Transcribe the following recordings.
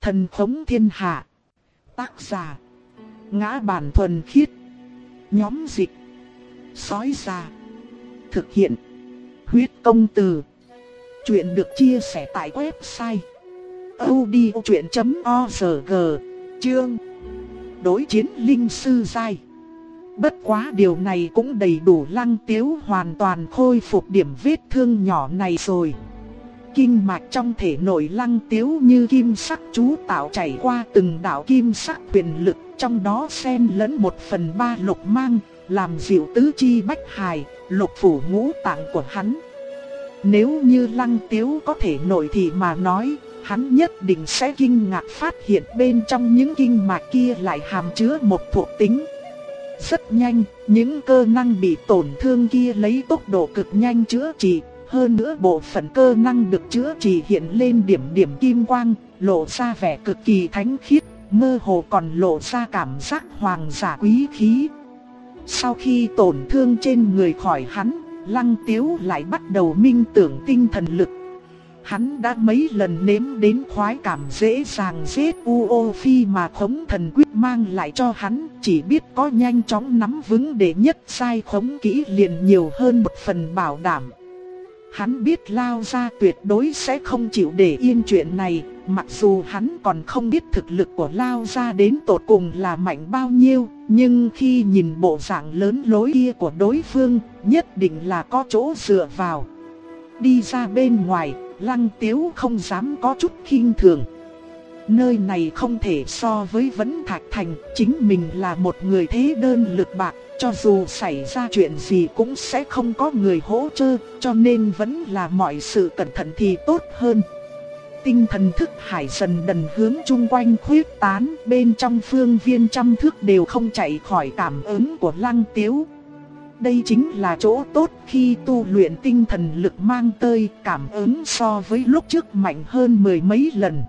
Thần khống thiên hạ. Tác giả: Ngã Bản Thuần Khiết. Nhóm dịch: Sói Già. Thực hiện: Huyết Công Từ. Chuyện được chia sẻ tại website audiochuyện.org. Chương: Đối chiến linh sư giai. Bất quá điều này cũng đầy đủ Lăng Tiếu hoàn toàn khôi phục điểm vết thương nhỏ này rồi. Kinh mạch trong thể nội Lăng Tiếu như kim sắc chú tạo chảy qua từng đạo kim sắc huyền lực, trong đó xen lẫn 1/3 lục mang, làm dịu tứ chi bách hài, lục phủ ngũ tạng của hắn. Nếu như Lăng Tiếu có thể nội thì mà nói, hắn nhất định sẽ kinh ngạc phát hiện bên trong những kinh mạch kia lại hàm chứa một thuộc tính. Rất nhanh, những cơ năng bị tổn thương kia lấy tốc độ cực nhanh chữa trị. Hơn nữa bộ phận cơ năng được chữa trị hiện lên điểm điểm kim quang, lộ ra vẻ cực kỳ thánh khiết, mơ hồ còn lộ ra cảm giác hoàng giả quý khí. Sau khi tổn thương trên người khỏi hắn, Lăng Tiếu lại bắt đầu minh tưởng tinh thần lực. Hắn đã mấy lần nếm đến khoái cảm dễ dàng giết UO Phi mà Khống Thần Quyết mang lại cho hắn, chỉ biết có nhanh chóng nắm vững để nhất sai khống kỹ liền nhiều hơn một phần bảo đảm. Hắn biết Lao Gia tuyệt đối sẽ không chịu để yên chuyện này, mặc dù hắn còn không biết thực lực của Lao Gia đến tột cùng là mạnh bao nhiêu, nhưng khi nhìn bộ dạng lớn lối kia của đối phương, nhất định là có chỗ dựa vào. Đi ra bên ngoài, Lăng Tiếu không dám có chút khinh thường. Nơi này không thể so với Vấn Thạch Thành, chính mình là một người thế đơn lực bạc. Cho dù xảy ra chuyện gì cũng sẽ không có người hỗ trợ, cho nên vẫn là mọi sự cẩn thận thì tốt hơn. Tinh thần thức hải dần dần hướng chung quanh khuyết tán, bên trong phương viên trăm thước đều không chạy khỏi cảm ứng của Lăng Tiếu. Đây chính là chỗ tốt khi tu luyện tinh thần lực mang tới, cảm ứng so với lúc trước mạnh hơn mười mấy lần.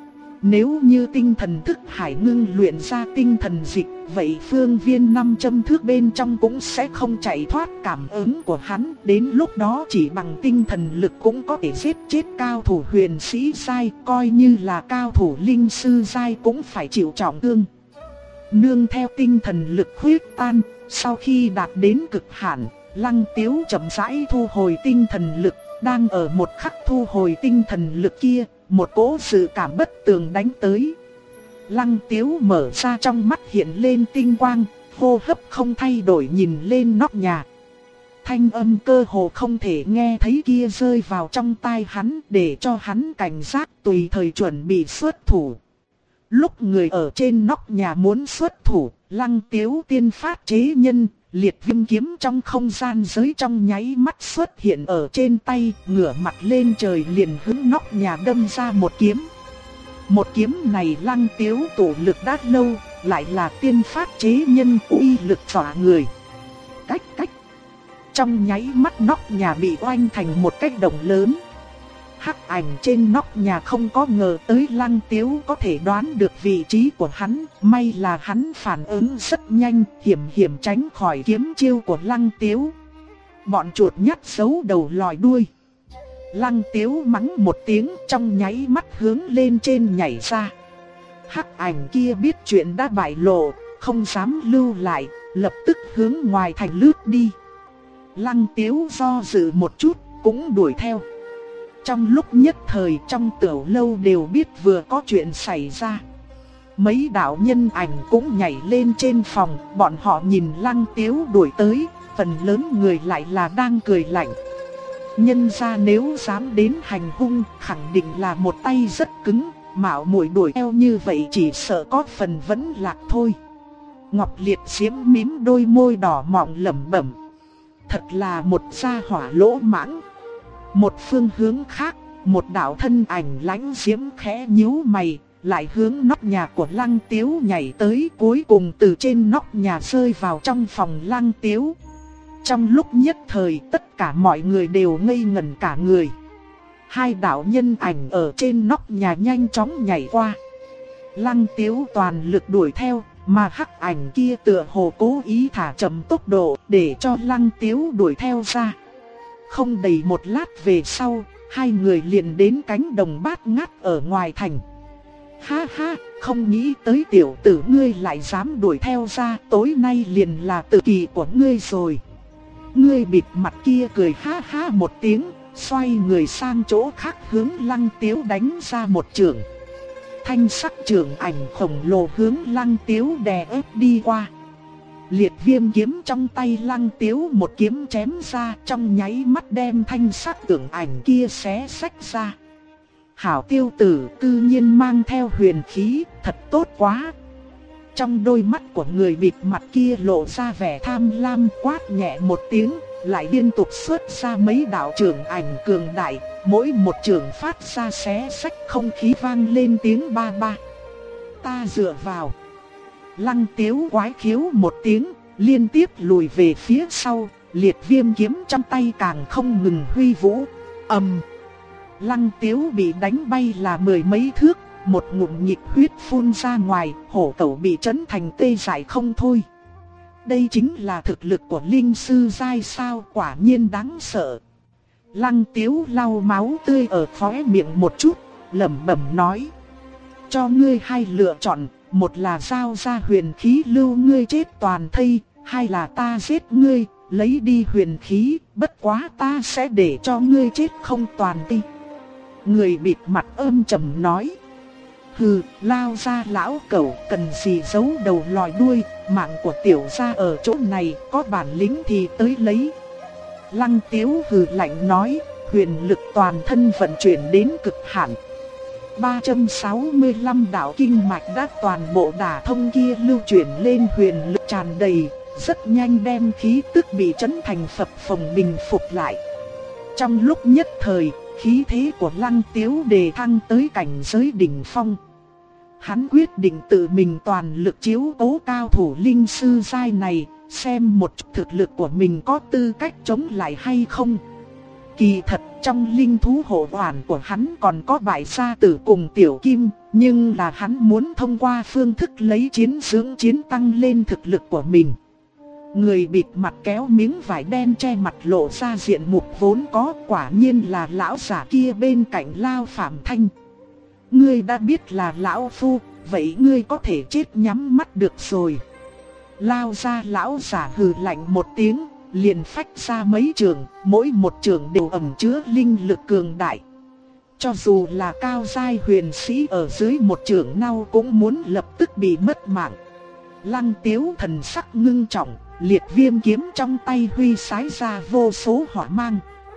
Nếu như tinh thần thức hải ngưng luyện ra tinh thần dịch, vậy phương viên 500 thước bên trong cũng sẽ không chạy thoát cảm ứng của hắn. Đến lúc đó chỉ bằng tinh thần lực cũng có thể giết chết cao thủ huyền sĩ giai, coi như là cao thủ linh sư giai cũng phải chịu trọng thương. Nương theo tinh thần lực huyết tan, sau khi đạt đến cực hạn, Lăng Tiếu chậm rãi thu hồi tinh thần lực. Đang ở một khắc thu hồi tinh thần lực kia, một cỗ sự cảm bất tường đánh tới. Lăng Tiếu mở ra, trong mắt hiện lên tinh quang, hô hấp không thay đổi nhìn lên nóc nhà. Thanh âm cơ hồ không thể nghe thấy kia rơi vào trong tai hắn, để cho hắn cảnh giác tùy thời chuẩn bị xuất thủ. Lúc người ở trên nóc nhà muốn xuất thủ, Lăng Tiếu tiên phát chế nhân, liệt viêm kiếm trong không gian giới trong nháy mắt xuất hiện ở trên tay, ngửa mặt lên trời liền hướng nóc nhà đâm ra một kiếm. Một kiếm này Lăng Tiếu tụ lực đã lâu, lại là tiên phát chế nhân, uy lực dọa người. Cách. Trong nháy mắt nóc nhà bị oanh thành một cái động lớn. Hắc ảnh trên nóc nhà không có ngờ tới Lăng Tiếu có thể đoán được vị trí của hắn, may là hắn phản ứng rất nhanh, hiểm tránh khỏi kiếm chiêu của Lăng Tiếu. Bọn chuột nhắt giấu đầu lòi đuôi. Lăng Tiếu mắng một tiếng, trong nháy mắt hướng lên trên nhảy ra. Hắc ảnh kia biết chuyện đã bại lộ, không dám lưu lại, lập tức hướng ngoài thành lướt đi. Lăng Tiếu do dự một chút, cũng đuổi theo. Trong lúc nhất thời trong tiểu lâu đều biết vừa có chuyện xảy ra. Mấy đạo nhân ảnh cũng nhảy lên trên phòng, bọn họ nhìn Lăng Tiếu đuổi tới, phần lớn người lại là đang cười lạnh. Nhân ra nếu dám đến hành hung, khẳng định là một tay rất cứng, mạo muội đuổi theo như vậy chỉ sợ có phần vẫn lạc thôi. Ngọc Liệt Diễm mím đôi môi đỏ mọng lẩm bẩm. Thật là một gia hỏa lỗ mãng. Một phương hướng khác, một đạo thân ảnh lãnh diễm khẽ nhíu mày, lại hướng nóc nhà của Lăng Tiếu nhảy tới, cuối cùng từ trên nóc nhà rơi vào trong phòng Lăng Tiếu. Trong lúc nhất thời tất cả mọi người đều ngây ngẩn cả người. Hai đạo nhân ảnh ở trên nóc nhà nhanh chóng nhảy qua. Lăng Tiếu toàn lực đuổi theo, mà hắc ảnh kia tựa hồ cố ý thả chậm tốc độ để cho Lăng Tiếu đuổi theo ra. Không đầy một lát về sau, hai người liền đến cánh đồng bát ngát ở ngoài thành. Ha ha, không nghĩ tới tiểu tử ngươi lại dám đuổi theo ra, tối nay liền là tự kỳ của ngươi rồi. Ngươi bịt mặt kia cười ha ha một tiếng, xoay người sang chỗ khác hướng Lăng Tiếu đánh ra một chưởng. Thanh sắc chưởng ảnh khổng lồ hướng Lăng Tiếu đè ép đi qua. Liệt viêm kiếm trong tay Lăng Tiếu một kiếm chém ra, trong nháy mắt đem thanh sắc chưởng ảnh kia xé xách ra. Hảo tiêu tử cư nhiên mang theo huyền khí, thật tốt quá. Trong đôi mắt của người bịt mặt kia lộ ra vẻ tham lam, quát nhẹ một tiếng, lại liên tục xuất ra mấy đạo chưởng ảnh cường đại, mỗi một chưởng phát ra xé xách không khí vang lên tiếng ba ba. Ta dựa vào. Lăng Tiếu quái khiếu một tiếng, liên tiếp lùi về phía sau, liệt viêm kiếm trong tay càng không ngừng huy vũ. Lăng Tiếu bị đánh bay là mười mấy thước, một ngụm nhịp huyết phun ra ngoài, hổ cẩu bị chấn thành tê dại không thôi. Đây chính là thực lực của linh sư giai sao, quả nhiên đáng sợ. Lăng Tiếu lau máu tươi ở khóe miệng một chút, lẩm bẩm nói: cho ngươi hai lựa chọn, một là giao ra huyền khí lưu ngươi chết toàn thây, hai là ta giết ngươi, lấy đi huyền khí, bất quá ta sẽ để cho ngươi chết không toàn thây. Người bịt mặt âm trầm nói: hừ, lao ra lão cẩu, cần gì giấu đầu lòi đuôi, mạng của tiểu gia ở chỗ này, có bản lĩnh thì tới lấy. Lăng Tiếu hừ lạnh nói, huyền lực toàn thân vận chuyển đến cực hạn. 365 đạo kinh mạch đã toàn bộ đả thông kia lưu chuyển lên, huyền lực tràn đầy, rất nhanh đem khí tức bị chấn thành phập phồng bình phục lại. Trong lúc nhất thời, khí thế của Lăng Tiếu đề thăng tới cảnh giới đỉnh phong. Hắn quyết định tự mình toàn lực chiếu cố cao thủ linh sư giai này, xem một chút thực lực của mình có tư cách chống lại hay không. Kỳ thật trong linh thú hộ quản của hắn còn có Bại Gia Tử cùng Tiểu Kim, nhưng là hắn muốn thông qua phương thức lấy chiến dưỡng chiến tăng lên thực lực của mình. Người bịt mặt kéo miếng vải đen che mặt lộ ra diện mục vốn có, quả nhiên là lão giả kia bên cạnh Lao Phạm Thanh. Ngươi đã biết là lão phu, vậy ngươi có thể chết nhắm mắt được rồi. Lao ra lão giả hừ lạnh một tiếng, liền phách ra mấy trường, mỗi một trường đều ẩn chứa linh lực cường đại. Cho dù là cao giai huyền sĩ ở dưới một trường nào cũng muốn lập tức bị mất mạng. Lăng Tiếu thần sắc ngưng trọng, liệt viêm kiếm trong tay huy sái ra vô số hỏa mang.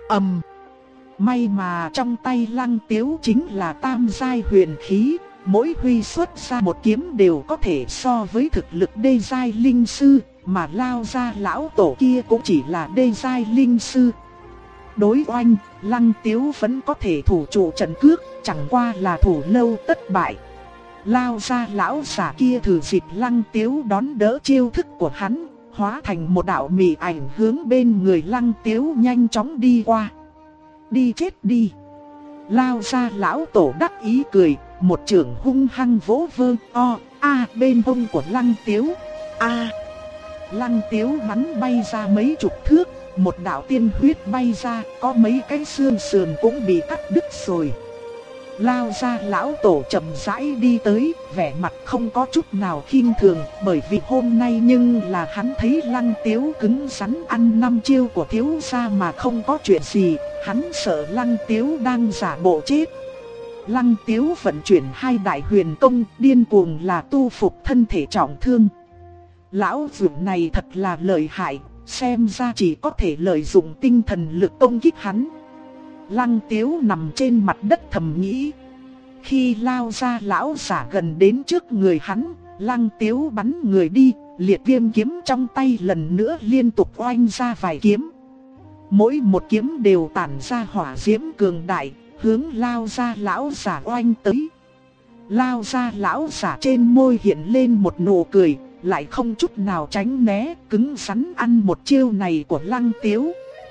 May mà trong tay Lăng Tiếu chính là tam giai huyền khí, mỗi huy xuất ra một kiếm đều có thể so với thực lực đê giai linh sư, mà Lao ra lão tổ kia cũng chỉ là đê giai linh sư. Đối oanh, Lăng Tiếu vẫn có thể thủ trụ trận cước, chẳng qua là thủ lâu tất bại. Lao ra lão giả kia thử dịp Lăng Tiếu đón đỡ chiêu thức của hắn, hóa thành một đạo mị ảnh hướng bên người Lăng Tiếu nhanh chóng đi qua. Đi chết đi. Lao ra lão tổ đắc ý cười, một chưởng hung hăng vỗ vơ bên hông của Lăng Tiếu. Lăng Tiếu bắn bay ra mấy chục thước, một đạo tiên huyết bay ra, có mấy cái xương sườn cũng bị cắt đứt rồi. Lao ra lão tổ chậm rãi đi tới, vẻ mặt không có chút nào khinh thường, bởi vì hôm nay nhưng là hắn thấy Lăng Tiếu cứng rắn ăn 5 chiêu của thiếu gia mà không có chuyện gì, hắn sợ Lăng Tiếu đang giả bộ chết. Lăng Tiếu vận chuyển 2 đại huyền công, điên cuồng là tu phục thân thể trọng thương. Lão vượng này thật là lợi hại, xem ra chỉ có thể lợi dụng tinh thần lực công kích hắn. Lăng Tiếu nằm trên mặt đất thầm nghĩ. Khi lao ra lão giả gần đến trước người hắn, Lăng Tiếu bắn người đi, liệt viêm kiếm trong tay lần nữa liên tục oanh ra vài kiếm. Mỗi một kiếm đều tản ra hỏa diễm cường đại, hướng lao ra lão giả oanh tới. Lao ra lão giả trên môi hiện lên một nụ cười, lại không chút nào tránh né, cứng rắn ăn một chiêu này của Lăng Tiếu.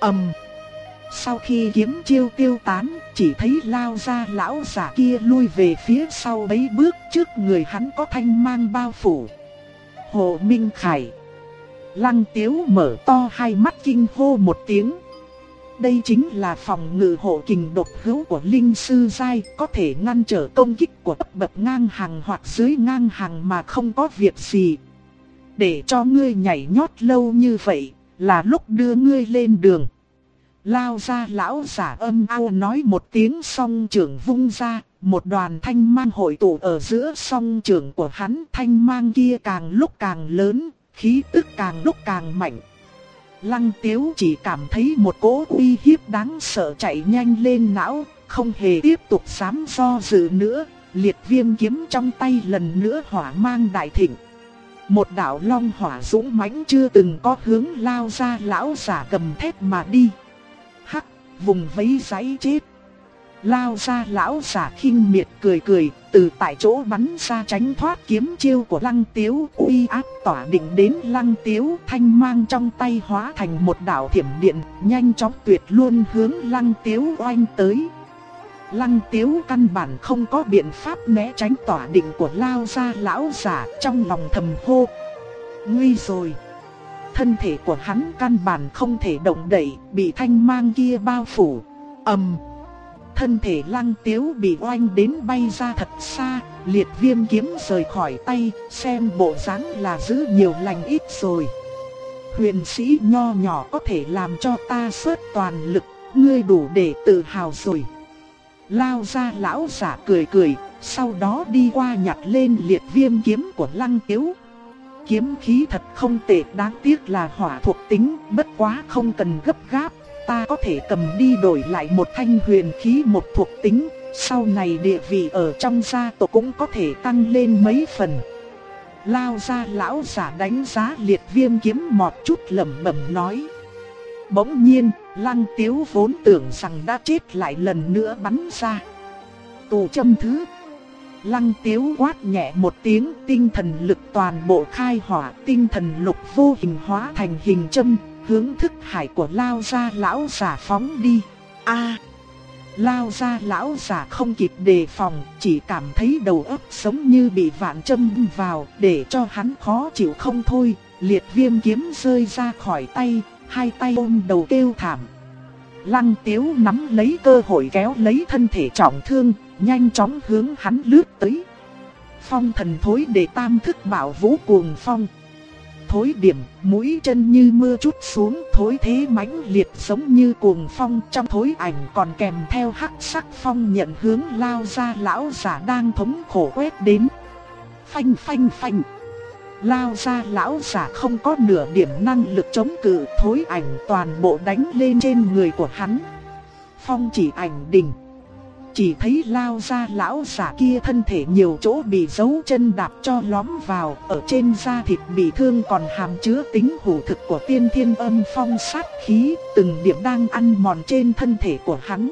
Sau khi kiếm chiêu tiêu tán, chỉ thấy lao ra lão giả kia lui về phía sau mấy bước, trước người hắn có thanh mang bao phủ. Hồ Minh Khải. Lăng Tiếu mở to hai mắt kinh hô một tiếng. Đây chính là phòng ngự hộ kình độc hữu của linh sư giai, có thể ngăn trở công kích của cấp bậc ngang hàng hoặc dưới ngang hàng mà không có việc gì. Để cho ngươi nhảy nhót lâu như vậy, là lúc đưa ngươi lên đường. Lao ra lão giả âm ao nói một tiếng, song trưởng vung ra, một đoàn thanh mang hội tụ ở giữa song trưởng của hắn. Thanh mang kia càng lúc càng lớn, khí tức càng lúc càng mạnh. Lăng Tiếu chỉ cảm thấy một cỗ uy hiếp đáng sợ chạy nhanh lên não, không hề tiếp tục dám do dự nữa. Liệt viêm kiếm trong tay lần nữa hỏa mang đại thịnh. Một đạo long hỏa dũng mãnh chưa từng có hướng lao ra lão giả gầm thét mà đi. Hắc, vùng vẫy giấy chết. Lao ra lão giả khinh miệt cười cười, từ tại chỗ bắn ra tránh thoát kiếm chiêu của Lăng Tiếu, uy áp tỏa định đến Lăng Tiếu. Thanh mang trong tay hóa thành một đạo thiểm điện, nhanh chóng tuyệt luôn hướng Lăng Tiếu oanh tới. Lăng Tiếu căn bản không có biện pháp né tránh tỏa định của lao ra lão giả, trong lòng thầm hô. Nguy rồi! Thân thể của hắn căn bản không thể động đậy, bị thanh mang kia bao phủ. Thân thể Lăng Tiếu bị oanh đến bay ra thật xa, liệt viêm kiếm rời khỏi tay, xem bộ dáng là giữ nhiều lành ít rồi. Huyền sĩ nho nhỏ có thể làm cho ta xuất toàn lực, ngươi đủ để tự hào rồi. Lao ra lão giả cười cười, sau đó đi qua nhặt lên liệt viêm kiếm của Lăng Tiếu. Kiếm khí thật không tệ, đáng tiếc là hỏa thuộc tính, bất quá không cần gấp gáp. Ta có thể cầm đi đổi lại một thanh huyền khí một thuộc tính, sau này địa vị ở trong gia tộc cũng có thể tăng lên mấy phần. Lao ra lão giả đánh giá liệt viêm kiếm một chút lẩm bẩm nói. Bỗng nhiên, Lăng Tiếu vốn tưởng rằng đã chết lại lần nữa bắn ra. Tù châm thứ. Lăng Tiếu quát nhẹ một tiếng, tinh thần lực toàn bộ khai hỏa, tinh thần lục vô hình hóa thành hình châm, hướng thức hải của lao ra lão giả phóng đi. Lao ra lão giả không kịp đề phòng, chỉ cảm thấy đầu óc giống như bị vạn châm vào, để cho hắn khó chịu không thôi. Liệt viêm kiếm rơi ra khỏi tay, hai tay ôm đầu kêu thảm. Lăng Tiếu nắm lấy cơ hội kéo lấy thân thể trọng thương, nhanh chóng hướng hắn lướt tới. Phong thần thối để tam thức bảo vũ cuồng phong. Thối điểm, mũi chân như mưa trút xuống, thối thế mãnh liệt giống như cuồng phong. Trong thối ảnh còn kèm theo hắc sắc phong nhận hướng lao ra lão giả đang thống khổ quét đến. Phanh phanh phanh. Lao ra lão giả không có nửa điểm năng lực chống cự, thối ảnh toàn bộ đánh lên trên người của hắn. Phong chỉ ảnh đỉnh. Chỉ thấy lao ra lão giả kia thân thể nhiều chỗ bị dấu chân đạp cho lóm vào, ở trên da thịt bị thương còn hàm chứa tính hủ thực của tiên thiên âm phong sát khí, từng điểm đang ăn mòn trên thân thể của hắn.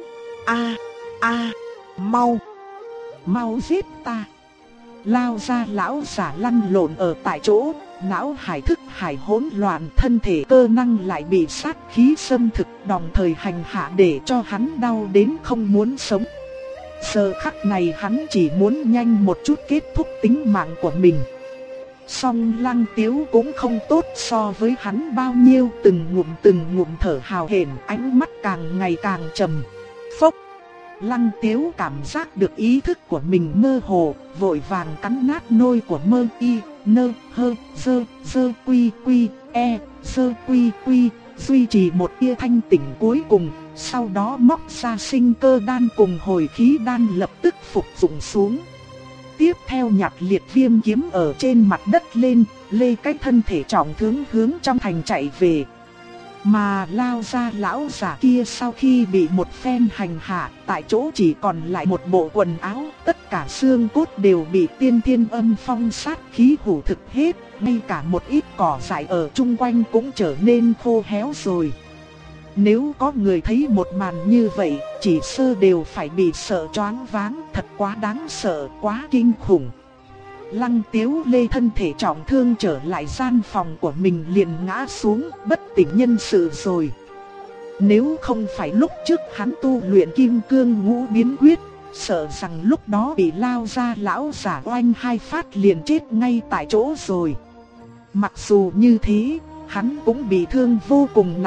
Mau giết ta! Lao ra lão giả lăn lộn ở tại chỗ, não hải thức hải hỗn loạn, thân thể cơ năng lại bị sát khí xâm thực, đồng thời hành hạ để cho hắn đau đến không muốn sống. Giờ khắc này hắn chỉ muốn nhanh một chút kết thúc tính mạng của mình. Song Lăng Tiếu cũng không tốt so với hắn bao nhiêu, từng ngụm thở hào hển, ánh mắt càng ngày càng trầm. Phốc! Lăng Tiếu cảm giác được ý thức của mình mơ hồ, vội vàng cắn nát nôi của mơ y, nơ, hơ, dơ quy, dơ quy, duy trì một tia thanh tỉnh cuối cùng, sau đó móc ra sinh cơ đan cùng hồi khí đan lập tức phục dụng xuống. Tiếp theo nhặt liệt viêm kiếm ở trên mặt đất lên, lê cái thân thể trọng thương hướng trong thành chạy về. Mà lao ra lão giả kia sau khi bị một phen hành hạ, tại chỗ chỉ còn lại một bộ quần áo, tất cả xương cốt đều bị tiên thiên âm phong sát khí hủ thực hết, ngay cả một ít cỏ dại ở chung quanh cũng trở nên khô héo rồi. Nếu có người thấy một màn như vậy, chỉ sơ đều phải bị sợ choáng váng, thật quá đáng sợ, quá kinh khủng. Lăng Tiếu lê thân thể trọng thương trở lại gian phòng của mình liền ngã xuống, bất tỉnh nhân sự rồi. Nếu không phải lúc trước hắn tu luyện kim cương ngũ biến quyết, sợ rằng lúc đó bị lao ra lão giả oanh hai phát liền chết ngay tại chỗ rồi. Mặc dù như thế, hắn cũng bị thương vô cùng nặng,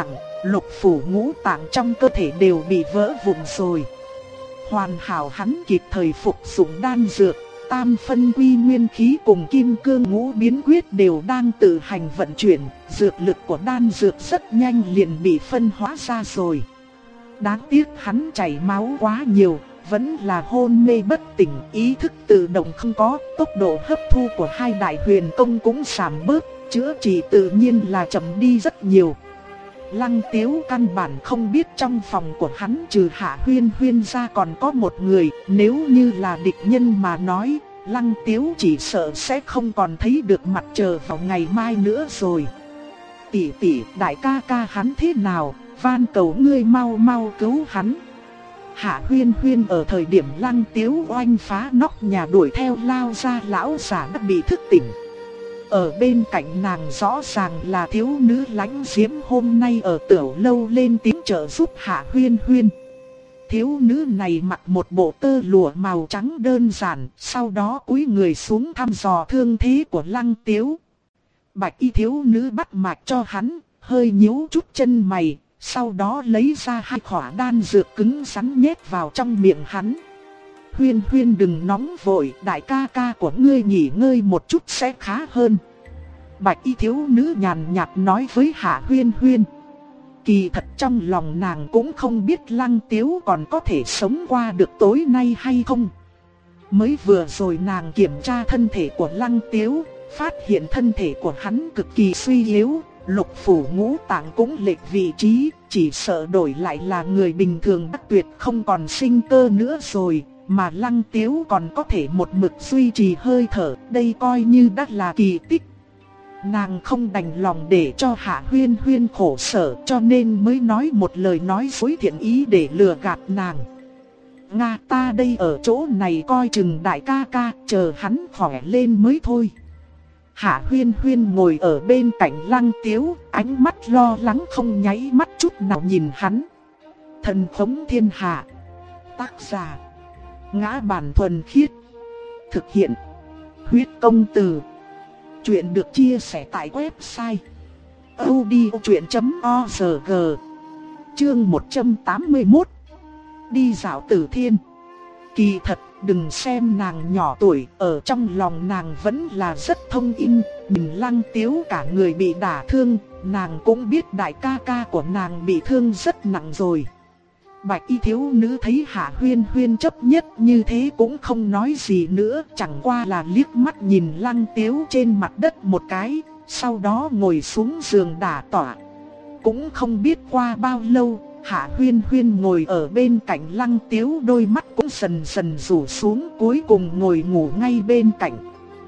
lục phủ ngũ tạng trong cơ thể đều bị vỡ vụn rồi. Hoàn hảo hắn kịp thời phục dụng đan dược, tam phân quy nguyên khí cùng kim cương ngũ biến quyết đều đang tự hành vận chuyển, dược lực của đan dược rất nhanh liền bị phân hóa ra rồi. Đáng tiếc hắn chảy máu quá nhiều, vẫn là hôn mê bất tỉnh, ý thức tự động không có, tốc độ hấp thu của hai đại huyền công cũng giảm bớt, chữa trị tự nhiên là chậm đi rất nhiều. Lăng Tiếu căn bản không biết trong phòng của hắn trừ Hạ Huyên Huyên ra còn có một người, nếu như là địch nhân mà nói, Lăng Tiếu chỉ sợ sẽ không còn thấy được mặt trời vào ngày mai nữa rồi. Tỷ tỷ, đại ca ca hắn thế nào, van cầu ngươi mau mau cứu hắn. Hạ Huyên Huyên ở thời điểm Lăng Tiếu oanh phá nóc nhà đuổi theo lao ra, lão giả đã bị thức tỉnh. Ở bên cạnh nàng rõ ràng là thiếu nữ Lãnh Diễm hôm nay ở tiểu lâu lên tiếng trợ giúp Hạ Huyên Huyên. Thiếu nữ này mặc một bộ tơ lụa màu trắng đơn giản, sau đó cúi người xuống thăm dò thương thế của Lăng Tiếu. Bạch y thiếu nữ bắt mạch cho hắn, hơi nhíu chút chân mày, sau đó lấy ra hai khỏa đan dược cứng rắn nhét vào trong miệng hắn. Huyên Huyên đừng nóng vội, đại ca ca của ngươi nghỉ ngơi một chút sẽ khá hơn. Bạch y thiếu nữ nhàn nhạt nói với Hạ Huyên Huyên. Kỳ thật trong lòng nàng cũng không biết Lăng Tiếu còn có thể sống qua được tối nay hay không. Mới vừa rồi nàng kiểm tra thân thể của Lăng Tiếu, phát hiện thân thể của hắn cực kỳ suy yếu, lục phủ ngũ tạng cũng lệch vị trí, chỉ sợ đổi lại là người bình thường đã tuyệt không còn sinh cơ nữa rồi. Mà Lăng Tiếu còn có thể một mực duy trì hơi thở, đây coi như đã là kỳ tích. Nàng không đành lòng để cho Hạ Huyên Huyên khổ sở, cho nên mới nói một lời nói dối thiện ý để lừa gạt nàng. Nga, ta đây ở chỗ này coi chừng đại ca ca, chờ hắn khỏe lên mới thôi. Hạ Huyên Huyên ngồi ở bên cạnh Lăng Tiếu, ánh mắt lo lắng không nháy mắt chút nào nhìn hắn. Thần Phóng Thiên Hạ. Tác giả Ngã Bản Thuần Khiết. Thực hiện Huyết Công Từ. Chuyện được chia sẻ tại website audiochuyện.org. Chương 181. Đi dạo Tử Thiên. Kỳ thật đừng xem nàng nhỏ tuổi, ở trong lòng nàng vẫn là rất thông minh. Nhìn Lăng Tiếu cả người bị đả thương, nàng cũng biết đại ca ca của nàng bị thương rất nặng rồi. Bạch y thiếu nữ thấy Hạ Huyên Huyên chấp nhất như thế cũng không nói gì nữa, chẳng qua là liếc mắt nhìn Lăng Tiếu trên mặt đất một cái, sau đó ngồi xuống giường đả tọa. Cũng không biết qua bao lâu, Hạ Huyên Huyên ngồi ở bên cạnh Lăng Tiếu, đôi mắt cũng dần dần rủ xuống, cuối cùng ngồi ngủ ngay bên cạnh.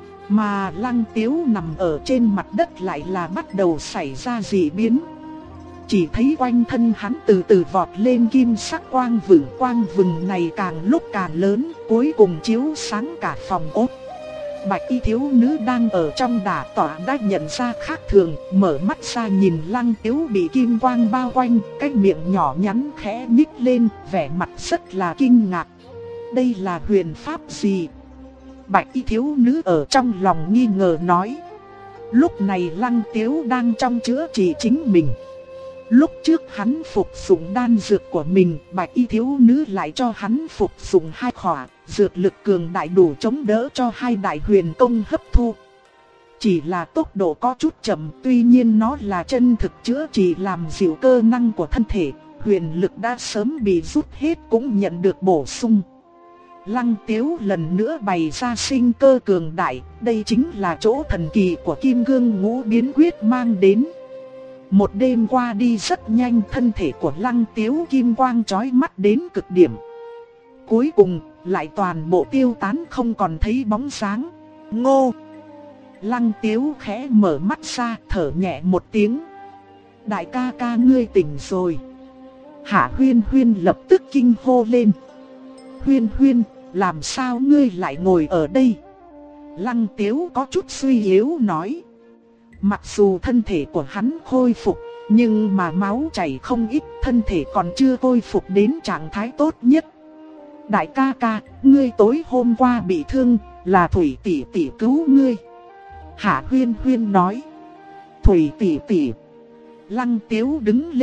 Mà Lăng Tiếu nằm ở trên mặt đất lại là bắt đầu xảy ra dị biến. Chỉ thấy quanh thân hắn từ từ vọt lên kim sắc quang vừng này càng lúc càng lớn, cuối cùng chiếu sáng cả phòng ốt. Bạch y thiếu nữ đang ở trong đả tọa đã nhận ra khác thường, mở mắt ra nhìn Lăng Tiếu bị kim quang bao quanh, cái miệng nhỏ nhắn khẽ nhích lên, vẻ mặt rất là kinh ngạc. Đây là huyền pháp gì? Bạch y thiếu nữ ở trong lòng nghi ngờ nói. Lúc này Lăng Tiếu đang trong chữa trị chính mình. Lúc trước hắn phục dụng đan dược của mình, bạch y thiếu nữ lại cho hắn phục dụng hai khỏa, dược lực cường đại đủ chống đỡ cho hai đại huyền công hấp thu. Chỉ là tốc độ có chút chậm, tuy nhiên nó là chân thực chữa trị làm dịu cơ năng của thân thể, huyền lực đã sớm bị rút hết cũng nhận được bổ sung. Lăng Tiếu lần nữa bày ra sinh cơ cường đại, đây chính là chỗ thần kỳ của Kim Cương Ngũ Biến Quyết mang đến. Một đêm qua đi rất nhanh, thân thể của Lăng Tiếu kim quang chói mắt đến cực điểm. Cuối cùng lại toàn bộ tiêu tán không còn thấy bóng dáng. Ngô! Lăng Tiếu khẽ mở mắt ra, thở nhẹ một tiếng. Đại ca ca ngươi tỉnh rồi. Hạ Huyên Huyên lập tức kinh hô lên. Huyên Huyên, làm sao ngươi lại ngồi ở đây? Lăng Tiếu có chút suy yếu nói. Mặc dù thân thể của hắn khôi phục, nhưng mà máu chảy không ít, thân thể còn chưa khôi phục đến trạng thái tốt nhất. Đại ca ca, ngươi tối hôm qua bị thương, là Thủy tỷ tỷ cứu ngươi. Hạ Huyên Huyên nói. Thủy tỷ tỷ. Lăng Tiếu đứng lên,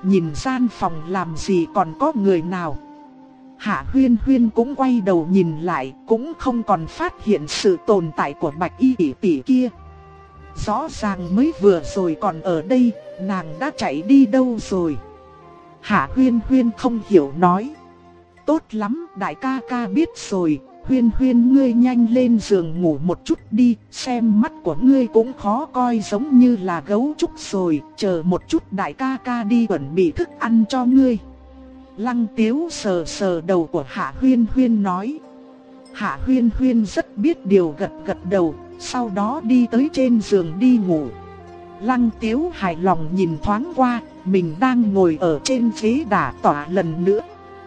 nhìn gian phòng làm gì còn có người nào. Hạ Huyên Huyên cũng quay đầu nhìn lại, cũng không còn phát hiện sự tồn tại của Bạch Y tỷ tỷ kia. Rõ ràng mới vừa rồi còn ở đây, nàng đã chạy đi đâu rồi? Hạ Huyên Huyên không hiểu nói. Tốt lắm, đại ca ca biết rồi, Huyên Huyên ngươi nhanh lên giường ngủ một chút đi, xem mắt của ngươi cũng khó coi giống như là gấu trúc rồi, chờ một chút đại ca ca đi chuẩn bị thức ăn cho ngươi. Lăng Tiếu sờ sờ đầu của Hạ Huyên Huyên nói. Hạ Huyên Huyên rất biết điều gật gật đầu, sau đó đi tới trên giường đi ngủ. Lăng Tiếu hài lòng nhìn thoáng qua, mình đang ngồi ở trên ghế đả tọa lần nữa.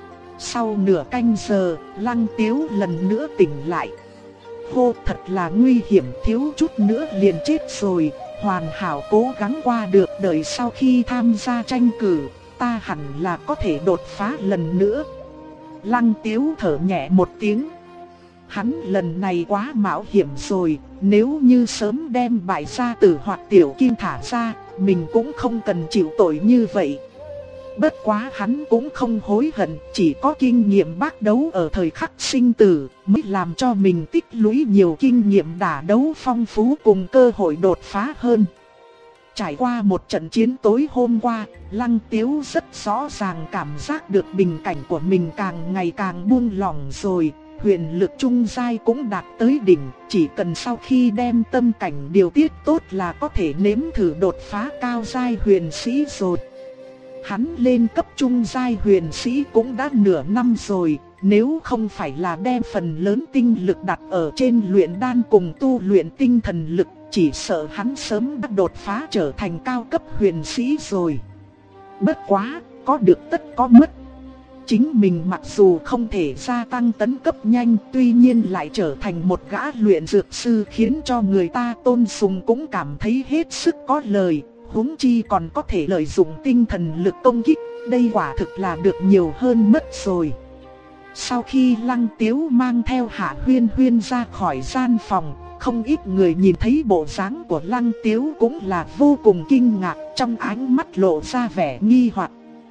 Sau nửa canh giờ, Lăng Tiếu lần nữa tỉnh lại. Hô, thật là nguy hiểm, thiếu chút nữa liền chết rồi, hoàn hảo cố gắng qua được, đợi sau khi tham gia tranh cử, ta hẳn là có thể đột phá lần nữa. Lăng Tiếu thở nhẹ một tiếng. Hắn lần này quá mạo hiểm rồi, nếu như sớm đem Bại Gia Tử hoặc Tiểu Kim thả ra, mình cũng không cần chịu tội như vậy. Bất quá hắn cũng không hối hận, chỉ có kinh nghiệm bác đấu ở thời khắc sinh tử mới làm cho mình tích lũy nhiều kinh nghiệm đả đấu phong phú cùng cơ hội đột phá hơn. Trải qua một trận chiến tối hôm qua, Lăng Tiếu rất rõ ràng cảm giác được bình cảnh của mình càng ngày càng buông lỏng rồi. Huyền lực trung giai cũng đạt tới đỉnh, chỉ cần sau khi đem tâm cảnh điều tiết tốt là có thể nếm thử đột phá cao giai huyền sĩ rồi. Hắn lên cấp trung giai huyền sĩ cũng đã nửa năm rồi, nếu không phải là đem phần lớn tinh lực đặt ở trên luyện đan cùng tu luyện tinh thần lực, chỉ sợ hắn sớm đã đột phá trở thành cao cấp huyền sĩ rồi. Bất quá, có được tất có mất. Chính mình mặc dù không thể gia tăng tấn cấp nhanh, tuy nhiên lại trở thành một gã luyện dược sư khiến cho người ta tôn sùng cũng cảm thấy hết sức có lời, huống chi còn có thể lợi dụng tinh thần lực công kích, đây quả thực là được nhiều hơn mất rồi. Sau khi Lăng Tiếu mang theo Hạ Huyên Huyên ra khỏi gian phòng, không ít người nhìn thấy bộ dáng của Lăng Tiếu cũng là vô cùng kinh ngạc, trong ánh mắt lộ ra vẻ nghi hoặc.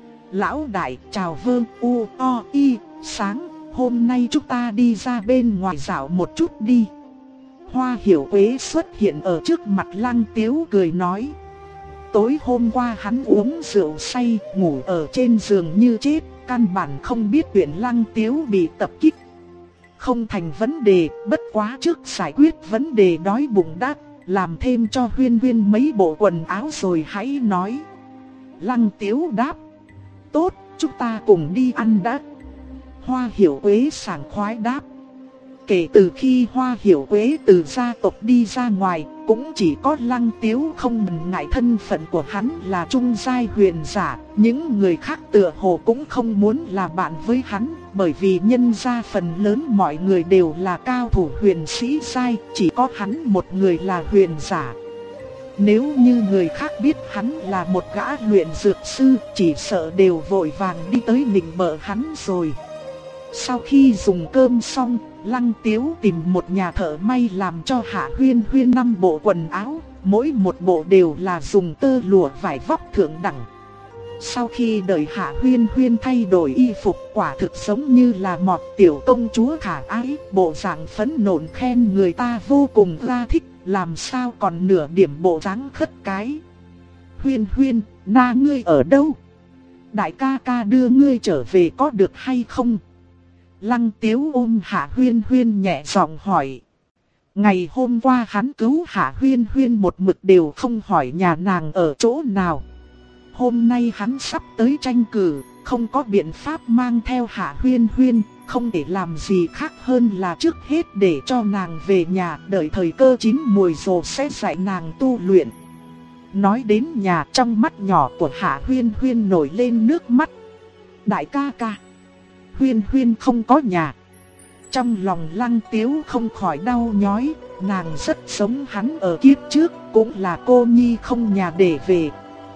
Lão đại, chào Vương U O Y, sáng, hôm nay chúng ta đi ra bên ngoài dạo một chút đi. Hoa Hiểu Quế xuất hiện ở trước mặt Lăng Tiếu cười nói. Tối hôm qua hắn uống rượu say, ngủ ở trên giường như chết, căn bản không biết chuyện Lăng Tiếu bị tập kích. Không thành vấn đề, bất quá trước giải quyết vấn đề đói bụng đã, làm thêm cho Huyên Huyên mấy bộ quần áo rồi hãy nói. Lăng Tiếu đáp. Tốt, chúng ta cùng đi ăn đã. Hoa Hiểu Quế sảng khoái đáp. Kể từ khi Hoa Hiểu Quế từ gia tộc đi ra ngoài, cũng chỉ có Lăng Tiếu không ngần ngại thân phận của hắn là trung giai huyền giả. Những người khác tựa hồ cũng không muốn là bạn với hắn, bởi vì nhân gia phần lớn mọi người đều là cao thủ huyền sĩ giai, chỉ có hắn một người là huyền giả. Nếu như người khác biết hắn là một gã luyện dược sư, chỉ sợ đều vội vàng đi tới nịnh bợ hắn rồi. Sau khi dùng cơm xong, Lăng Tiếu tìm một nhà thợ may làm cho Hạ Huyên Huyên 5 bộ quần áo, mỗi một bộ đều là dùng tơ lụa vải vóc thượng đẳng. Sau khi đợi Hạ Huyên Huyên thay đổi y phục, quả thực giống như là một tiểu công chúa khả ái, bộ dạng phấn nộn khen người ta vô cùng ra thích, làm sao còn nửa điểm bộ dáng khất cái. Huyên Huyên, na ngươi ở đâu? Đại ca ca đưa ngươi trở về có được hay không? Lăng Tiếu ôm Hạ Huyên Huyên nhẹ giọng hỏi. Ngày hôm qua hắn cứu Hạ Huyên Huyên một mực đều không hỏi nhà nàng ở chỗ nào. Hôm nay hắn sắp tới tranh cử, không có biện pháp mang theo Hạ Huyên Huyên, không thể làm gì khác hơn là trước hết để cho nàng về nhà, đợi thời cơ chín mùi rồi sẽ dạy nàng tu luyện. Nói đến nhà, trong mắt nhỏ của Hạ Huyên Huyên nổi lên nước mắt. Đại ca ca, Huyên Huyên không có nhà. Trong lòng Lăng Tiếu không khỏi đau nhói, nàng rất giống hắn ở kiếp trước, cũng là cô nhi không nhà để về.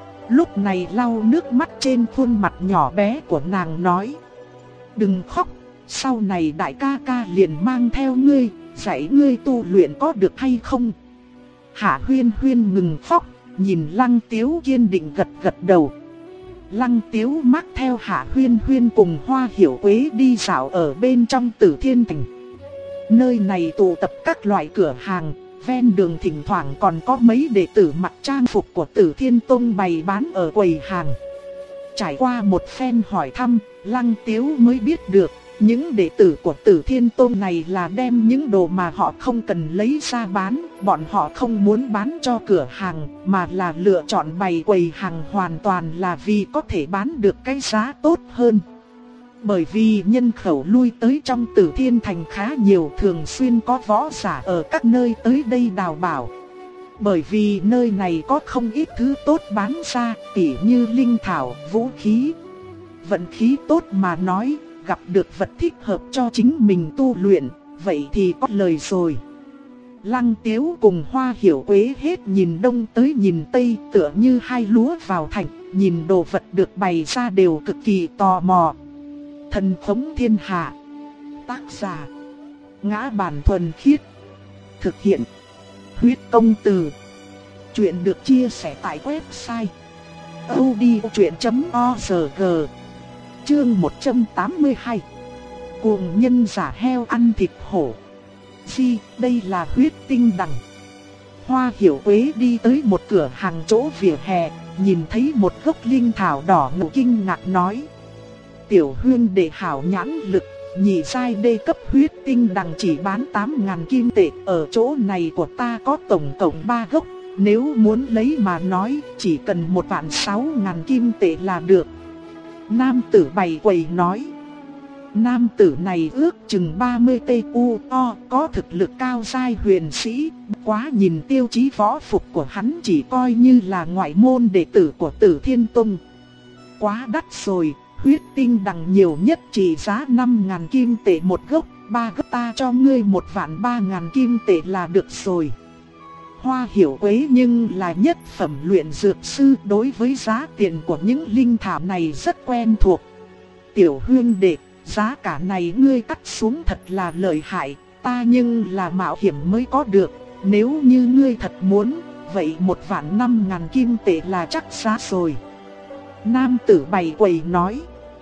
Lúc này lau nước mắt trên khuôn mặt nhỏ bé của nàng nói. Đừng khóc, sau này đại ca ca liền mang theo ngươi, dạy ngươi tu luyện có được hay không? Hạ Huyên Huyên ngừng khóc, nhìn Lăng Tiếu kiên định gật gật đầu. Lăng Tiếu mắc theo Hạ Huyên Huyên cùng Hoa Hiểu Quế đi dạo ở bên trong Tử Thiên Thành. Nơi này tụ tập các loại cửa hàng, ven đường thỉnh thoảng còn có mấy đệ tử mặc trang phục của Tử Thiên Tông bày bán ở quầy hàng. Trải qua một phen hỏi thăm, Lăng Tiếu mới biết được, những đệ tử của Tử Thiên Tông này là đem những đồ mà họ không cần lấy ra bán, bọn họ không muốn bán cho cửa hàng, mà là lựa chọn bày quầy hàng hoàn toàn là vì có thể bán được cái giá tốt hơn. Bởi vì nhân khẩu lui tới trong Tử Thiên Thành khá nhiều, thường xuyên có võ giả ở các nơi tới đây đào bảo. Bởi vì nơi này có không ít thứ tốt bán ra, tỉ như linh thảo, vũ khí. Vận khí tốt mà nói, gặp được vật thích hợp cho chính mình tu luyện, vậy thì có lời rồi. Lăng Tiếu cùng Hoa Hiểu Quế hết nhìn đông tới nhìn tây, tựa như hai lúa vào thành, nhìn đồ vật được bày ra đều cực kỳ tò mò. Thần Khống Thiên Hạ. Tác giả: Ngã Bản Thuần Khiết. Thực hiện: Huyết Công Từ. Chuyện được chia sẻ tại website audiochuyện.org. Chương 182. Cuồng nhân giả heo ăn thịt hổ. Đây là huyết tinh đằng. Hoa Hiểu Quế đi tới một cửa hàng chỗ vỉa hè, nhìn thấy một gốc linh thảo đỏ ngộ kinh ngạc nói: Tiểu Huyên đệ hảo nhãn lực, nhị giai đê cấp huyết tinh đằng chỉ bán 8.000 kim tệ, ở chỗ này của ta có tổng cộng 3 gốc, nếu muốn lấy mà nói chỉ cần 1.600.000 kim tệ là được. Nam tử bày quầy nói. Nam tử này ước chừng 30 TU to, có thực lực cao giai huyền sĩ, quá nhìn tiêu chí võ phục của hắn chỉ coi như là ngoại môn đệ tử của Tử Thiên Tông. Quá đắt rồi, huyết tinh đằng nhiều nhất chỉ giá 5.000 kim tệ một gốc, 3 gốc ta cho ngươi 1.300.000 kim tệ là được rồi. Hoa Hiểu Quế nhưng là nhất phẩm luyện dược sư, đối với giá tiền của những linh thảo này rất quen thuộc. Tiểu Huyên đệ, giá cả này ngươi cắt xuống thật là lợi hại, ta nhưng là mạo hiểm mới có được, nếu như ngươi thật muốn, vậy 1.500.000 kim tệ là chắc giá rồi. Nam tử bày quầy nói.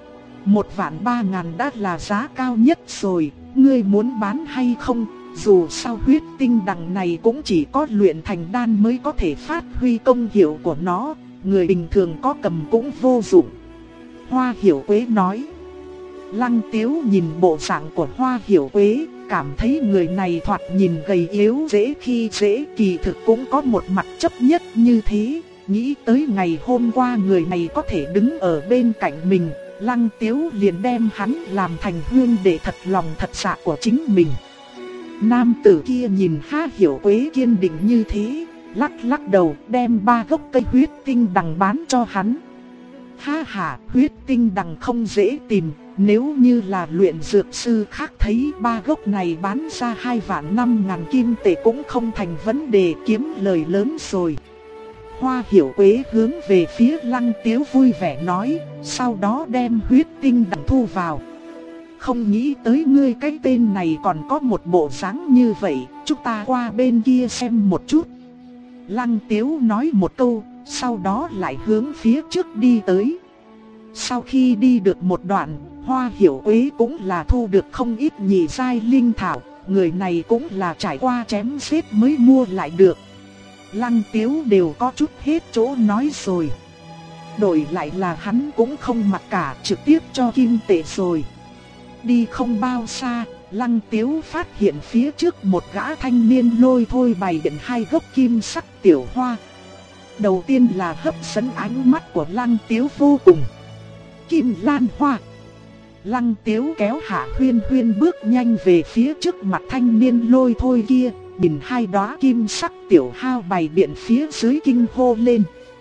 1.300.000 đã là giá cao nhất rồi, ngươi muốn bán hay không? Dù sao huyết tinh đằng này cũng chỉ có luyện thành đan mới có thể phát huy công hiệu của nó, người bình thường có cầm cũng vô dụng. Hoa Hiểu Quế nói. Lăng Tiếu nhìn bộ dạng của Hoa Hiểu Quế, cảm thấy người này thoạt nhìn gầy yếu dễ khi dễ, kỳ thực cũng có một mặt chấp nhất như thế. Nghĩ tới ngày hôm qua người này có thể đứng ở bên cạnh mình, Lăng Tiếu liền đem hắn làm thành huynh đệ thật lòng thật dạ của chính mình. Nam tử kia nhìn Hoa Hiểu Quế kiên định như thế, lắc lắc đầu đem 3 gốc cây huyết tinh đằng bán cho hắn. Ha ha, huyết tinh đằng không dễ tìm, nếu như là luyện dược sư khác thấy 3 gốc này bán ra 2.500.000 kim tệ cũng không thành vấn đề, kiếm lời lớn rồi. Hoa Hiểu Quế hướng về phía Lăng Tiếu vui vẻ nói, sau đó đem huyết tinh đằng thu vào. Không nghĩ tới ngươi cái tên này còn có một bộ dáng như vậy, chúng ta qua bên kia xem một chút. Lăng Tiếu nói một câu, sau đó lại hướng phía trước đi tới. Sau khi đi được một đoạn, Hoa Hiểu Quế cũng là thu được không ít nhị giai linh thảo, người này cũng là trải qua chém giết mới mua lại được. Lăng Tiếu đều có chút hết chỗ nói rồi. Đổi lại là hắn cũng không mặc cả, trực tiếp cho kim tệ rồi. Đi không bao xa, Lăng Tiếu phát hiện phía trước một gã thanh niên lôi thôi bày biện 2 gốc kim sắc tiểu hoa. Đầu tiên là hấp dẫn ánh mắt của Lăng Tiếu vô cùng. Kim lan hoa. Lăng Tiếu kéo Hạ Huyên Huyên bước nhanh về phía trước mặt thanh niên lôi thôi kia, nhìn 2 đóa kim sắc tiểu hao bày biện phía dưới kinh hô lên.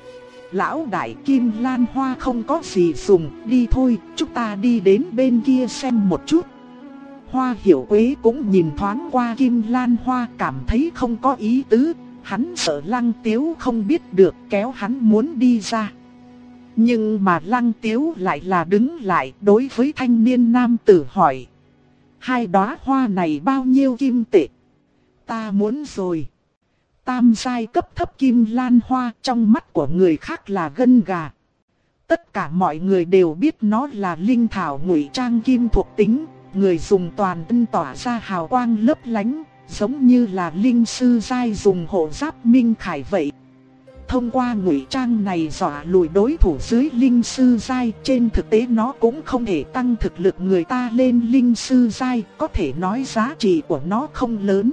Lão đại, kim lan hoa không có gì dùng, đi thôi, chúng ta đi đến bên kia xem một chút. Hoa Hiểu Quế cũng nhìn thoáng qua kim lan hoa, cảm thấy không có ý tứ, hắn sợ Lăng Tiếu không biết được, kéo hắn muốn đi ra. Nhưng mà Lăng Tiếu lại là đứng lại, đối với thanh niên nam tử hỏi. 2 đóa hoa này bao nhiêu kim tệ? Ta muốn rồi. Tam giai cấp thấp kim lan hoa, trong mắt của người khác là gân gà. Tất cả mọi người đều biết nó là linh thảo ngụy trang kim thuộc tính, người dùng toàn thân tỏa ra hào quang lấp lánh, giống như là linh sư giai dùng hộ giáp minh khải vậy. Thông qua ngụy trang này dọa lùi đối thủ dưới linh sư giai, trên thực tế nó cũng không thể tăng thực lực người ta lên linh sư giai, có thể nói giá trị của nó không lớn.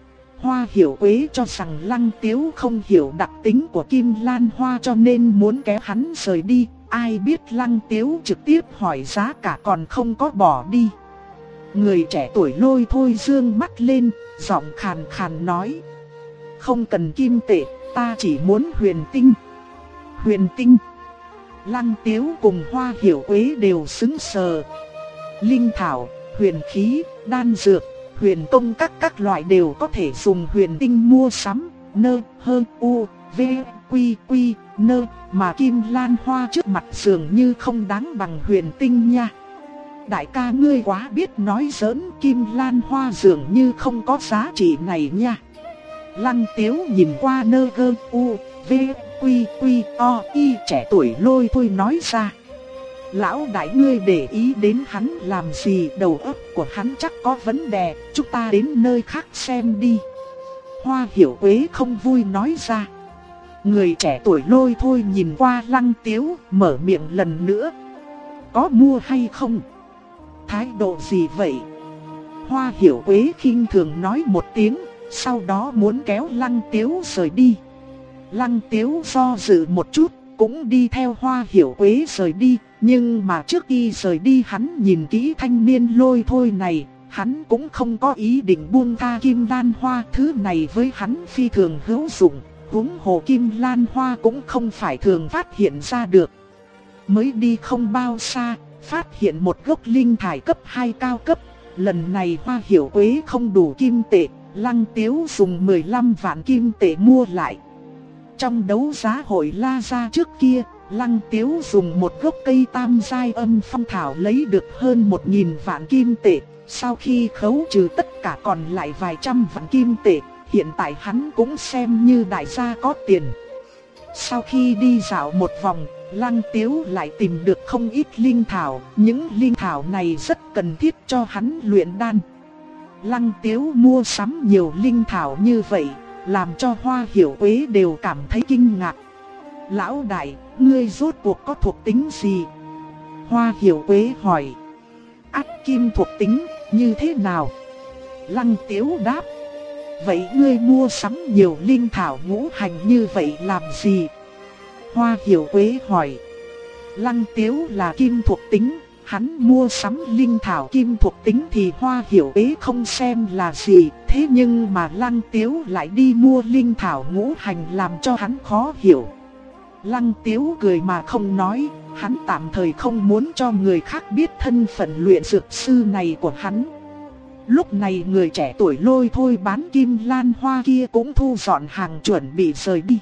Hoa Hiểu Quế cho rằng Lăng Tiếu không hiểu đặc tính của Kim Lan Hoa cho nên muốn kéo hắn rời đi, ai biết Lăng Tiếu trực tiếp hỏi giá cả còn không có bỏ đi. Người trẻ tuổi Lôi Thôi dương mắt lên, giọng khàn khàn nói: không cần kim tệ, ta chỉ muốn huyền tinh. Huyền tinh? Lăng Tiếu cùng Hoa Hiểu Quế đều sững sờ. Linh thảo, huyền khí, đan dược, huyền công các loại đều có thể dùng huyền tinh mua sắm. Nơ, hơ, u, v, quy, quy, nơ, mà Kim Lan Hoa trước mặt dường như không đáng bằng huyền tinh nha. Đại ca ngươi quá biết nói giỡn, Kim Lan Hoa dường như không có giá trị này nha. Lăng Tiếu nhìn qua nơ gơ u, v, quy quy o y trẻ tuổi Lôi Thôi nói ra. Lão đại ngươi để ý đến hắn làm gì, đầu óc của hắn chắc có vấn đề, chúng ta đến nơi khác xem đi. Hoa Hiểu Quế không vui nói ra. Người trẻ tuổi Lôi Thôi nhìn qua Lăng Tiếu, mở miệng lần nữa. Có mua hay không? Thái độ gì vậy? Hoa Hiểu Quế khinh thường nói một tiếng, sau đó muốn kéo Lăng Tiếu rời đi. Lăng Tiếu do dự một chút, cũng đi theo Hoa Hiểu Quế rời đi. Nhưng mà trước khi rời đi hắn nhìn kỹ thanh niên Lôi Thôi này, hắn cũng không có ý định buông tha Kim Lan Hoa. Thứ này với hắn phi thường hữu dụng, huống hồ Kim Lan Hoa cũng không phải thường phát hiện ra được. Mới đi không bao xa, phát hiện một gốc linh thải cấp 2 cao cấp. Lần này Hoa Hiểu Quế không đủ kim tệ, Lăng Tiếu dùng 15 vạn kim tệ mua lại. Trong đấu giá hội La Gia trước kia, Lăng Tiếu dùng một gốc cây tam giai âm phong thảo lấy được hơn 1000 vạn kim tệ. Sau khi khấu trừ tất cả còn lại vài trăm vạn kim tệ, hiện tại hắn cũng xem như đại gia có tiền. Sau khi đi dạo một vòng, Lăng Tiếu lại tìm được không ít linh thảo. Những linh thảo này rất cần thiết cho hắn luyện đan. Lăng Tiếu mua sắm nhiều linh thảo như vậy, làm cho Hoa Hiểu Quế đều cảm thấy kinh ngạc. Lão đại, ngươi rốt cuộc có thuộc tính gì? Hoa Hiểu Quế hỏi. Ác kim thuộc tính, như thế nào? Lăng Tiếu đáp. Vậy ngươi mua sắm nhiều linh thảo ngũ hành như vậy làm gì? Hoa Hiểu Quế hỏi. Lăng Tiếu là kim thuộc tính, hắn mua sắm linh thảo kim thuộc tính thì Hoa Hiểu Quế không xem là gì. Thế nhưng mà Lăng Tiếu lại đi mua linh thảo ngũ hành làm cho hắn khó hiểu. Lăng Tiếu cười mà không nói, hắn tạm thời không muốn cho người khác biết thân phận luyện dược sư này của hắn. Lúc này người trẻ tuổi Lôi Thôi bán Kim Lan Hoa kia cũng thu dọn hàng chuẩn bị rời đi.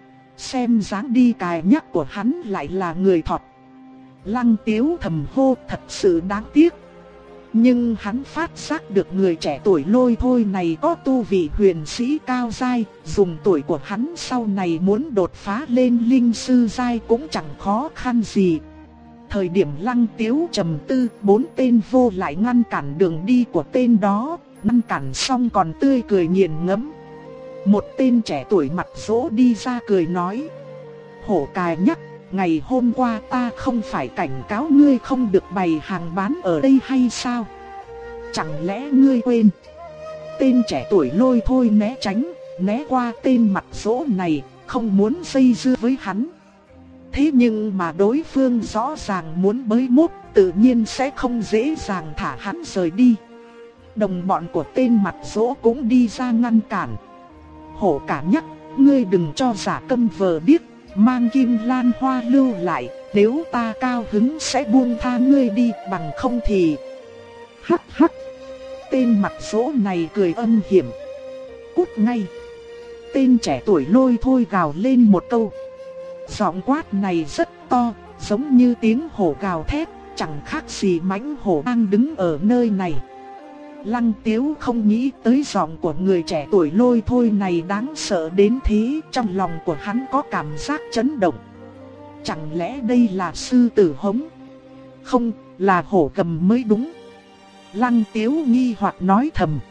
Xem dáng đi cài nhắc của hắn lại là người thọt. Lăng Tiếu thầm hô thật sự đáng tiếc. Nhưng hắn phát giác được người trẻ tuổi Lôi Thôi này có tu vị huyền sĩ cao giai, dùng tuổi của hắn sau này muốn đột phá lên linh sư giai cũng chẳng khó khăn gì. Thời điểm Lăng Tiếu trầm tư, 4 tên vô lại ngăn cản đường đi của tên đó, ngăn cản xong còn tươi cười nghiền ngẫm. Một tên trẻ tuổi mặt rỗ đi ra cười nói: Hổ cài nhắc, ngày hôm qua ta không phải cảnh cáo ngươi không được bày hàng bán ở đây hay sao? Chẳng lẽ ngươi quên? Tên trẻ tuổi Lôi Thôi né tránh, né qua tên mặt rỗ này, không muốn dây dưa với hắn. Thế nhưng mà đối phương rõ ràng muốn bới mốt, tự nhiên sẽ không dễ dàng thả hắn rời đi. Đồng bọn của tên mặt rỗ cũng đi ra ngăn cản. Hổ cả nhắc, ngươi đừng cho giả câm vờ điếc, mang Kim Lan Hoa lưu lại, nếu ta cao hứng sẽ buông tha ngươi đi, bằng không thì... Hắc hắc. Tên mặt rỗ này cười âm hiểm. Cút ngay. Tên trẻ tuổi Lôi Thôi gào lên một câu. Giọng quát này rất to, giống như tiếng hổ gào thét, chẳng khác gì mãnh hổ đang đứng ở nơi này. Lăng Tiếu không nghĩ tới giọng của người trẻ tuổi Lôi Thôi này đáng sợ đến thế, trong lòng của hắn có cảm giác chấn động. Chẳng lẽ đây là sư tử hống? Không, là hổ gầm mới đúng. Lăng Tiếu nghi hoặc nói thầm.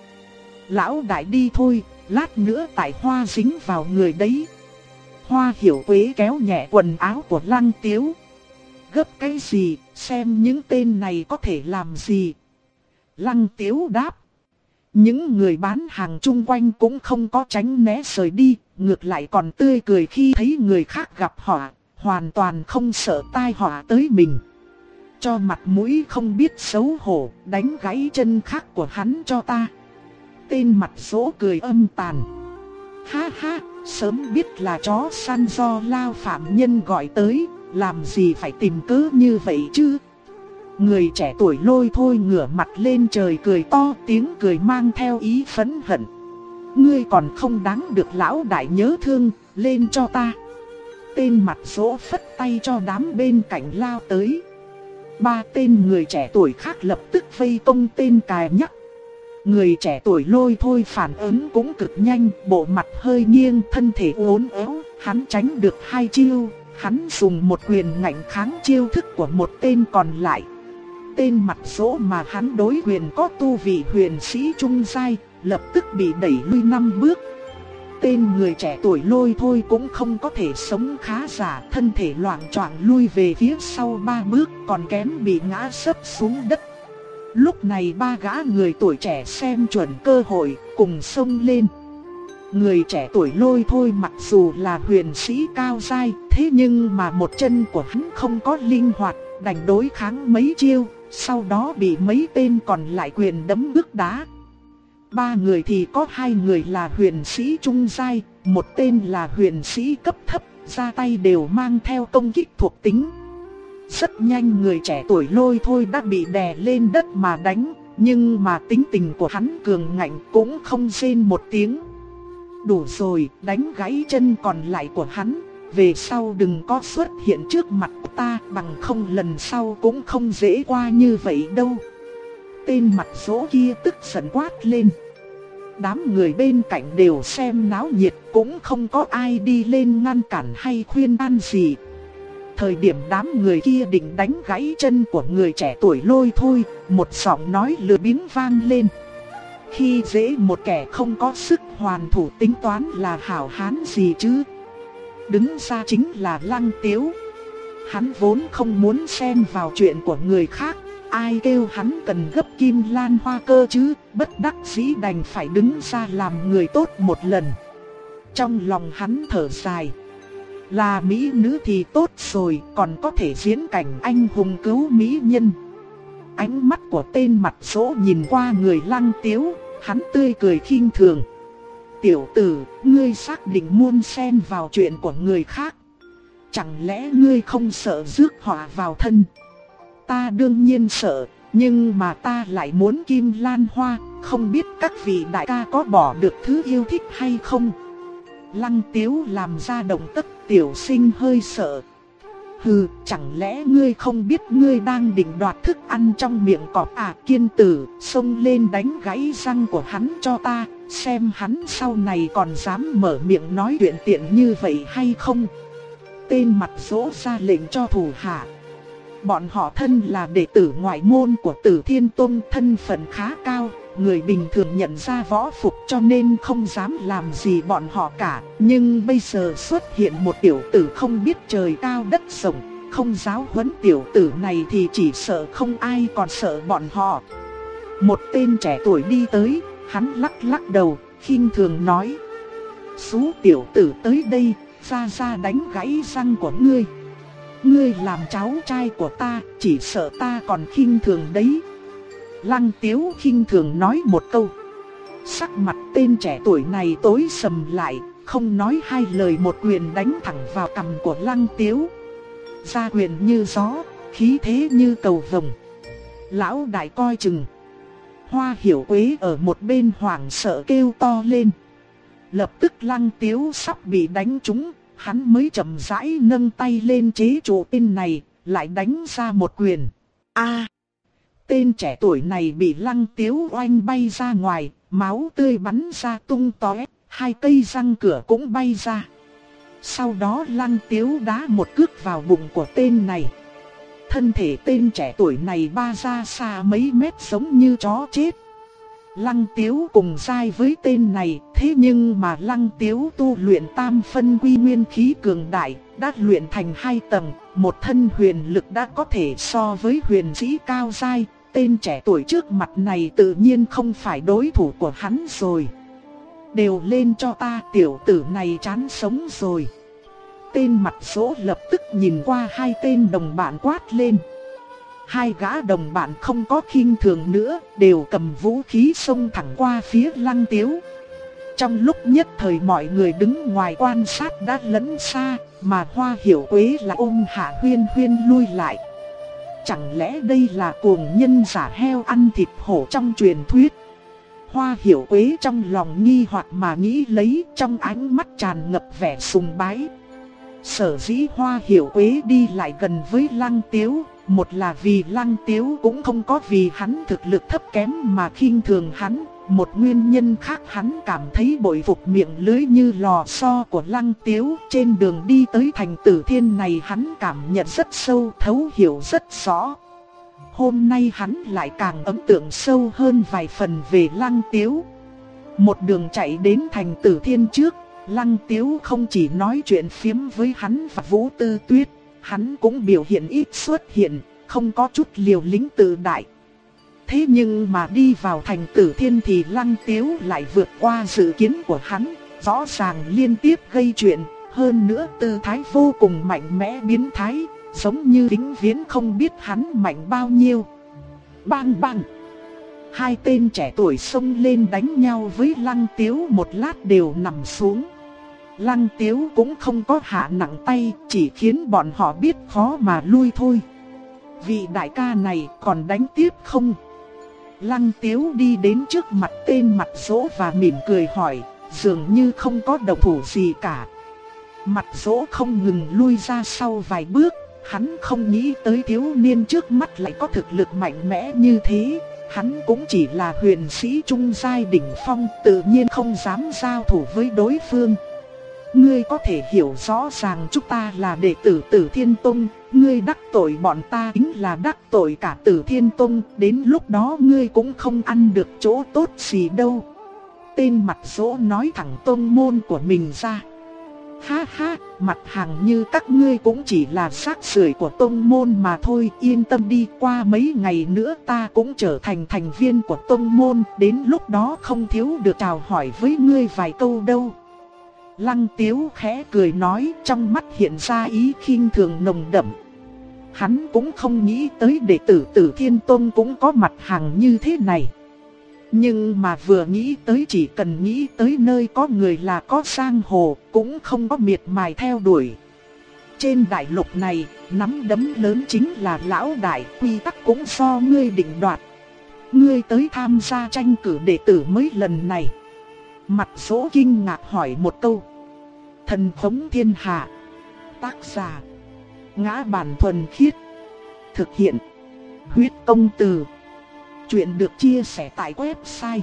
Lão đại đi thôi, lát nữa tại Hoa dính vào người đấy. Hoa Hiểu Quế kéo nhẹ quần áo của Lăng Tiếu. Gấp cái gì, xem những tên này có thể làm gì. Lăng Tiếu đáp. Những người bán hàng chung quanh cũng không có tránh né rời đi, ngược lại còn tươi cười khi thấy người khác gặp họa, hoàn toàn không sợ tai họa tới mình. Cho mặt mũi không biết xấu hổ, đánh gãy chân khác của hắn cho ta. Tên mặt dỗ cười âm tàn. Ha ha, sớm biết là chó săn do Lao phạm nhân gọi tới, làm gì phải tìm cớ như vậy chứ. Người trẻ tuổi Lôi Thôi ngửa mặt lên trời cười to, tiếng cười mang theo ý phẫn hận. Ngươi còn không đáng được lão đại nhớ thương, lên cho ta. Tên mặt dỗ phất tay cho đám bên cạnh lao tới. Ba tên người trẻ tuổi khác lập tức vây công tên cài nhắc. Người trẻ tuổi Lôi Thôi phản ứng cũng cực nhanh, bộ mặt hơi nghiêng, thân thể uốn éo, hắn tránh được hai chiêu, hắn dùng một quyền ngạnh kháng chiêu thức của một tên còn lại. Tên mặt dỗ mà hắn đối quyền có tu vị huyền sĩ trung giai, lập tức bị đẩy lui 5 bước. Tên người trẻ tuổi Lôi Thôi cũng không có thể sống khá giả, thân thể loạng choạng lui về phía sau 3 bước, còn kém bị ngã sấp xuống đất. Lúc này ba gã người tuổi trẻ xem chuẩn cơ hội, cùng xông lên. Người trẻ tuổi Lôi Thôi mặc dù là huyền sĩ cao giai, thế nhưng mà một chân của hắn không có linh hoạt, đành đối kháng mấy chiêu, sau đó bị mấy tên còn lại quyền đấm bước đá. Ba người thì có 2 người là huyền sĩ trung giai, một tên là huyền sĩ cấp thấp, ra tay đều mang theo công kích thuộc tính. Rất nhanh người trẻ tuổi Lôi Thôi đã bị đè lên đất mà đánh, nhưng mà tính tình của hắn cường ngạnh cũng không rên một tiếng. Đủ rồi, đánh gãy chân còn lại của hắn, về sau đừng có xuất hiện trước mặt ta, bằng không lần sau cũng không dễ qua như vậy đâu. Tên mặt dỗ kia tức giận quát lên. Đám người bên cạnh đều xem náo nhiệt, cũng không có ai đi lên ngăn cản hay khuyên can gì. Thời điểm đám người kia định đánh gãy chân của người trẻ tuổi Lôi Thôi, một giọng nói lừa biếng vang lên. Khi dễ một kẻ không có sức hoàn thủ tính toán là hảo hán gì chứ. Đứng ra chính là Lăng Tiếu. Hắn vốn không muốn xen vào chuyện của người khác, ai kêu hắn cần gấp kim lan hoa cơ chứ, bất đắc dĩ đành phải đứng ra làm người tốt một lần. Trong lòng hắn thở dài. Là mỹ nữ thì tốt rồi, còn có thể diễn cảnh anh hùng cứu mỹ nhân. Ánh mắt của tên mặt dỗ nhìn qua người Lăng Tiếu, hắn tươi cười khinh thường. Tiểu tử, ngươi xác định muốn xen vào chuyện của người khác. Chẳng lẽ ngươi không sợ rước họa vào thân? Ta đương nhiên sợ, nhưng mà ta lại muốn kim lan hoa, không biết các vị đại ca có bỏ được thứ yêu thích hay không? Lăng Tiếu làm ra động tác, tiểu sinh hơi sợ. Hừ, chẳng lẽ ngươi không biết ngươi đang định đoạt thức ăn trong miệng cọp à? Kiên tử, xông lên đánh gãy răng của hắn cho ta, xem hắn sau này còn dám mở miệng nói chuyện tiện như vậy hay không. Tên mặt dỗ ra lệnh cho thủ hạ. Bọn họ thân là đệ tử ngoại môn của Tử Thiên Tông, thân phận khá cao, người bình thường nhận ra võ phục cho nên không dám làm gì bọn họ cả. Nhưng bây giờ xuất hiện một tiểu tử không biết trời cao đất rộng, không giáo huấn tiểu tử này thì chỉ sợ không ai còn sợ bọn họ. Một tên trẻ tuổi đi tới, hắn lắc lắc đầu, khinh thường nói. Xú tiểu tử tới đây, ra đánh gãy răng của ngươi. Ngươi làm cháu trai của ta, chỉ sợ ta còn khinh thường đấy. Lăng Tiếu khinh thường nói một câu. Sắc mặt tên trẻ tuổi này tối sầm lại, không nói hai lời một quyền đánh thẳng vào cằm của Lăng Tiếu. Ra quyền như gió, khí thế như cầu vồng. Lão đại coi chừng. Hoa Hiểu Quế ở một bên hoảng sợ kêu to lên. Lập tức Lăng Tiếu sắp bị đánh trúng, hắn mới chậm rãi nâng tay lên chế trụ tên này, lại đánh ra một quyền. A! Tên trẻ tuổi này bị Lăng Tiếu oanh bay ra ngoài, máu tươi bắn ra tung tóe, 2 cây răng cửa cũng bay ra. Sau đó Lăng Tiếu đá một cước vào bụng của tên này. Thân thể tên trẻ tuổi này ba ra xa mấy mét giống như chó chết. Lăng Tiếu cùng giai với tên này, thế nhưng mà Lăng Tiếu tu luyện tam phân quy nguyên khí cường đại, đã luyện thành 2 tầng, một thân huyền lực đã có thể so với huyền sĩ cao giai. Tên trẻ tuổi trước mặt này tự nhiên không phải đối thủ của hắn rồi. Đều lên cho ta, tiểu tử này chán sống rồi. Tên mặt sỗ lập tức nhìn qua hai tên đồng bạn quát lên. Hai gã đồng bạn không có khinh thường nữa, đều cầm vũ khí xông thẳng qua phía Lăng Tiếu. Trong lúc nhất thời mọi người đứng ngoài quan sát đã lẫn xa, mà Hoa Hiểu Quế là ôm Hạ Huyên Huyên lui lại. Chẳng lẽ đây là cuồng nhân giả heo ăn thịt hổ trong truyền thuyết? Hoa Hiểu Quế trong lòng nghi hoặc mà nghĩ lấy, trong ánh mắt tràn ngập vẻ sùng bái. Sở dĩ Hoa Hiểu Quế đi lại gần với Lăng Tiếu, một là vì Lăng Tiếu cũng không có vì hắn thực lực thấp kém mà khinh thường hắn. Một nguyên nhân khác hắn cảm thấy bội phục miệng lưỡi như lò xo của Lăng Tiếu. Trên đường đi tới thành Tử Thiên này hắn cảm nhận rất sâu, thấu hiểu rất rõ. Hôm nay hắn lại càng ấn tượng sâu hơn vài phần về Lăng Tiếu. Một đường chạy đến thành Tử Thiên trước, Lăng Tiếu không chỉ nói chuyện phiếm với hắn và Vũ Tư Tuyết, hắn cũng biểu hiện ít xuất hiện, không có chút liều lĩnh tự đại. Thế nhưng mà đi vào thành Tử Thiên thì Lăng Tiếu lại vượt qua dự kiến của hắn, rõ ràng liên tiếp gây chuyện, hơn nữa tư thái vô cùng mạnh mẽ biến thái, giống như vĩnh viễn không biết hắn mạnh bao nhiêu. Bang bang! Hai tên trẻ tuổi xông lên đánh nhau với Lăng Tiếu, một lát đều nằm xuống. Lăng Tiếu cũng không có hạ nặng tay, chỉ khiến bọn họ biết khó mà lui thôi. Vị đại ca này còn đánh tiếp không? Lăng Tiếu đi đến trước mặt tên mặt dỗ và mỉm cười hỏi, dường như không có động thủ gì cả. Mặt dỗ không ngừng lui ra sau vài bước, hắn không nghĩ tới thiếu niên trước mắt lại có thực lực mạnh mẽ như thế. Hắn cũng chỉ là huyền sĩ trung giai đỉnh phong, tự nhiên không dám giao thủ với đối phương. Ngươi có thể hiểu rõ ràng chúng ta là đệ tử Tử Thiên Tông, ngươi đắc tội bọn ta chính là đắc tội cả Tử Thiên Tông, đến lúc đó ngươi cũng không ăn được chỗ tốt gì đâu. Tên mặt dỗ nói thẳng tông môn của mình ra. Ha ha, mặt hàng như các ngươi cũng chỉ là rác rưởi của tông môn mà thôi, yên tâm đi, qua mấy ngày nữa ta cũng trở thành thành viên của tông môn, đến lúc đó không thiếu được chào hỏi với ngươi vài câu đâu. Lăng Tiếu khẽ cười nói, trong mắt hiện ra ý khinh thường nồng đậm. Hắn cũng không nghĩ tới đệ tử Tử Thiên Tông cũng có mặt hàng như thế này. Nhưng mà vừa nghĩ tới, chỉ cần nghĩ tới nơi có người là có giang hồ, cũng không có miệt mài theo đuổi. Trên đại lục này, nắm đấm lớn chính là lão đại, quy tắc cũng do ngươi định đoạt. Ngươi tới tham gia tranh cử đệ tử mới lần này. Mặt dỗ kinh ngạc hỏi một câu. Thần thống thiên hạ. Tác giả: Ngã Bản Thuần Khiết. Thực hiện: Huyết Công Từ. Chuyện được chia sẻ tại website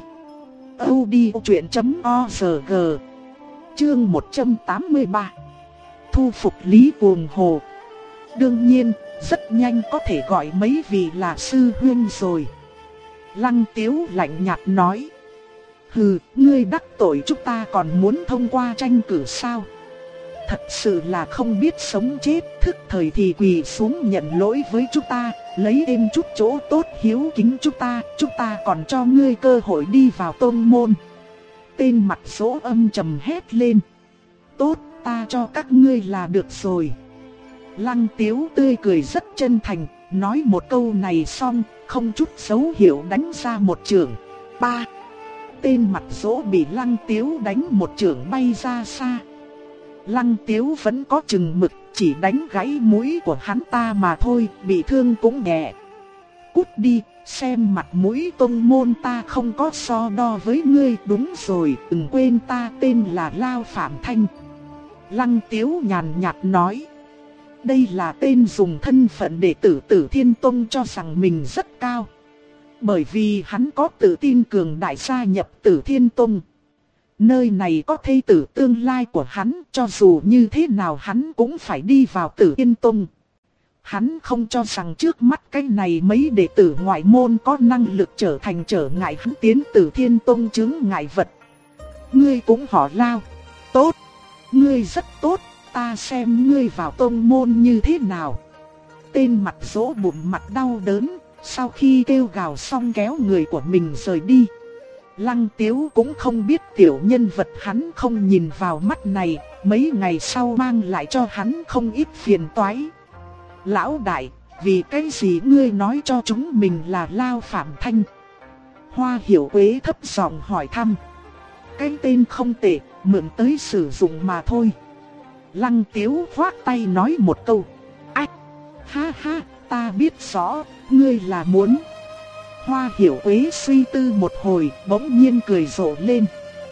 audiochuyện.org. Chương 183. Thu phục Lý Cuồng Hồ. Đương nhiên, rất nhanh có thể gọi mấy vị là sư huynh rồi. Lăng Tiếu lạnh nhạt nói. Hừ, ngươi đắc tội chúng ta còn muốn thông qua tranh cử sao? Thật sự là không biết sống chết, thức thời thì quỳ xuống nhận lỗi với chúng ta, lấy thêm chút chỗ tốt hiếu kính chúng ta còn cho ngươi cơ hội đi vào tông môn. Tên mặt dỗ âm trầm hét lên. Tốt, ta cho các ngươi là được rồi. Lăng Tiếu tươi cười rất chân thành, nói một câu này xong, không chút dấu hiệu đánh ra một chưởng. Ba. Tên mặt dỗ bị Lăng Tiếu đánh một chưởng bay ra xa. Lăng Tiếu vẫn có chừng mực, chỉ đánh gãy mũi của hắn ta mà thôi, bị thương cũng nhẹ. Cút đi, xem mặt mũi tông môn ta không có so đo với ngươi. Đúng rồi, đừng quên ta tên là Lao Phạm Thanh. Lăng Tiếu nhàn nhạt nói. Đây là tên dùng thân phận đệ tử Tử Thiên Tông cho rằng mình rất cao. Bởi vì hắn có tự tin cường đại gia nhập Tử Thiên Tông. Nơi này có thê tử tương lai của hắn, cho dù như thế nào hắn cũng phải đi vào Tử Yên Tông. Hắn không cho rằng trước mắt cái này mấy đệ tử ngoại môn có năng lực trở thành trở ngại hắn tiến Tử Thiên Tông chứng ngại vật. Ngươi cũng họ Lao. Tốt. Ngươi rất tốt, ta xem ngươi vào tông môn như thế nào. Tên mặt dỗ bụng mặt đau đớn, sau khi kêu gào xong kéo người của mình rời đi. Lăng Tiếu cũng không biết tiểu nhân vật hắn không nhìn vào mắt này, mấy ngày sau mang lại cho hắn không ít phiền toái. Lão đại, vì cái gì ngươi nói cho chúng mình là Lao Phạm Thanh? Hoa Hiểu Quế thấp giọng hỏi thăm. Cái tên không tệ, mượn tới sử dụng mà thôi. Lăng Tiếu khoát tay nói một câu. Ách, ha ha, ta biết rõ, ngươi là muốn. Hoa Hiểu Quế suy tư một hồi, bỗng nhiên cười rộ lên.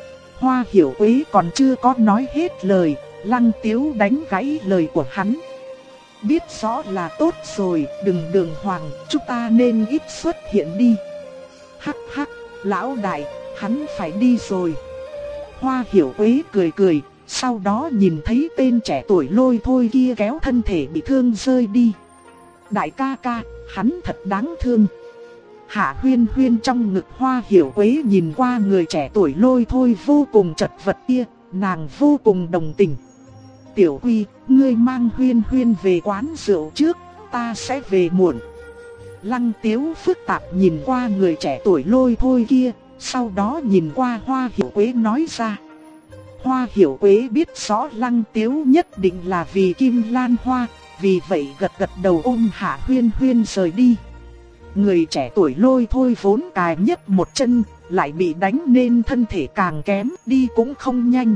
Hoa Hiểu Quế còn chưa có nói hết lời, Lăng Tiếu đánh gãy lời của hắn. Biết rõ là tốt rồi, đừng đường hoàng, chúng ta nên ít xuất hiện đi. Hắc hắc, lão đại, hắn phải đi rồi. Hoa Hiểu Quế cười cười, sau đó nhìn thấy tên trẻ tuổi Lôi Thôi kia kéo thân thể bị thương rơi đi. Đại ca ca, hắn thật đáng thương. Hạ Huyên Huyên trong ngực Hoa Hiểu Quế nhìn qua người trẻ tuổi Lôi Thôi vô cùng chật vật kia, nàng vô cùng đồng tình. Tiểu Quy, ngươi mang Huyên Huyên về quán rượu trước, ta sẽ về muộn. Lăng Tiếu phức tạp nhìn qua người trẻ tuổi Lôi Thôi kia, sau đó nhìn qua Hoa Hiểu Quế nói ra. Hoa Hiểu Quế biết rõ Lăng Tiếu nhất định là vì Kim Lan Hoa, vì vậy gật gật đầu ôm Hạ Huyên Huyên rời đi. Người trẻ tuổi Lôi Thôi vốn cài nhấc một chân, lại bị đánh nên thân thể càng kém, đi cũng không nhanh.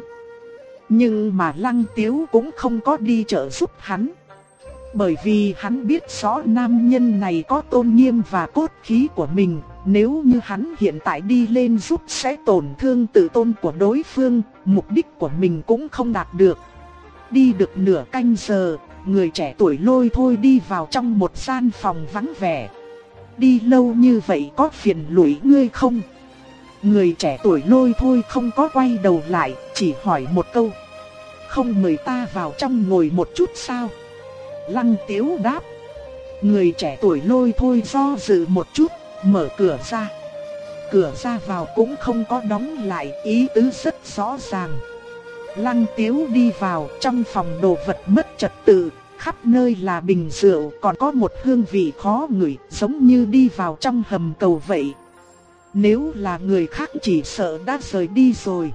Nhưng mà Lăng Tiếu cũng không có đi trợ giúp hắn. Bởi vì hắn biết rõ nam nhân này có tôn nghiêm và cốt khí của mình, nếu như hắn hiện tại đi lên giúp sẽ tổn thương tự tôn của đối phương, mục đích của mình cũng không đạt được. Đi được nửa canh giờ, người trẻ tuổi Lôi Thôi đi vào trong một gian phòng vắng vẻ. Đi lâu như vậy có phiền lụy ngươi không? Người trẻ tuổi Lôi Thôi không có quay đầu lại, chỉ hỏi một câu. Không mời ta vào trong ngồi một chút sao? Lăng Tiếu đáp. Người trẻ tuổi Lôi Thôi do dự một chút, mở cửa ra. Cửa ra vào cũng không có đóng lại, ý tứ rất rõ ràng. Lăng Tiếu đi vào, trong phòng đồ vật mất trật tự, khắp nơi là bình rượu, còn có một hương vị khó ngửi, giống như đi vào trong hầm cầu vậy. Nếu là người khác chỉ sợ đã rời đi rồi.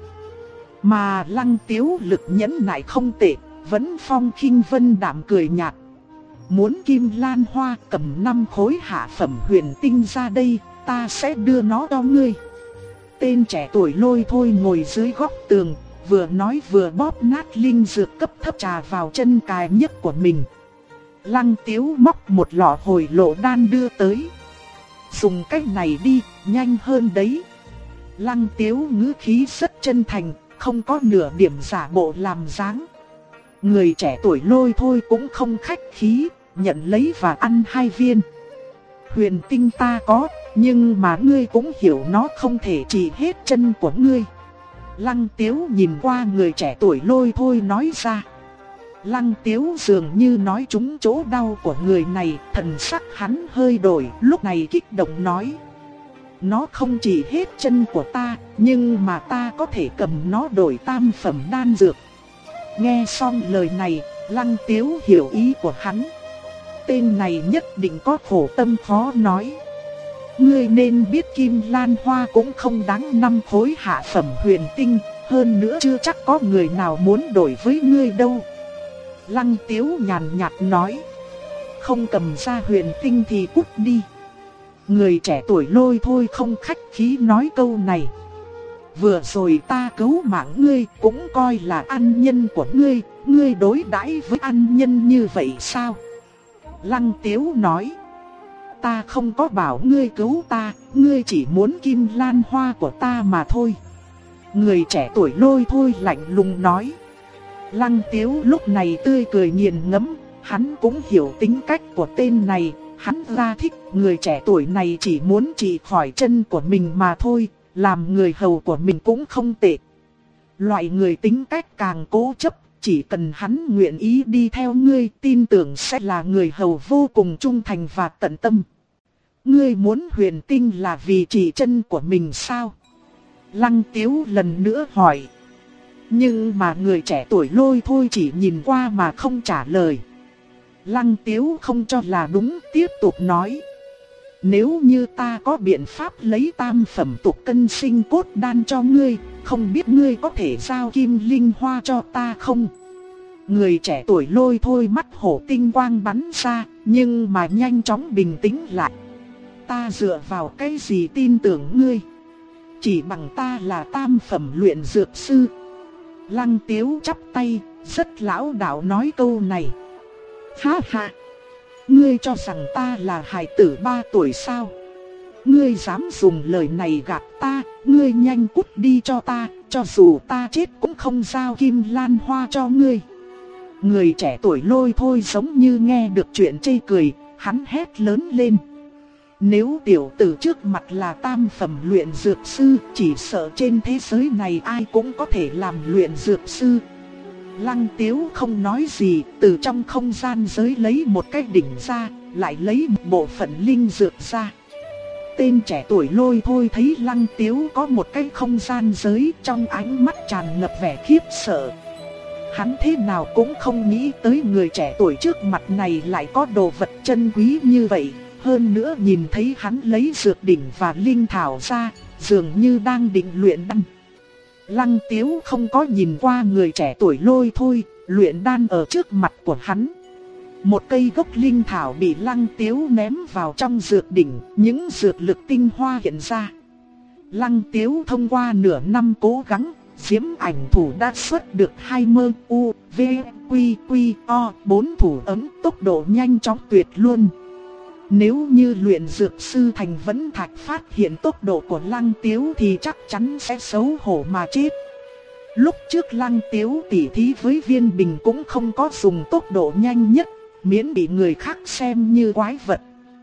Mà Lăng Tiếu lực nhẫn nại không tệ, vẫn phong khinh vân đạm cười nhạt. Muốn Kim Lan Hoa cầm 5 khối hạ phẩm huyền tinh ra đây, ta sẽ đưa nó cho ngươi. Tên trẻ tuổi Lôi Thôi ngồi dưới góc tường, vừa nói vừa bóp nát linh dược cấp thấp trà vào chân cài nhất của mình. Lăng Tiếu móc một lọ hồi lộ đan đưa tới. Dùng cách này đi, nhanh hơn đấy. Lăng Tiếu ngữ khí rất chân thành, không có nửa điểm giả bộ làm dáng. Người trẻ tuổi Lôi Thôi cũng không khách khí, nhận lấy và ăn 2 viên. Huyền tinh ta có, nhưng mà ngươi cũng hiểu nó không thể trị hết chân của ngươi. Lăng Tiếu nhìn qua người trẻ tuổi Lôi Thôi nói ra. Lăng Tiếu dường như nói trúng chỗ đau của người này, thần sắc hắn hơi đổi, lúc này kích động nói. Nó không chỉ hết chân của ta, nhưng mà ta có thể cầm nó đổi tam phẩm đan dược. Nghe xong lời này, Lăng Tiếu hiểu ý của hắn. Tên này nhất định có khổ tâm khó nói. Ngươi nên biết Kim Lan Hoa cũng không đáng 5 khối hạ phẩm huyền tinh, hơn nữa chưa chắc có người nào muốn đổi với ngươi đâu. Lăng Tiếu nhàn nhạt nói. Không cầm ra huyền tinh thì cút đi. Người trẻ tuổi Lôi Thôi không khách khí nói câu này. Vừa rồi ta cứu mạng ngươi cũng coi là ân nhân của ngươi, ngươi đối đãi với ân nhân như vậy sao? Lăng Tiếu nói. Ta không có bảo ngươi cứu ta, ngươi chỉ muốn Kim Lan Hoa của ta mà thôi. Người trẻ tuổi Lôi Thôi lạnh lùng nói. Lăng Tiếu lúc này tươi cười nghiền ngẫm, hắn cũng hiểu tính cách của tên này, hắn ra thích người trẻ tuổi này chỉ muốn trị khỏi chân của mình mà thôi, làm người hầu của mình cũng không tệ. loại người tính cách càng cố chấp, chỉ cần hắn nguyện ý đi theo ngươi, tin tưởng sẽ là người hầu vô cùng trung thành và tận tâm. Ngươi muốn Huyền Tinh là vì chỉ chân của mình sao? Lăng Tiếu lần nữa hỏi. Nhưng mà người trẻ tuổi Lôi Thôi chỉ nhìn qua mà không trả lời. Lăng Tiếu không cho là đúng, tiếp tục nói. Nếu như ta có biện pháp lấy tam phẩm tục cân sinh cốt đan cho ngươi, không biết ngươi có thể giao kim linh hoa cho ta không? Người trẻ tuổi Lôi Thôi mắt hổ tinh quang bắn ra, nhưng mà nhanh chóng bình tĩnh lại. Ta dựa vào cái gì tin tưởng ngươi? Chỉ bằng ta là tam phẩm luyện dược sư. Lăng Tiếu chắp tay, rất lão đạo nói câu này. Ha ha! Ngươi cho rằng ta là hài tử 3 tuổi sao? Ngươi dám dùng lời này gạt ta, ngươi nhanh cút đi cho ta, cho dù ta chết cũng không giao kim lan hoa cho ngươi. Người trẻ tuổi Lôi Thôi giống như nghe được chuyện chê cười, hắn hét lớn lên. Nếu tiểu tử trước mặt là tam phẩm luyện dược sư, chỉ sợ trên thế giới này ai cũng có thể làm luyện dược sư. Lăng Tiếu không nói gì, từ trong không gian giới lấy một cái đỉnh ra, lại lấy một bộ phận linh dược ra. Tên trẻ tuổi Lôi Thôi thấy Lăng Tiếu có một cái không gian giới, trong ánh mắt tràn ngập vẻ khiếp sợ. Hắn thế nào cũng không nghĩ tới người trẻ tuổi trước mặt này lại có đồ vật chân quý như vậy. Hơn nữa nhìn thấy hắn lấy dược đỉnh và linh thảo ra, dường như đang định luyện đan. Lăng Tiếu không có nhìn qua người trẻ tuổi Lôi Thôi, luyện đan ở trước mặt của hắn. Một cây gốc linh thảo bị Lăng Tiếu ném vào trong dược đỉnh, những dược lực tinh hoa hiện ra. Lăng Tiếu thông qua nửa năm cố gắng, Diễm Ảnh thủ đã xuất được 20 U, V, Quy, Quy, O, 4 thủ ấm, tốc độ nhanh chóng tuyệt luôn. Nếu như luyện dược sư Thành Vấn Thạch phát hiện tốc độ của Lăng Tiếu thì chắc chắn sẽ xấu hổ mà chết. Lúc trước Lăng Tiếu tỉ thí với Viên Bình cũng không có dùng tốc độ nhanh nhất, miễn bị người khác xem như quái vật.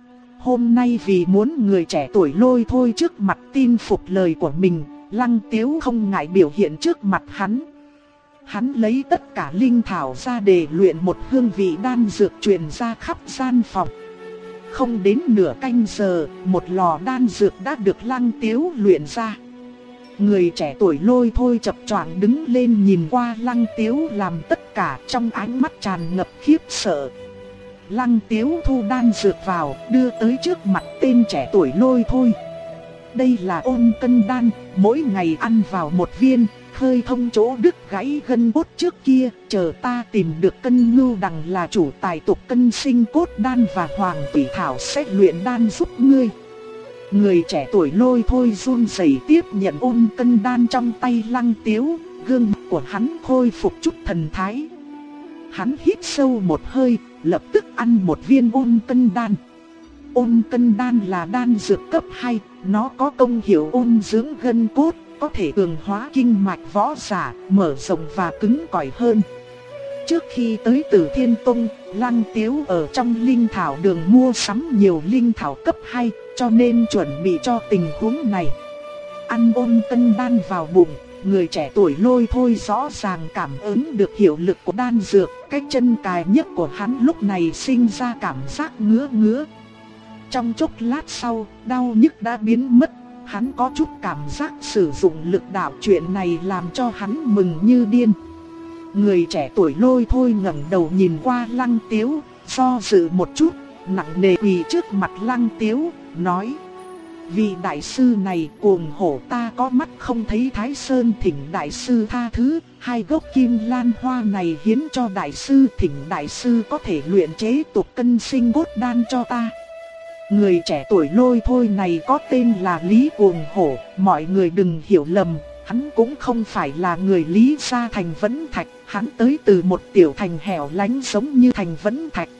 Hôm nay vì muốn người trẻ tuổi Lôi Thôi trước mặt tin phục lời của mình, Lăng Tiếu không ngại biểu hiện trước mặt hắn. Hắn lấy tất cả linh thảo ra để luyện một hương vị đan dược truyền ra khắp gian phòng. Không đến nửa canh giờ, một lò đan dược đã được Lăng Tiếu luyện ra. Người trẻ tuổi Lôi Thôi chập choạng đứng lên nhìn qua Lăng Tiếu làm tất cả, trong ánh mắt tràn ngập khiếp sợ. Lăng Tiếu thu đan dược vào, đưa tới trước mặt tên trẻ tuổi Lôi Thôi. Đây là Ôn Cân đan, mỗi ngày ăn vào một viên, khơi thông chỗ đứt gãy gân cốt trước kia, chờ ta tìm được Cân Ngưu Đằng là chủ tài tục cân sinh cốt đan và Hoàng Thủy Thảo sẽ luyện đan giúp ngươi. Người trẻ tuổi Lôi Thôi run rẩy tiếp nhận Ôn Cân đan trong tay Lăng Tiếu, gương mặt của hắn khôi phục chút thần thái. Hắn hít sâu một hơi, lập tức ăn một viên Ôn Cân đan. Ôn Cân đan là đan dược cấp 2, nó có công hiệu ôn dưỡng gân cốt, có thể cường hóa kinh mạch võ giả, mở rộng và cứng cỏi hơn. Trước khi tới Tử Thiên Tông, Lăng Tiếu ở trong linh thảo đường mua sắm nhiều linh thảo cấp 2, cho nên chuẩn bị cho tình huống này. Ăn Ôn Cân đan vào bụng, người trẻ tuổi Lôi Thôi rõ ràng cảm ứng được hiệu lực của đan dược, cái chân cài nhất của hắn lúc này sinh ra cảm giác ngứa ngứa. Trong chốc lát sau, đau nhức đã biến mất, hắn có chút cảm giác sử dụng lực đạo, chuyện này làm cho hắn mừng như điên. Người trẻ tuổi Lôi Thôi ngẩng đầu nhìn qua Lăng Tiếu, do dự một chút, nặng nề quỳ trước mặt Lăng Tiếu, nói: vị đại sư này cuồng hổ, ta có mắt không thấy Thái Sơn, thỉnh đại sư tha thứ, 2 gốc kim lan hoa này hiến cho đại sư, thỉnh đại sư có thể luyện chế tục cân sinh cốt đan cho ta. Người trẻ tuổi Lôi Thôi này có tên là Lý Cuồng Hổ, mọi người đừng hiểu lầm, hắn cũng không phải là người Lý gia Thành Vấn Thạch, hắn tới từ một tiểu thành hẻo lánh giống như Thành Vấn Thạch.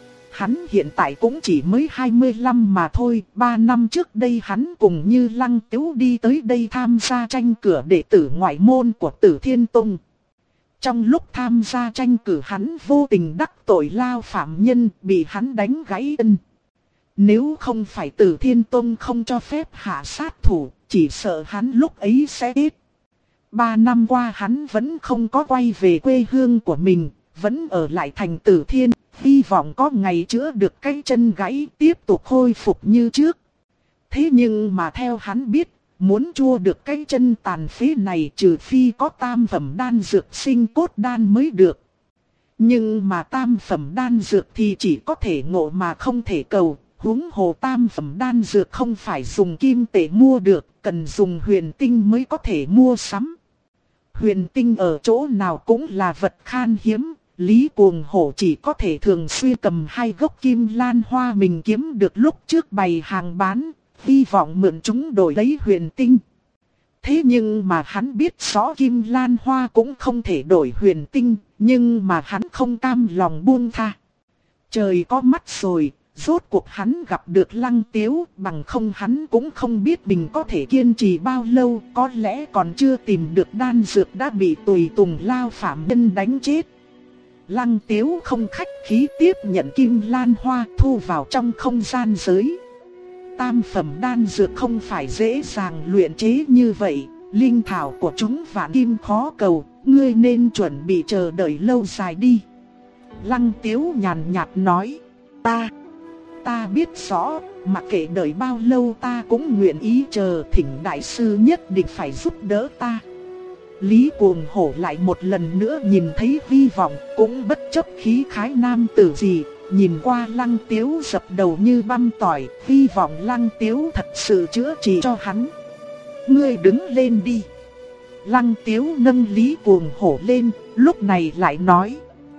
Hắn hiện tại cũng chỉ mới 25 mà thôi, 3 năm trước đây hắn cùng như Lăng Tiếu đi tới đây tham gia tranh cử đệ tử ngoại môn của Tử Thiên Tông. Trong lúc tham gia tranh cử hắn vô tình đắc tội lao phạm nhân, bị hắn đánh gãy chân. Nếu không phải Tử Thiên Tông không cho phép hạ sát thủ, chỉ sợ hắn lúc ấy sẽ chết. 3 năm qua hắn vẫn không có quay về quê hương của mình, vẫn ở lại thành Tử Thiên, hy vọng có ngày chữa được cái chân gãy tiếp tục khôi phục như trước. Thế nhưng mà theo hắn biết, muốn chua được cái chân tàn phế này trừ phi có tam phẩm đan dược sinh cốt đan mới được. Nhưng mà tam phẩm đan dược thì chỉ có thể ngộ mà không thể cầu, huống hồ tam phẩm đan dược không phải dùng kim tệ mua được, cần dùng huyền tinh mới có thể mua sắm. Huyền tinh ở chỗ nào cũng là vật khan hiếm, Lý Cuồng Hổ chỉ có thể thường xuyên cầm 2 gốc kim lan hoa mình kiếm được lúc trước bày hàng bán, hy vọng mượn chúng đổi lấy huyền tinh. Thế nhưng mà hắn biết rõ kim lan hoa cũng không thể đổi huyền tinh, nhưng mà hắn không cam lòng buông tha. Trời có mắt rồi, rốt cuộc hắn gặp được Lăng Tiếu, bằng không hắn cũng không biết mình có thể kiên trì bao lâu, có lẽ còn chưa tìm được đan dược đã bị tùy tùng lao phạm nhân đánh chết. Lăng Tiếu không khách khí tiếp nhận kim lan hoa thu vào trong không gian giới. Tam phẩm đan dược không phải dễ dàng luyện chế như vậy, linh thảo của chúng vạn kim khó cầu, ngươi nên chuẩn bị chờ đợi lâu dài đi. Lăng Tiếu nhàn nhạt nói, ta biết rõ, mặc kệ đợi bao lâu ta cũng nguyện ý chờ, thỉnh đại sư nhất định phải giúp đỡ ta. Lý Cuồng Hổ lại một lần nữa nhìn thấy hy vọng, cũng bất chấp khí khái nam tử gì, nhìn qua Lăng Tiếu dập đầu như băm tỏi, hy vọng Lăng Tiếu thật sự chữa trị cho hắn. Ngươi đứng lên đi. Lăng Tiếu nâng Lý Cuồng Hổ lên, lúc này lại nói,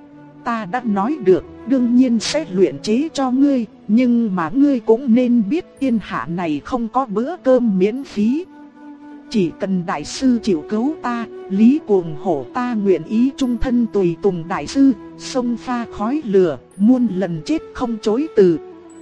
ta đã nói được, đương nhiên sẽ luyện chế cho ngươi, nhưng mà ngươi cũng nên biết thiên hạ này không có bữa cơm miễn phí. Chỉ cần đại sư chịu cứu ta, Lý Cuồng Hổ ta nguyện ý trung thân tùy tùng đại sư, xông pha khói lửa, muôn lần chết không chối từ.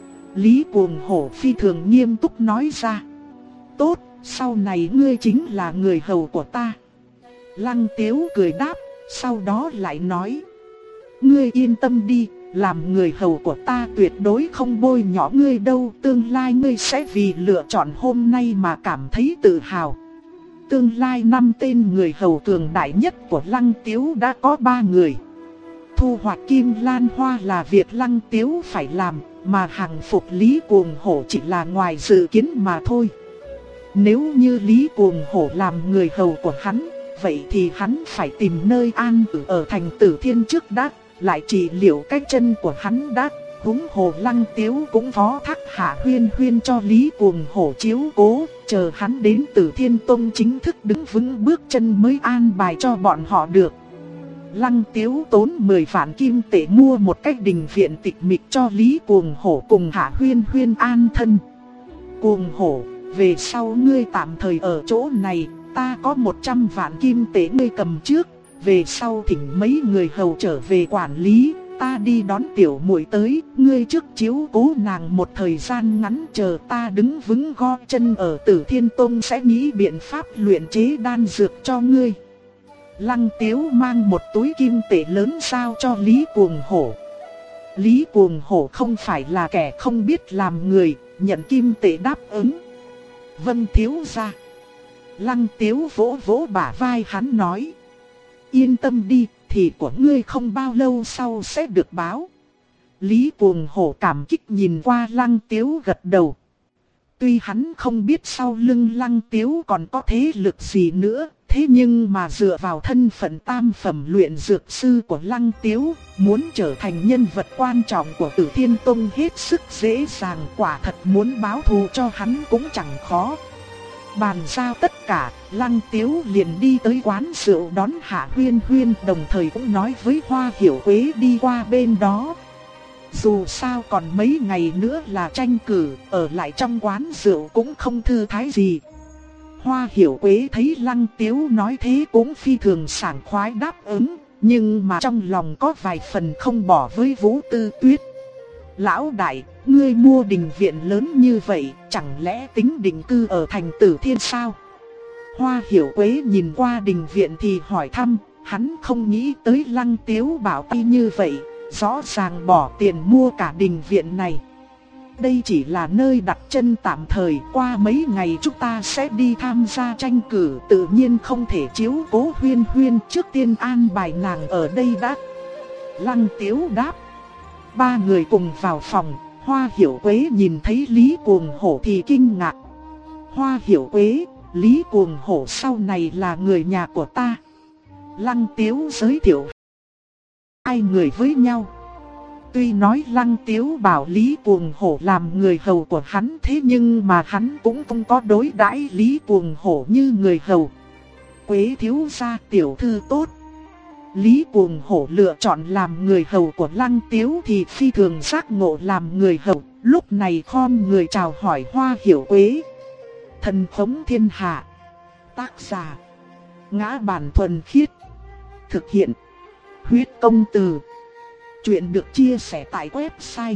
Lý Cuồng Hổ phi thường nghiêm túc nói ra, tốt, sau này ngươi chính là người hầu của ta. Lăng Tiếu cười đáp, sau đó lại nói, ngươi yên tâm đi, làm người hầu của ta tuyệt đối không bôi nhọ ngươi đâu, tương lai ngươi sẽ vì lựa chọn hôm nay mà cảm thấy tự hào. Tương lai 5 tên người hầu cường đại nhất của Lăng Tiếu đã có 3 người. Thu hoạch kim lan hoa là việc Lăng Tiếu phải làm, mà hàng phục Lý Cuồng Hổ chỉ là ngoài dự kiến mà thôi. Nếu như Lý Cuồng Hổ làm người hầu của hắn, vậy thì hắn phải tìm nơi an ở thành Tử Thiên trước đã, lại trị liệu cái chân của hắn đã. Huống hồ Lăng Tiếu cũng phó thác Hạ Huyên Huyên cho Lý Cuồng Hổ chiếu cố, chờ hắn đến Tử Thiên Tông chính thức đứng vững bước chân mới an bài cho bọn họ được. Lăng Tiếu tốn 10 vạn kim tệ mua một cái đình viện tịch mịch cho Lý Cuồng Hổ cùng Hạ Huyên Huyên an thân. Cuồng Hổ, về sau ngươi tạm thời ở chỗ này, ta có 100 vạn kim tệ ngươi cầm trước, về sau thỉnh mấy người hầu trở về quản lý. Ta đi đón tiểu muội tới, ngươi trước chiếu cố nàng một thời gian ngắn, chờ ta đứng vững gót chân ở Tử Thiên Tông sẽ nghĩ biện pháp luyện chế đan dược cho ngươi. Lăng Tiếu mang một túi kim tệ lớn giao cho Lý Cuồng Hổ. Lý Cuồng Hổ không phải là kẻ không biết làm người, nhận kim tệ đáp ứng. Vâng thiếu gia. Lăng Tiếu vỗ vỗ bả vai hắn nói, yên tâm đi, thì của ngươi không bao lâu sau sẽ được báo. Lý Cuồng Hổ cảm kích nhìn qua Lăng Tiếu gật đầu. Tuy hắn không biết sau lưng Lăng Tiếu còn có thế lực gì nữa, thế nhưng mà dựa vào thân phận tam phẩm luyện dược sư của Lăng Tiếu, muốn trở thành nhân vật quan trọng của Tử Thiên Tông hết sức dễ dàng, quả thật muốn báo thù cho hắn cũng chẳng khó. Bàn giao tất cả, Lăng Tiếu liền đi tới quán rượu đón Hạ Huyên Huyên, đồng thời cũng nói với Hoa Hiểu Quế đi qua bên đó. Dù sao còn mấy ngày nữa là tranh cử, ở lại trong quán rượu cũng không thư thái gì. Hoa Hiểu Quế thấy Lăng Tiếu nói thế cũng phi thường sảng khoái đáp ứng, nhưng mà trong lòng có vài phần không bỏ với Vũ Tư Tuyết. Lão đại, ngươi mua đình viện lớn như vậy, chẳng lẽ tính định cư ở thành Tử Thiên sao? Hoa Hiểu Quế nhìn qua đình viện thì hỏi thăm, hắn không nghĩ tới Lăng Tiếu bảo tay như vậy, rõ ràng bỏ tiền mua cả đình viện này. đây chỉ là nơi đặt chân tạm thời, qua mấy ngày chúng ta sẽ đi tham gia tranh cử, tự nhiên không thể chiếu cố Huyên Huyên, trước tiên an bài nàng ở đây đã. Lăng Tiếu đáp. Ba người cùng vào phòng, Hoa Hiểu Quế nhìn thấy Lý Cuồng Hổ thì kinh ngạc. Hoa Hiểu Quế, Lý Cuồng Hổ sau này là người nhà của ta. Lăng Tiếu giới thiệu hai người với nhau. Tuy nói Lăng Tiếu bảo Lý Cuồng Hổ làm người hầu của hắn, thế nhưng mà hắn cũng không có đối đãi Lý Cuồng Hổ như người hầu. Quế thiếu gia tiểu thư tốt. Lý Cuồng Hổ lựa chọn làm người hầu của Lăng Tiếu thì phi thường giác ngộ làm người hầu, lúc này khom người chào hỏi Hoa Hiểu Quế. Thần Khống Thiên Hạ. Tác giả Ngã Bản Thuần Khiết. Thực hiện Huyết Công Từ. Chuyện được chia sẻ tại website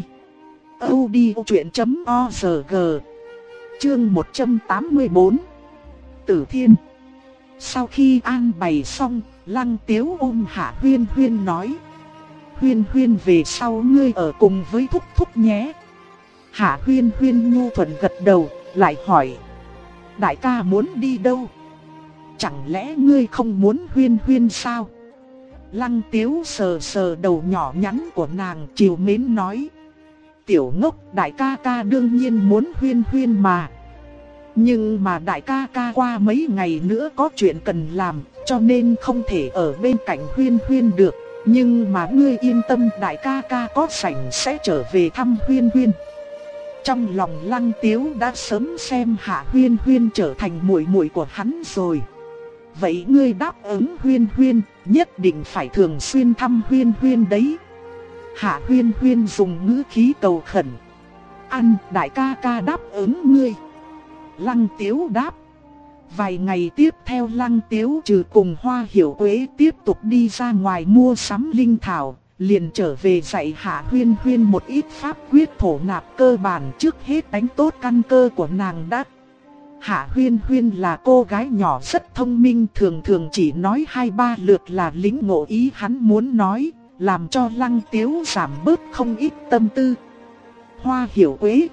audiochuyện.org. Chương 184. Tử Thiên. Sau khi an bày xong, Lăng Tiếu ôm Hạ Huyên Huyên nói: Huyên Huyên về sau ngươi ở cùng với thúc thúc nhé. Hạ Huyên Huyên nhu thuận gật đầu, lại hỏi: Đại ca muốn đi đâu? Chẳng lẽ ngươi không muốn Huyên Huyên sao? Lăng Tiếu sờ sờ đầu nhỏ nhắn của nàng, trìu mến nói: Tiểu ngốc, đại ca ca đương nhiên muốn Huyên Huyên mà. Nhưng mà đại ca ca qua mấy ngày nữa có chuyện cần làm, cho nên không thể ở bên cạnh Huyên Huyên được. Nhưng mà ngươi yên tâm, đại ca ca có rảnh sẽ trở về thăm Huyên Huyên. Trong lòng Lăng Tiếu đã sớm xem Hạ Huyên Huyên trở thành muội muội của hắn rồi. Vậy ngươi đáp ứng Huyên Huyên, nhất định phải thường xuyên thăm Huyên Huyên đấy. Hạ Huyên Huyên dùng ngữ khí cầu khẩn: Ăn, đại ca ca đáp ứng ngươi. Lăng Tiếu đáp. Vài ngày tiếp theo Lăng Tiếu trừ cùng Hoa Hiểu Quế tiếp tục đi ra ngoài mua sắm linh thảo, liền trở về dạy Hạ Huyên Huyên một ít pháp quyết thổ nạp cơ bản, trước hết đánh tốt căn cơ của nàng đã. Hạ Huyên Huyên là cô gái nhỏ rất thông minh, thường thường chỉ nói 2-3 lượt là lĩnh ngộ ý hắn muốn nói, làm cho Lăng Tiếu giảm bớt không ít tâm tư. Hoa Hiểu Quế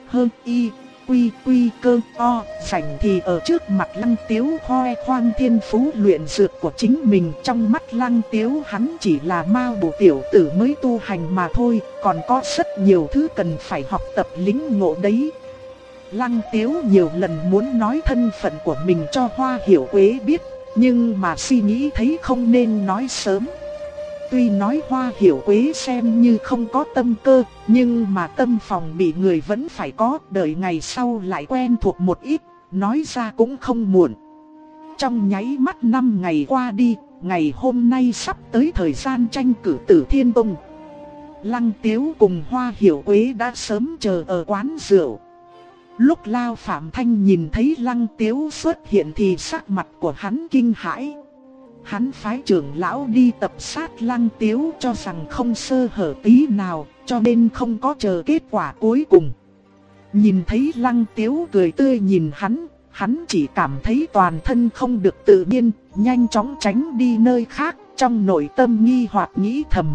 quy cơ o rảnh thì ở trước mặt Lăng Tiếu khoe khoang thiên phú luyện dược của chính mình. Trong mắt Lăng Tiếu hắn chỉ là mao bổ tiểu tử mới tu hành mà thôi, còn có rất nhiều thứ cần phải học tập lĩnh ngộ đấy. Lăng Tiếu nhiều lần muốn nói thân phận của mình cho Hoa Hiểu Quế biết, nhưng mà suy nghĩ thấy không nên nói sớm. Tuy nói Hoa Hiểu Quế xem như không có tâm cơ, nhưng mà tâm phòng bị người vẫn phải có, đợi ngày sau lại quen thuộc một ít, nói ra cũng không muộn. Trong nháy mắt 5 ngày qua đi, ngày hôm nay sắp tới thời gian tranh cử Tử Thiên Tông. Lăng Tiếu cùng Hoa Hiểu Quế đã sớm chờ ở quán rượu. Lúc Lao Phạm Thanh nhìn thấy Lăng Tiếu xuất hiện thì sắc mặt của hắn kinh hãi. Hắn phái trưởng lão đi tập sát Lăng Tiếu cho rằng không sơ hở tí nào, cho nên không có chờ kết quả cuối cùng. Nhìn thấy Lăng Tiếu cười tươi nhìn hắn chỉ cảm thấy toàn thân không được tự nhiên, nhanh chóng tránh đi nơi khác, trong nội tâm nghi hoặc nghĩ thầm.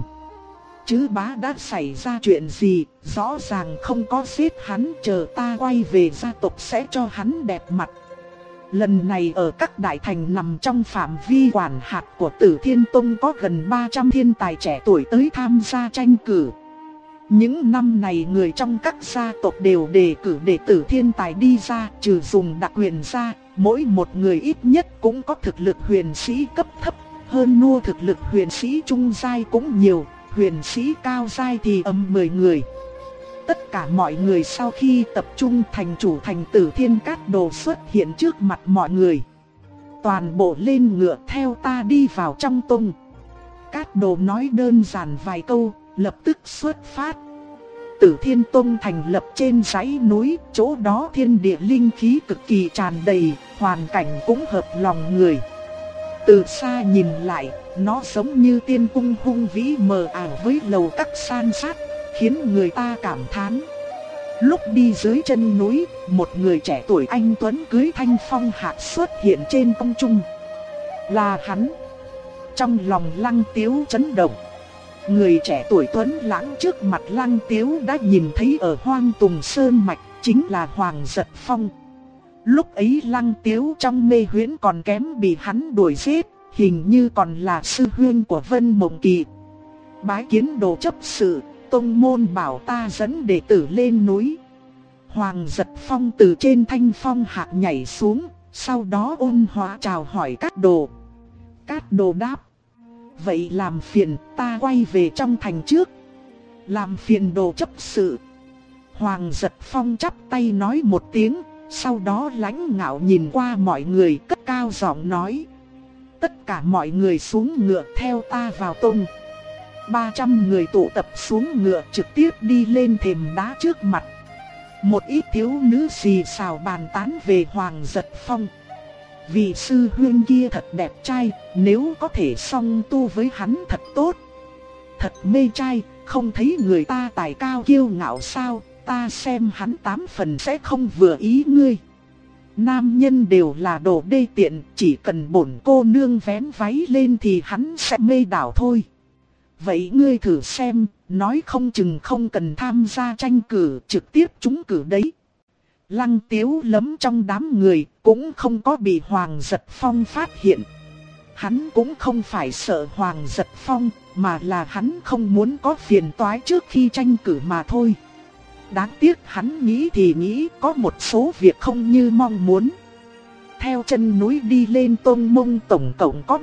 Chứ bá đã xảy ra chuyện gì, rõ ràng không có giết hắn, chờ ta quay về gia tộc sẽ cho hắn đẹp mặt. Lần này ở các đại thành nằm trong phạm vi quản hạt của Tử Thiên Tông có gần 300 thiên tài trẻ tuổi tới tham gia tranh cử. Những năm này người trong các gia tộc đều đề cử đệ tử thiên tài đi ra, trừ dùng đặc huyền ra, mỗi một người ít nhất cũng có thực lực huyền sĩ cấp thấp, hơn nua thực lực huyền sĩ trung giai cũng nhiều, huyền sĩ cao giai thì 10 người. Tất cả mọi người sau khi tập trung thành chủ thành Tử Thiên Cát Đồ xuất hiện trước mặt mọi người. Toàn bộ lên ngựa theo ta đi vào trong tông. Cát Đồ nói đơn giản vài câu, lập tức xuất phát. Tử Thiên Tông thành lập trên dãy núi, chỗ đó thiên địa linh khí cực kỳ tràn đầy, hoàn cảnh cũng hợp lòng người. Từ xa nhìn lại, nó giống như tiên cung hung vĩ mờ ảo với lầu các san sát, khiến người ta cảm thán. Lúc đi dưới chân núi, một người trẻ tuổi anh tuấn cưỡi thanh phong hạc xuất hiện trên không trung. Là hắn. Trong lòng Lăng Tiếu chấn động. Người trẻ tuổi tuấn lãng trước mặt Lăng Tiếu đã nhìn thấy ở Hoang Tùng Sơn Mạch, chính là Hoàng Giật Phong. Lúc ấy Lăng Tiếu trong mê huyễn còn kém bị hắn đuổi giết, hình như còn là sư huynh của Vân Mộng Kỳ. Bái kiến đồ chấp sự, tông môn bảo ta dẫn đệ tử lên núi. Hoàng Giật Phong từ trên thanh phong hạc nhảy xuống, sau đó ôn hòa chào hỏi Cát Đồ. Cát Đồ đáp: vậy làm phiền, ta quay về trong thành trước. Làm phiền đồ chấp sự. Hoàng Giật Phong chắp tay nói một tiếng, sau đó lãnh ngạo nhìn qua mọi người, cất cao giọng nói: tất cả mọi người xuống ngựa theo ta vào tông. 300 người tụ tập xuống ngựa trực tiếp đi lên thềm đá trước mặt. Một ít thiếu nữ xì xào bàn tán về Hoàng Giật Phong. Vị sư huynh kia thật đẹp trai, nếu có thể song tu với hắn thật tốt. Thật mê trai, không thấy người ta tài cao kiêu ngạo sao, ta xem hắn 8 phần sẽ không vừa ý ngươi. Nam nhân đều là đồ đê tiện, chỉ cần bổn cô nương vén váy lên thì hắn sẽ mê đảo thôi. Vậy ngươi thử xem, nói không chừng không cần tham gia tranh cử, trực tiếp trúng cử đấy. Lăng Tiếu lấm trong đám người, cũng không có bị Hoàng Giật Phong phát hiện. Hắn cũng không phải sợ Hoàng Giật Phong, mà là hắn không muốn có phiền toái trước khi tranh cử mà thôi. Đáng tiếc hắn nghĩ thì nghĩ, có một số việc không như mong muốn. Theo chân núi đi lên Tôn Mông tổng cộng có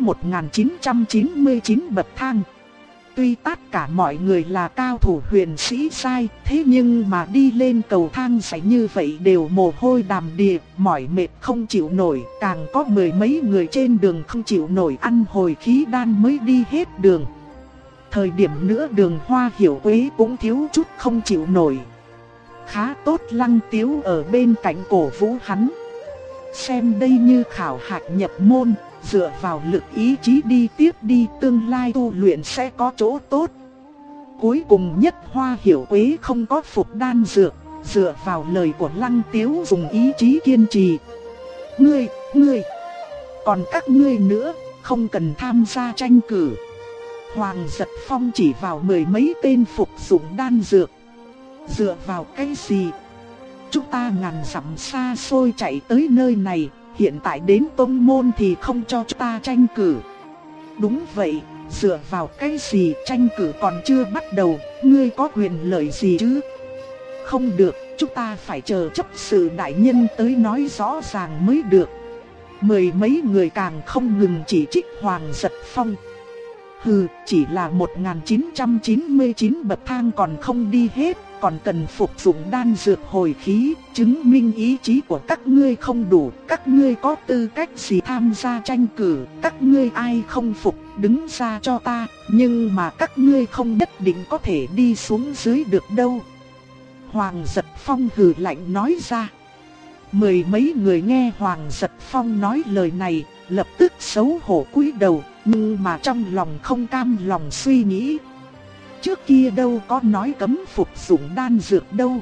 1999 bậc thang. Tuy tất cả mọi người là cao thủ huyền sĩ sai, thế nhưng mà đi lên cầu thang dài như vậy đều mồ hôi đầm đìa, mỏi mệt không chịu nổi, càng có mười mấy người trên đường không chịu nổi ăn hồi khí đan mới đi hết đường. Thời điểm nữa Đường Hoa Hiểu Quế cũng thiếu chút không chịu nổi. Khá tốt Lăng Tiếu ở bên cạnh cổ vũ hắn. Xem đây như khảo hạch nhập môn, dựa vào lực ý chí đi tiếp đi, tương lai tu luyện sẽ có chỗ tốt. Cuối cùng Nhất Hoa Hiểu Quế không có phục đan dược, dựa vào lời của Lăng Tiếu dùng ý chí kiên trì. Ngươi, còn các ngươi nữa, không cần tham gia tranh cử. Hoàng Giật Phong chỉ vào mười mấy tên phục dụng đan dược. Dựa vào cái gì? Chúng ta ngàn dặm xa xôi chạy tới nơi này, hiện tại đến tông môn thì không cho chúng ta tranh cử. Đúng vậy, dựa vào cái gì, tranh cử còn chưa bắt đầu, ngươi có quyền lợi gì chứ? Không được, chúng ta phải chờ chấp sự đại nhân tới nói rõ ràng mới được. Mười mấy người càng không ngừng chỉ trích Hoàng Giật Phong. Hừ, chỉ là 1999 bậc thang còn không đi hết, còn cần phục dụng đan dược hồi khí, chứng minh ý chí của các ngươi không đủ, các ngươi có tư cách gì tham gia tranh cử, các ngươi ai không phục, đứng ra cho ta, nhưng mà các ngươi không nhất định có thể đi xuống dưới được đâu. Hoàng Giật Phong hừ lạnh nói ra. Mười mấy người nghe Hoàng Giật Phong nói lời này, lập tức xấu hổ cúi đầu, nhưng mà trong lòng không cam lòng suy nghĩ. Trước kia đâu có nói cấm phục dụng đan dược đâu.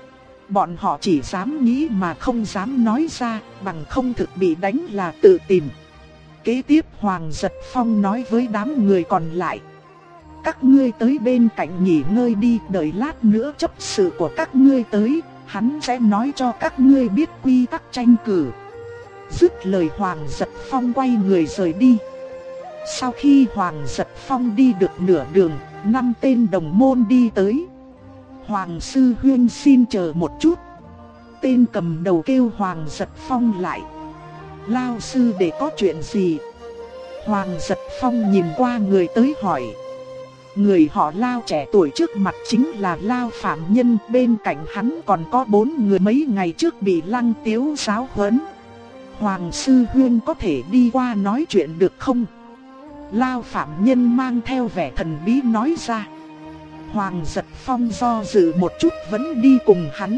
Bọn họ chỉ dám nghĩ mà không dám nói ra, bằng không thực bị đánh là tự tìm. Kế tiếp Hoàng Giật Phong nói với đám người còn lại. Các ngươi tới bên cạnh nghỉ ngơi đi, đợi lát nữa chấp sự của các ngươi tới, hắn sẽ nói cho các ngươi biết quy tắc tranh cử. Dứt lời Hoàng Giật Phong quay người rời đi. Sau khi Hoàng Giật Phong đi được nửa đường, 5 tên đồng môn đi tới. Hoàng sư huynh xin chờ một chút. Tên cầm đầu kêu Hoàng Giật Phong lại. Lao sư để có chuyện gì? Hoàng Giật Phong nhìn qua người tới hỏi. Người họ Lao trẻ tuổi trước mặt chính là Lao phạm nhân, bên cạnh hắn còn có 4 người mấy ngày trước bị Lăng Tiếu giáo huấn. Hoàng sư huynh có thể đi qua nói chuyện được không? Lao phạm nhân mang theo vẻ thần bí nói ra. Hoàng Giật Phong do dự một chút vẫn đi cùng hắn.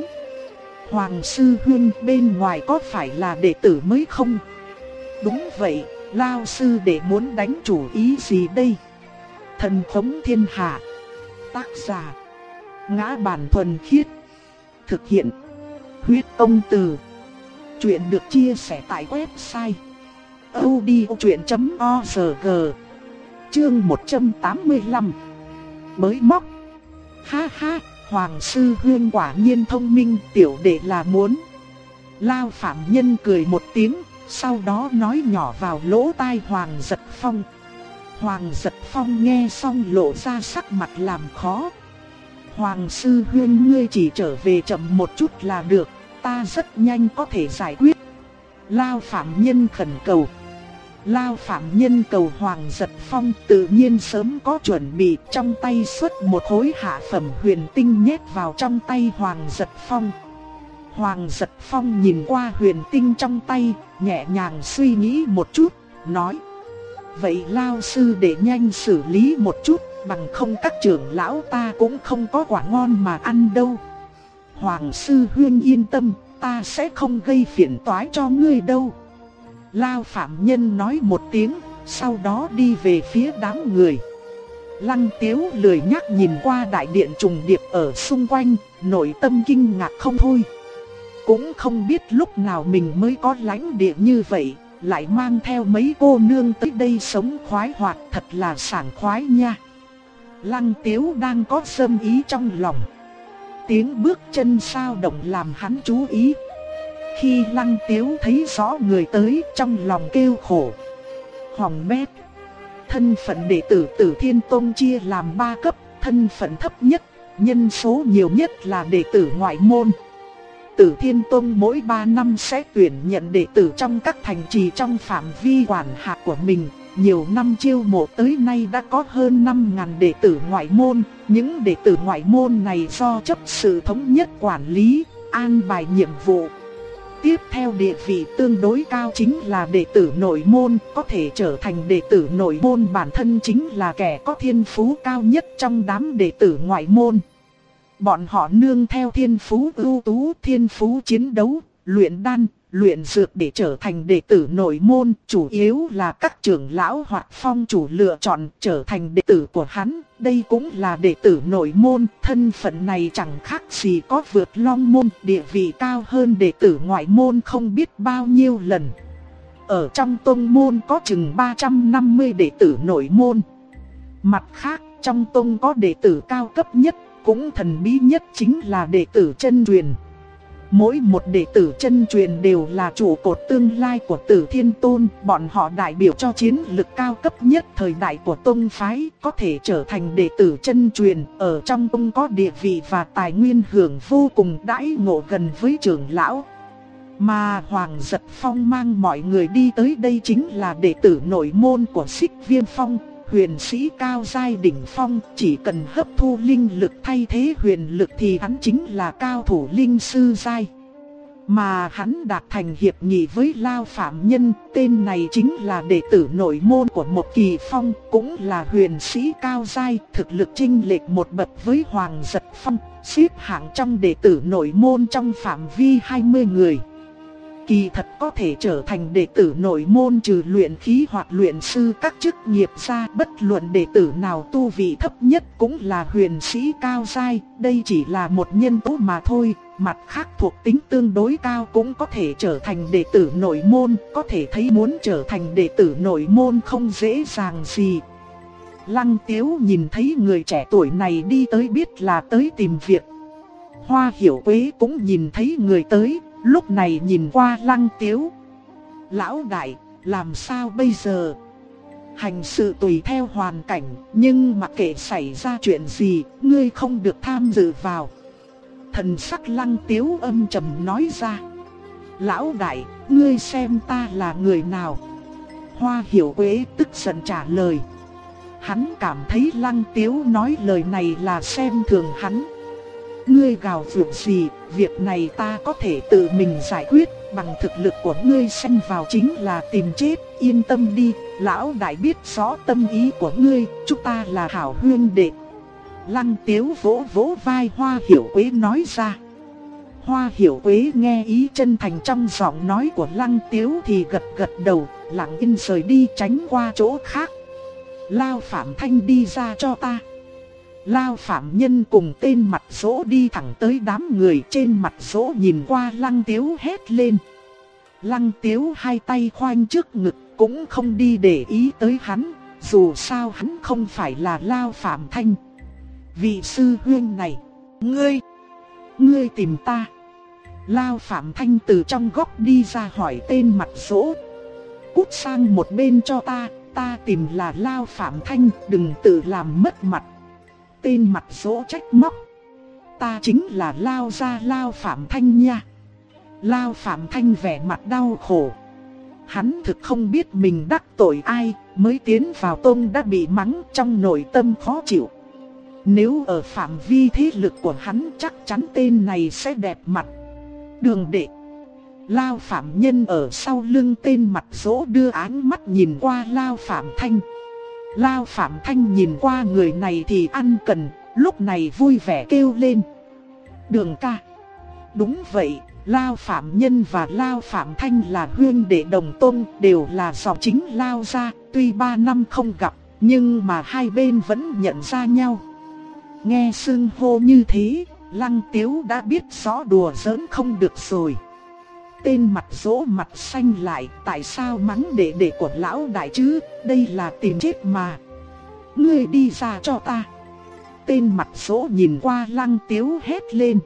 Hoàng sư huynh bên ngoài có phải là đệ tử mới không? Đúng vậy, Lao sư đệ muốn đánh chủ ý gì đây? Thần thống thiên hạ. Tác giả Ngã Bản Thuần Khiết. Thực hiện Huyết Công Từ. Chuyện được chia sẻ tại website audiochuyện.org. Chương 185. bới móc. Ha ha, Hoàng sư huynh quả nhiên thông minh, tiểu đệ là muốn. Lao Phạm Nhân cười một tiếng, sau đó nói nhỏ vào lỗ tai Hoàng Giật Phong. Hoàng Giật Phong nghe xong lộ ra sắc mặt làm khó. Hoàng sư huynh ngươi chỉ trở về chậm một chút là được, ta rất nhanh có thể giải quyết. Lao Phạm Nhân khẩn cầu. Lao Phạm Nhân cầu Hoàng Giật Phong tự nhiên sớm có chuẩn bị, trong tay xuất một khối hạ phẩm huyền tinh nhét vào trong tay Hoàng Giật Phong. Hoàng Giật Phong nhìn qua huyền tinh trong tay, nhẹ nhàng suy nghĩ một chút, nói: vậy Lao sư để nhanh xử lý một chút, bằng không các trưởng lão ta cũng không có quả ngon mà ăn đâu. Hoàng sư huynh yên tâm, ta sẽ không gây phiền toái cho ngươi đâu. Lao Phạm Nhân nói một tiếng, sau đó đi về phía đám người. Lăng Tiếu lười nhác nhìn qua đại điện trùng điệp ở xung quanh, nội tâm kinh ngạc không thôi. Cũng không biết lúc nào mình mới có lãnh địa như vậy, lại mang theo mấy cô nương tới đây sống khoái hoạt, thật là sảng khoái nha. Lăng Tiếu đang có sâm ý trong lòng. Tiếng bước chân sao động làm hắn chú ý. Khi Lăng Tiếu thấy rõ người tới, trong lòng kêu khổ. Hỏng bét. Thân phận đệ tử Tử Thiên Tông chia làm 3 cấp, thân phận thấp nhất, nhân số nhiều nhất là đệ tử ngoại môn. Tử Thiên Tông mỗi 3 năm sẽ tuyển nhận đệ tử trong các thành trì trong phạm vi quản hạt của mình. Nhiều năm chiêu mộ tới nay đã có hơn 5.000 đệ tử ngoại môn. Những đệ tử ngoại môn này do chấp sự thống nhất quản lý, an bài nhiệm vụ. Tiếp theo địa vị tương đối cao chính là đệ tử nội môn, có thể trở thành đệ tử nội môn bản thân chính là kẻ có thiên phú cao nhất trong đám đệ tử ngoại môn. Bọn họ nương theo thiên phú ưu tú, thiên phú chiến đấu, luyện đan, luyện dược để trở thành đệ tử nội môn, chủ yếu là các trưởng lão hoặc phong chủ lựa chọn trở thành đệ tử của hắn. Đây cũng là đệ tử nội môn, thân phận này chẳng khác gì có vượt long môn, địa vị cao hơn đệ tử ngoại môn không biết bao nhiêu lần. Ở trong tông môn có chừng 350 đệ tử nội môn. Mặt khác, trong tông có đệ tử cao cấp nhất, cũng thần bí nhất chính là đệ tử chân truyền. Mỗi một đệ tử chân truyền đều là trụ cột tương lai của Tử Thiên Tôn, bọn họ đại biểu cho chiến lực cao cấp nhất thời đại của tông phái, có thể trở thành đệ tử chân truyền, ở trong tông có địa vị và tài nguyên hưởng vô cùng đãi ngộ gần với trưởng lão. Mà Hoàng Giật Phong mang mọi người đi tới đây chính là đệ tử nội môn của Xích Viêm Phong, huyền sĩ cao giai đỉnh phong, chỉ cần hấp thu linh lực thay thế huyền lực thì hắn chính là cao thủ linh sư giai. Mà hắn đạt thành hiệp nghị với Lao Phạm Nhân, tên này chính là đệ tử nội môn của một kỳ phong, cũng là huyền sĩ cao giai, thực lực chênh lệch một bậc với Hoàng Giật Phong, xếp hạng trong đệ tử nội môn trong phạm vi 20 người. Kỳ thật có thể trở thành đệ tử nội môn trừ luyện khí hoặc luyện sư các chức nghiệp ra, bất luận đệ tử nào tu vị thấp nhất cũng là huyền sĩ cao giai, đây chỉ là một nhân tố mà thôi, mặt khác thuộc tính tương đối cao cũng có thể trở thành đệ tử nội môn, có thể thấy muốn trở thành đệ tử nội môn không dễ dàng gì. Lăng Tiếu nhìn thấy người trẻ tuổi này đi tới biết là tới tìm việc. Hoa Hiểu Quế cũng nhìn thấy người tới, lúc này nhìn qua Lăng Tiếu. Lão đại, làm sao bây giờ? Hành sự tùy theo hoàn cảnh, nhưng mặc kệ xảy ra chuyện gì, ngươi không được tham dự vào. Thần sắc Lăng Tiếu âm trầm nói ra. Lão đại, ngươi xem ta là người nào? Hoa Hiểu Quế tức giận trả lời. Hắn cảm thấy Lăng Tiếu nói lời này là xem thường hắn. Ngươi gào vượt gì, việc này ta có thể tự mình giải quyết, bằng thực lực của ngươi xen vào chính là tìm chết, yên tâm đi, lão đại biết rõ tâm ý của ngươi, chúng ta là hảo huynh đệ. Lăng Tiếu vỗ vỗ vai Hoa Hiểu Quế nói ra. Hoa Hiểu Quế nghe ý chân thành trong giọng nói của Lăng Tiếu thì gật gật đầu, lặng yên rời đi tránh qua chỗ khác. Lao Phạm Thanh đi ra cho ta. Lao Phạm Nhân cùng tên mặt dỗ đi thẳng tới đám người, trên mặt dỗ nhìn qua Lăng Tiếu hét lên. Lăng Tiếu hai tay khoanh trước ngực cũng không đi để ý tới hắn, dù sao hắn không phải là Lao Phạm Thanh. vị sư huynh này, ngươi tìm ta. Lao Phạm Thanh từ trong góc đi ra hỏi tên Mặt Dỗ. Cút sang một bên cho ta tìm là Lao Phạm Thanh, đừng tự làm mất mặt. Tên Mặt Dỗ trách móc. Ta chính là Lao gia Lao Phạm Thanh nha. Lao Phạm Thanh vẻ mặt đau khổ. Hắn thực không biết mình đắc tội ai, mới tiến vào tông đã bị mắng, trong nội tâm khó chịu. Nếu ở phạm vi thế lực của hắn chắc chắn tên này sẽ đẹp mặt. Đường đệ. Lao Phạm Nhân ở sau lưng tên Mặt Dỗ đưa áng mắt nhìn qua Lao Phạm Thanh. Lao Phạm Thanh nhìn qua người này thì ăn cần, lúc này vui vẻ kêu lên. Đường ca. Đúng vậy, Lao Phạm Nhân và Lao Phạm Thanh là huynh đệ đồng tôn, đều là dòng chính Lao gia. Tuy 3 năm không gặp, nhưng mà hai bên vẫn nhận ra nhau. Nghe xưng hô như thế, Lăng Tiếu đã biết rõ đùa giỡn không được rồi. Tên Mặt Dỗ mặt xanh lại, tại sao mắng đệ đệ của lão đại chứ, đây là tìm chết mà. Ngươi đi ra cho ta. Tên Mặt Dỗ nhìn qua Lăng Tiếu hét lên.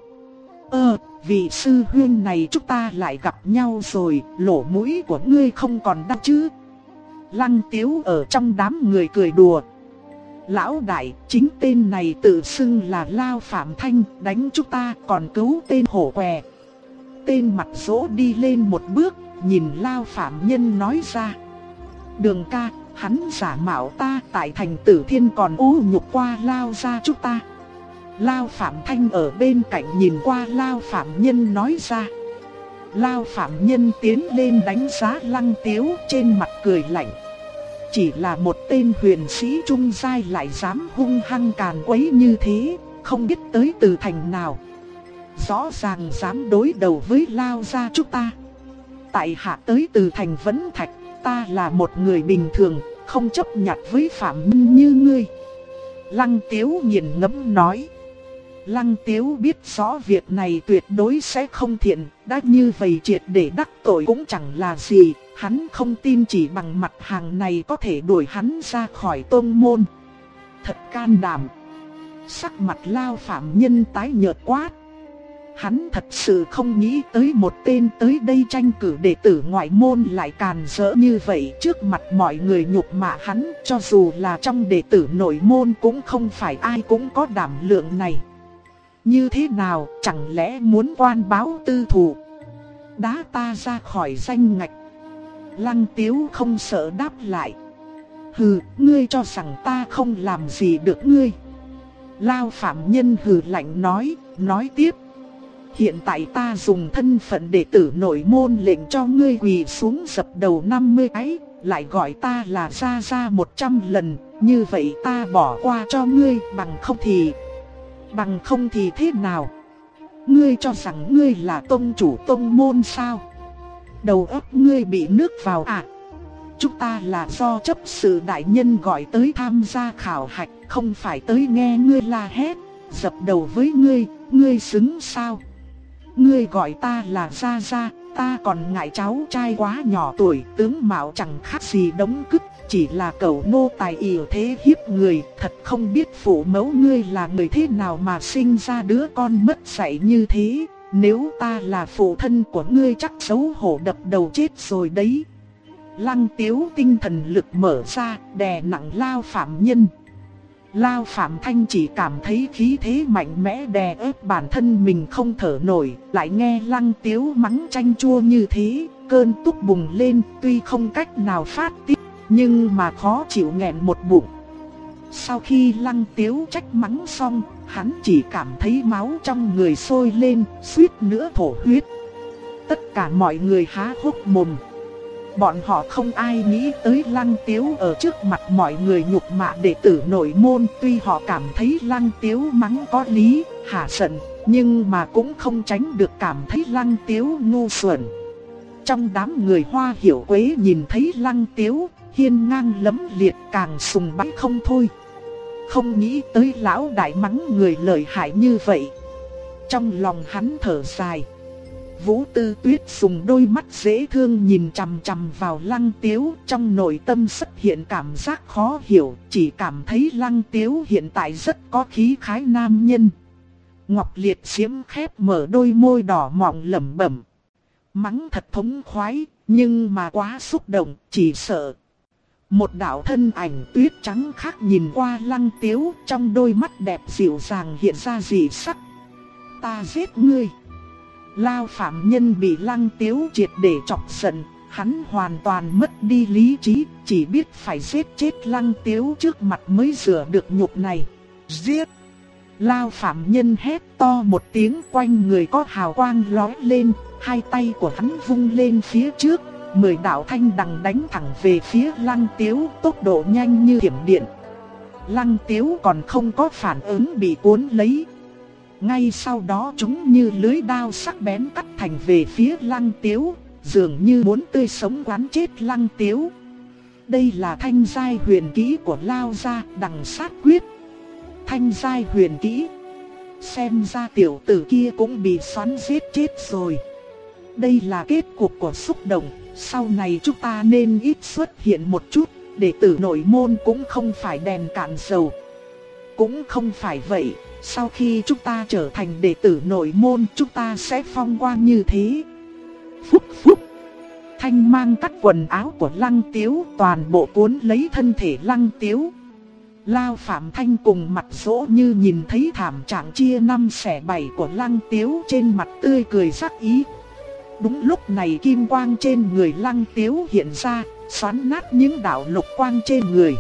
Vị sư huynh này chúng ta lại gặp nhau rồi, lỗ mũi của ngươi không còn đau chứ. Lăng Tiếu ở trong đám người cười đùa. Lão đại, chính tên này tự xưng là Lao Phạm Thanh, đánh chúng ta còn cứu tên hổ què. Tên Mặt Dỗ đi lên một bước, nhìn Lao Phạm Nhân nói ra. Đường ca, hắn giả mạo ta tại thành Tử Thiên còn ô nhục qua Lao gia chúng ta. Lao Phạm Thanh ở bên cạnh nhìn qua Lao Phạm Nhân nói ra. Lao Phạm Nhân tiến lên đánh giá Lăng Tiếu, trên mặt cười lạnh. Chỉ là một tên huyền sĩ trung giai lại dám hung hăng càn quấy như thế, không biết tới từ thành nào. Rõ ràng dám đối đầu với Lao gia chúng ta. Tại hạ tới từ thành Vấn Thạch, ta là một người bình thường, không chấp nhặt với phạm nhân như ngươi. Lăng Tiếu nghiền ngẫm nói. Lăng Tiếu biết rõ việc này tuyệt đối sẽ không thiện, đã như vậy triệt để đắc tội cũng chẳng là gì. Hắn không tin chỉ bằng mặt hàng này có thể đuổi hắn ra khỏi tông môn. Thật can đảm. Sắc mặt Lao Phạm Nhân tái nhợt quát. Hắn thật sự không nghĩ tới một tên tới đây tranh cử đệ tử ngoại môn lại càn rỡ như vậy, trước mặt mọi người nhục mạ hắn, cho dù là trong đệ tử nội môn cũng không phải ai cũng có đảm lượng này. Như thế nào, chẳng lẽ muốn quan báo tư thù, đá ta ra khỏi danh ngạch? Lăng Tiếu không sợ đáp lại. Hừ, ngươi cho rằng ta không làm gì được ngươi. Lao Phạm Nhân hừ lạnh nói tiếp. Hiện tại ta dùng thân phận đệ tử nội môn lệnh cho ngươi quỳ xuống dập đầu 50 cái, lại gọi ta là ra 100 lần, như vậy ta bỏ qua cho ngươi, bằng không thì thế nào? Ngươi cho rằng ngươi là tông chủ tông môn sao? Đầu óc ngươi bị nước vào à? Chúng ta là do chấp sự đại nhân gọi tới tham gia khảo hạch, không phải tới nghe ngươi la hét, dập đầu với ngươi xứng sao? Ngươi gọi ta là Gia, ta còn ngại cháu trai quá nhỏ tuổi, tướng mạo chẳng khác gì đống cứt, chỉ là cẩu nô tài yểu thế hiếp người, thật không biết phụ mẫu ngươi là người thế nào mà sinh ra đứa con mất dạy như thế, nếu ta là phụ thân của ngươi chắc xấu hổ đập đầu chết rồi đấy. Lăng Tiếu tinh thần lực mở ra, đè nặng Lao Phạm Nhân. Lao Phạm Thanh chỉ cảm thấy khí thế mạnh mẽ đè ép bản thân mình không thở nổi, lại nghe Lăng Tiếu mắng chanh chua như thế, cơn tức bùng lên, tuy không cách nào phát tiết, nhưng mà khó chịu nghẹn một bụng. Sau khi Lăng Tiếu trách mắng xong, hắn chỉ cảm thấy máu trong người sôi lên, suýt nữa thổ huyết. Tất cả mọi người há hốc mồm. Bọn họ không ai nghĩ tới Lăng Tiếu ở trước mặt mọi người nhục mạ đệ tử nội môn. Tuy họ cảm thấy Lăng Tiếu mắng có lý, hả giận, nhưng mà cũng không tránh được cảm thấy Lăng Tiếu ngu xuẩn. Trong đám người Hoa Hiểu Quế nhìn thấy Lăng Tiếu hiên ngang lẫm liệt càng sùng bái không thôi. Không nghĩ tới lão đại mắng người lợi hại như vậy. Trong lòng hắn thở dài. Vũ Tư Tuyết dùng đôi mắt dễ thương nhìn chằm chằm vào Lăng Tiếu, trong nội tâm xuất hiện cảm giác khó hiểu, chỉ cảm thấy Lăng Tiếu hiện tại rất có khí khái nam nhân. Ngọc Liệt Diễm khép mở đôi môi đỏ mọng lẩm bẩm. Mắng thật thống khoái, nhưng mà quá xúc động, chỉ sợ. Một đạo thân ảnh tuyết trắng khác nhìn qua Lăng Tiếu, trong đôi mắt đẹp dịu dàng hiện ra dị sắc. Ta giết ngươi. Lao phạm nhân bị Lăng Tiếu triệt để chọc giận, hắn hoàn toàn mất đi lý trí, chỉ biết phải giết chết Lăng Tiếu trước mặt mới rửa được nhục này. Giết! Lao phạm nhân hét to một tiếng, quanh người có hào quang lóe lên, hai tay của hắn vung lên phía trước, 10 đạo thanh đằng đánh thẳng về phía Lăng Tiếu, tốc độ nhanh như thiểm điện. Lăng Tiếu còn không có phản ứng bị cuốn lấy. Ngay sau đó chúng như lưới đao sắc bén cắt thành về phía Lăng Tiếu, dường như muốn tươi sống quán chết Lăng Tiếu. Đây là thanh giai huyền kỹ của Lao gia, Đằng Sát Quyết. Thanh giai huyền kỹ. Xem ra tiểu tử kia cũng bị xoắn giết chết rồi. Đây là kết cục của xúc động, sau này chúng ta nên ít xuất hiện một chút, đệ tử nội môn cũng không phải đèn cạn dầu. Cũng không phải vậy, sau khi chúng ta trở thành đệ tử nội môn chúng ta sẽ phong quang như thế. Phúc phúc. Thanh mang cắt quần áo của Lăng Tiếu, toàn bộ cuốn lấy thân thể Lăng Tiếu. Lao Phạm Thanh cùng mặt dỗ như nhìn thấy thảm trạng chia năm xẻ bảy của Lăng Tiếu, trên mặt tươi cười sắc ý. Đúng lúc này kim quang trên người Lăng Tiếu hiện ra, xoắn nát những đạo lục quang trên người.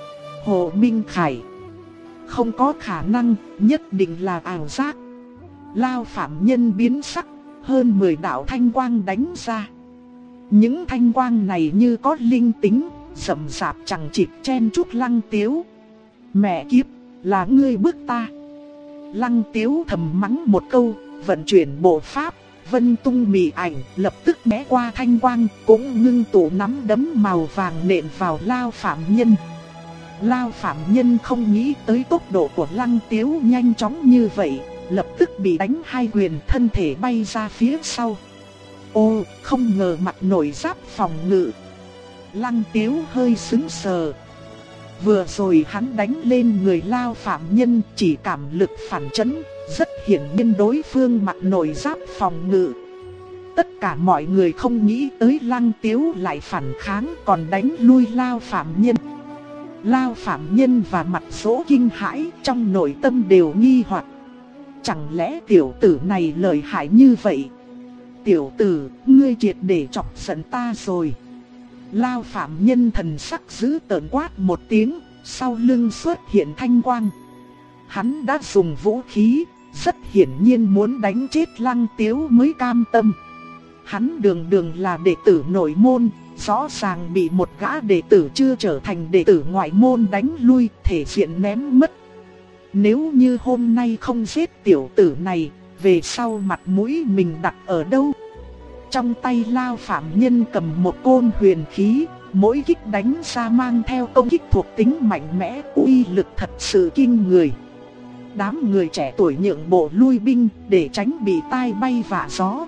Hồ Minh Khải. Không có khả năng, nhất định là ảo giác. Lao phạm nhân biến sắc, hơn 10 đạo thanh quang đánh ra. Những thanh quang này như có linh tính, rậm rạp chẳng chịt chen chúc Lăng Tiếu. Mẹ kiếp, là ngươi bức ta. Lăng Tiếu thầm mắng một câu, vận chuyển bộ pháp, vân tung mị ảnh, lập tức né qua thanh quang, cũng ngưng tụ nắm đấm màu vàng nện vào Lao phạm nhân. Lao phạm nhân không nghĩ tới tốc độ của Lăng Tiếu nhanh chóng như vậy, lập tức bị đánh hai quyền, thân thể bay ra phía sau. Ô, không ngờ mặt nổi giáp phòng ngự. Lăng Tiếu hơi sững sờ. Vừa rồi hắn đánh lên người Lao phạm nhân chỉ cảm lực phản chấn, rất hiển nhiên đối phương mặt nổi giáp phòng ngự. Tất cả mọi người không nghĩ tới Lăng Tiếu lại phản kháng còn đánh lui Lao phạm nhân. Lao phạm nhân và mặt dỗ kinh hãi, trong nội tâm đều nghi hoặc. Chẳng lẽ tiểu tử này lợi hại như vậy? Tiểu tử, ngươi triệt để chọc giận ta rồi. Lao phạm nhân thần sắc dữ tợn quát một tiếng, sau lưng xuất hiện thanh quang. Hắn đã dùng vũ khí, rất hiển nhiên muốn đánh chết Lăng Tiếu mới cam tâm. Hắn đường đường là đệ tử nội môn, rõ ràng bị một gã đệ tử chưa trở thành đệ tử ngoại môn đánh lui, thể diện ném mất. Nếu như hôm nay không giết tiểu tử này, về sau mặt mũi mình đặt ở đâu? Trong tay Lao phạm nhân cầm một côn huyền khí, mỗi kích đánh ra mang theo công kích thuộc tính mạnh mẽ, uy lực thật sự kinh người. Đám người trẻ tuổi nhượng bộ lui binh để tránh bị tai bay vạ gió.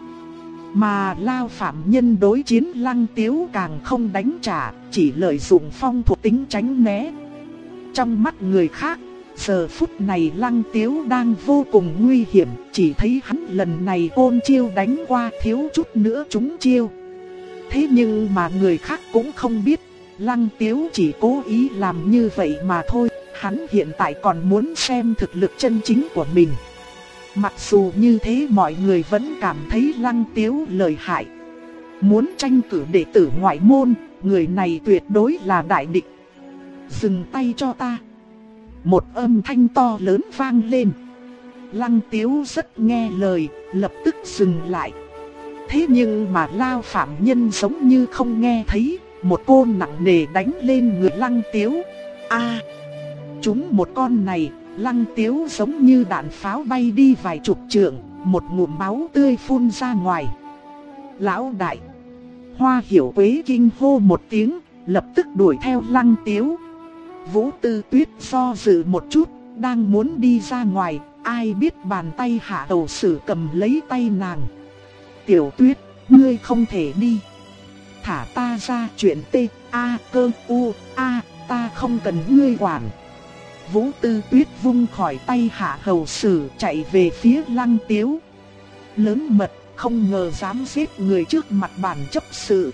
Mà Lao phạm nhân đối chiến Lăng Tiếu càng không đánh trả, chỉ lợi dụng phong thuộc tính tránh né. Trong mắt người khác, giờ phút này Lăng Tiếu đang vô cùng nguy hiểm, chỉ thấy hắn lần này ôn chiêu đánh qua thiếu chút nữa trúng chiêu. Thế nhưng mà người khác cũng không biết, Lăng Tiếu chỉ cố ý làm như vậy mà thôi, hắn hiện tại còn muốn xem thực lực chân chính của mình. Mặc dù như thế mọi người vẫn cảm thấy Lăng Tiếu lợi hại. Muốn tranh cử đệ tử ngoại môn, người này tuyệt đối là đại địch. Dừng tay cho ta. Một âm thanh to lớn vang lên. Lăng Tiếu rất nghe lời, lập tức dừng lại. Thế nhưng mà Lao phạm nhân giống như không nghe thấy, một côn nặng nề đánh lên người Lăng Tiếu. Trúng một con này, Lăng Tiếu giống như đạn pháo bay đi vài chục trượng, một ngụm máu tươi phun ra ngoài. Lão đại! Hoa Hiểu Quế kinh hô một tiếng, lập tức đuổi theo Lăng Tiếu. Vũ Tư Tuyết do dự một chút, đang muốn đi ra ngoài, ai biết bàn tay Hạ Tầu Sử cầm lấy tay nàng. Tiểu Tuyết, ngươi không thể đi. Thả ta ra, chuyện ta không cần ngươi quản. Vũ Tư Tuyết vung khỏi tay Hạ Hầu Sử chạy về phía Lăng Tiếu. Lớn mật, không ngờ dám giết người trước mặt bản chấp sự.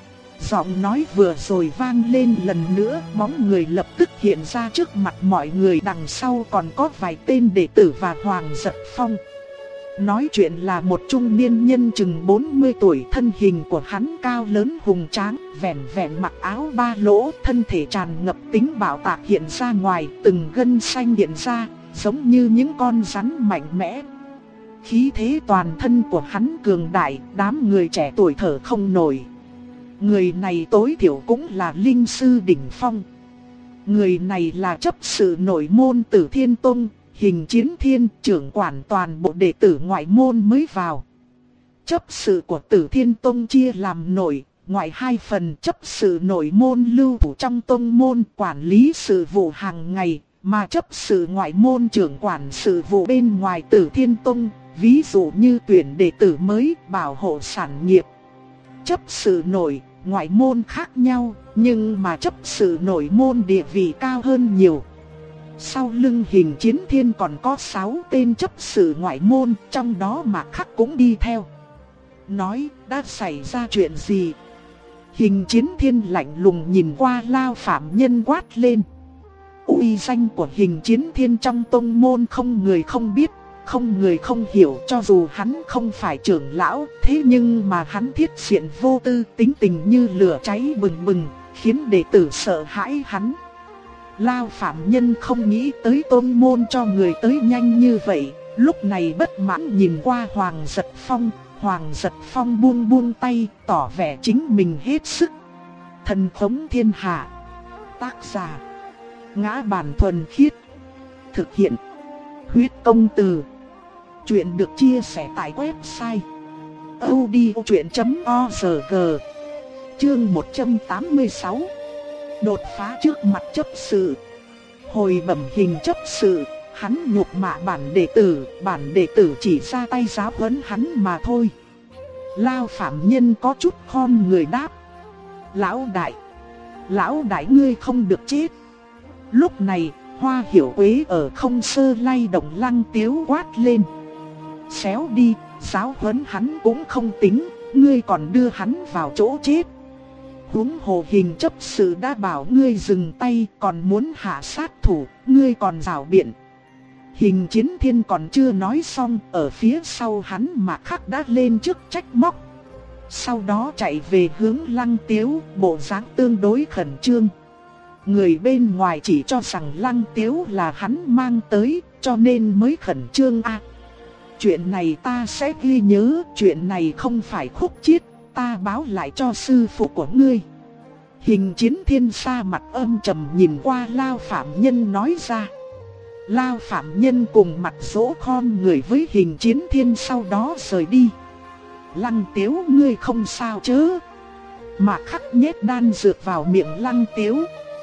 Giọng nói vừa rồi vang lên lần nữa, bóng người lập tức hiện ra trước mặt mọi người, đằng sau còn có vài tên đệ tử và Hoàng Giật Phong. Nói chuyện là một trung niên nhân chừng 40 tuổi, thân hình của hắn cao lớn hùng tráng, vẻn vẹn mặc áo ba lỗ, thân thể tràn ngập tính bạo tạc hiện ra ngoài, từng gân xanh hiện ra, giống như những con rắn mạnh mẽ. Khí thế toàn thân của hắn cường đại, đám người trẻ tuổi thở không nổi. Người này tối thiểu cũng là linh sư đỉnh phong. Người này là chấp sự nội môn Tử Thiên Tông, Hình Chiến Thiên, trưởng quản toàn bộ đệ tử ngoại môn mới vào. Chấp sự của Tử Thiên Tông chia làm nội, ngoại hai phần. Chấp sự nội môn lưu thủ trong tông môn quản lý sự vụ hàng ngày, mà chấp sự ngoại môn trưởng quản sự vụ bên ngoài Tử Thiên Tông, ví dụ như tuyển đệ tử mới, bảo hộ sản nghiệp. Chấp sự nội, ngoại môn khác nhau, nhưng mà chấp sự nội môn địa vị cao hơn nhiều. Sau lưng Hình Chiến Thiên còn có 6 tên chấp sự ngoại môn, trong đó Mạc Khắc cũng đi theo. Nói, đã xảy ra chuyện gì? Hình Chiến Thiên lạnh lùng nhìn qua Lao Phạm Nhân quát lên. Uy danh của Hình Chiến Thiên trong tông môn không người không biết, không người không hiểu, cho dù hắn không phải trưởng lão, thế nhưng mà hắn thiết diện vô tư, tính tình như lửa cháy bừng bừng, khiến đệ tử sợ hãi hắn. Lao Phạm Nhân không nghĩ tới tôn môn cho người tới nhanh như vậy, lúc này bất mãn nhìn qua Hoàng Giật Phong. Hoàng Giật Phong buông buông tay, tỏ vẻ chính mình hết sức. Thần khống thiên hạ. Tác giả: Ngã Bản Thuần Khiết. Thực hiện: Huyết Công Từ. Chuyện được chia sẻ tại website audiochuyện.org. Chương 186. Đột phá trước mặt chấp sự. Hồi bẩm Hình chấp sự, hắn nhục mạ bản đệ tử chỉ ra tay giáo huấn hắn mà thôi. Lao Phạm Nhân có chút khom người đáp. Lão đại ngươi không được chết. Lúc này, Hoa Hiểu Quế ở không sơ lay động Lăng Tiếu quát lên. Xéo đi, giáo huấn hắn cũng không tính, ngươi còn đưa hắn vào chỗ chết. Huống hồ Hình chấp sự đã bảo ngươi dừng tay, còn muốn hạ sát thủ, ngươi còn giảo biện. Hình Chiến Thiên còn chưa nói xong, ở phía sau hắn Mạc Khắc đã lên trước trách móc. Sau đó chạy về hướng Lăng Tiếu, bộ dáng tương đối khẩn trương. Người bên ngoài chỉ cho rằng Lăng Tiếu là hắn mang tới, cho nên mới khẩn trương a. Chuyện này ta sẽ ghi nhớ, chuyện này không phải khúc chiết, ta báo lại cho sư phụ của ngươi. Hình Chiến Thiên sa mặt âm trầm nhìn qua Lao Phạm Nhân nói ra. Lao Phạm Nhân cùng mặt dỗ khom người với Hình Chiến Thiên, sau đó rời đi. Lăng Tiếu ngươi không sao chứ? Mạc Khắc nhét đan dược vào miệng Lăng Tiếu.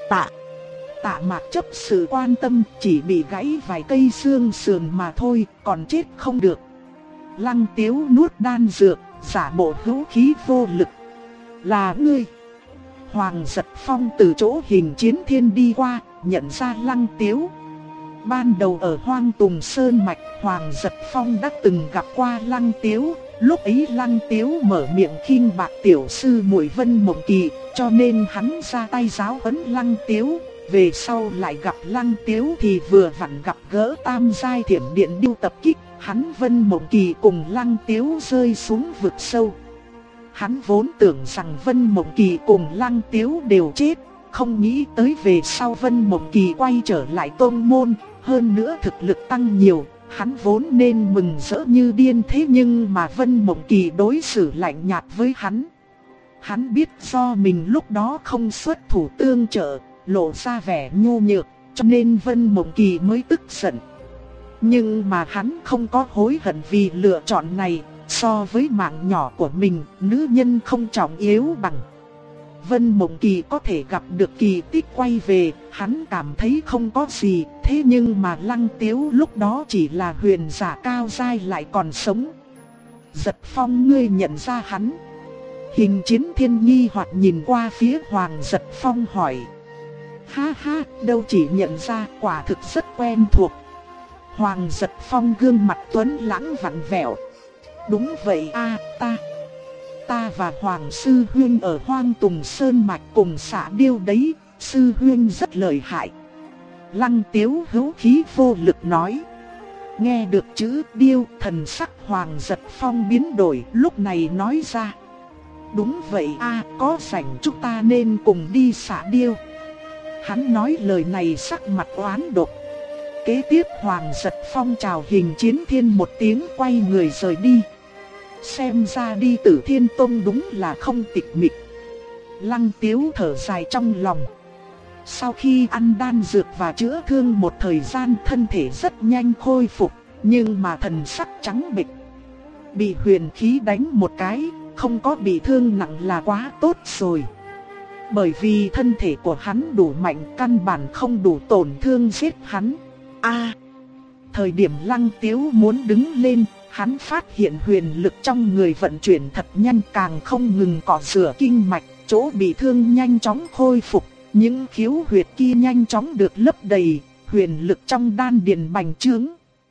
Tạ Mạc chấp sự quan tâm, chỉ bị gãy vài cây xương sườn mà thôi, còn chết không được. Lăng Tiếu nuốt đan dược, giả bộ hữu khí vô lực. Là ngươi. Hoàng Giật Phong từ chỗ Hình Chiến Thiên đi qua, nhận ra Lăng Tiếu. Ban đầu ở Hoang Tùng Sơn Mạch, Hoàng Giật Phong đã từng gặp qua Lăng Tiếu. Lúc ấy Lăng Tiếu mở miệng khinh bạc tiểu sư muội Vân Mộng Kỳ, cho nên hắn ra tay giáo huấn Lăng Tiếu. Về sau lại gặp Lăng Tiếu thì vừa vặn gặp gỡ tam giai thiểm điện điêu tập kích, hắn Vân Mộng Kỳ cùng Lăng Tiếu rơi xuống vực sâu. Hắn vốn tưởng rằng Vân Mộng Kỳ cùng Lăng Tiếu đều chết, không nghĩ tới về sau Vân Mộng Kỳ quay trở lại tông môn, hơn nữa thực lực tăng nhiều, hắn vốn nên mừng rỡ như điên, thế nhưng mà Vân Mộng Kỳ đối xử lạnh nhạt với hắn. Hắn biết do mình lúc đó không xuất thủ tương trợ, lộ ra vẻ nhu nhược, cho nên Vân Mộng Kỳ mới tức giận. Nhưng mà hắn không có hối hận vì lựa chọn này, so với mạng nhỏ của mình, nữ nhân không trọng yếu bằng. Vân Mộng Kỳ có thể gặp được kỳ tích quay về, hắn cảm thấy không có gì, thế nhưng mà Lăng Tiếu lúc đó chỉ là huyền giả cao giai lại còn sống. Giật Phong, ngươi nhận ra hắn? Hình Chiến Thiên nghi hoặc nhìn qua phía Hoàng Giật Phong hỏi. Ha ha, đâu chỉ nhận ra, quả thực rất quen thuộc. Hoàng Giật Phong gương mặt tuấn lãng vặn vẹo. Đúng vậy a, ta và Hoàng Sư Huynh ở Hoang Tùng Sơn Mạch cùng xạ điêu đấy, Sư Huynh rất lợi hại. Lăng Tiếu hữu khí vô lực nói. Nghe được chữ điêu, thần sắc Hoàng Giật Phong biến đổi, lúc này nói ra. Đúng vậy a, có rảnh chúng ta nên cùng đi xạ điêu. Hắn nói lời này sắc mặt oán độc. Kế tiếp Hoàng Giật Phong chào Hình Chiến Thiên một tiếng, quay người rời đi. Xem ra đi Tử Thiên Tông đúng là không tịch mịch. Lăng Tiếu thở dài trong lòng. Sau khi ăn đan dược và chữa thương một thời gian, thân thể rất nhanh khôi phục, nhưng mà thần sắc trắng bệch. Bị huyền khí đánh một cái, không có bị thương nặng là quá tốt rồi. Bởi vì thân thể của hắn đủ mạnh, căn bản không đủ tổn thương giết hắn. Thời điểm Lăng Tiếu muốn đứng lên, hắn phát hiện huyền lực trong người vận chuyển thật nhanh, càng không ngừng cọ rửa kinh mạch, chỗ bị thương nhanh chóng khôi phục, những khiếu huyệt kia nhanh chóng được lấp đầy, huyền lực trong đan điền bành trướng.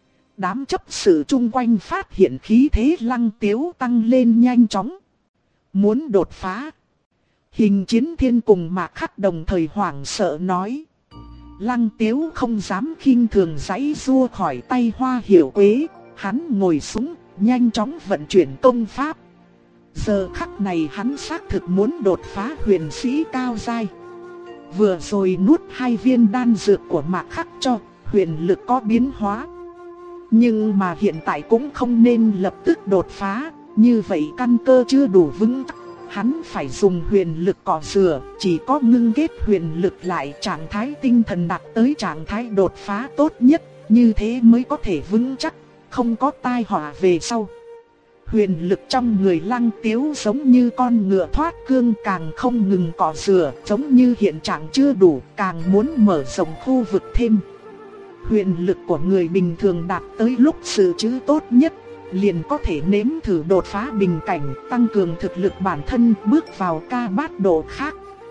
Đám chấp sự chung quanh phát hiện khí thế Lăng Tiếu tăng lên nhanh chóng, muốn đột phá. Hình Chiến Thiên cùng Mạc Khắc đồng thời hoảng sợ nói. Lăng Tiếu không dám khinh thường giãy giụa khỏi tay Hoa Hiểu Quế, hắn ngồi xuống, nhanh chóng vận chuyển công pháp. Giờ khắc này hắn xác thực muốn đột phá huyền sĩ cao giai. Vừa rồi nuốt 2 viên đan dược của Mạc Khắc cho, huyền lực có biến hóa. Nhưng mà hiện tại cũng không nên lập tức đột phá, như vậy căn cơ chưa đủ vững chắc. Hắn phải dùng huyền lực cọ rửa, chỉ có ngưng kết huyền lực lại, trạng thái tinh thần đạt tới trạng thái đột phá tốt nhất, như thế mới có thể vững chắc, không có tai họa về sau. Huyền lực trong người Lăng Tiếu giống như con ngựa thoát cương, càng không ngừng cọ rửa, giống như hiện trạng chưa đủ, càng muốn mở rộng khu vực thêm. Huyền lực của người bình thường đạt tới lúc dự trữ tốt nhất, liền có thể nếm thử đột phá bình cảnh, tăng cường thực lực bản thân, bước vào ca bát độ khác.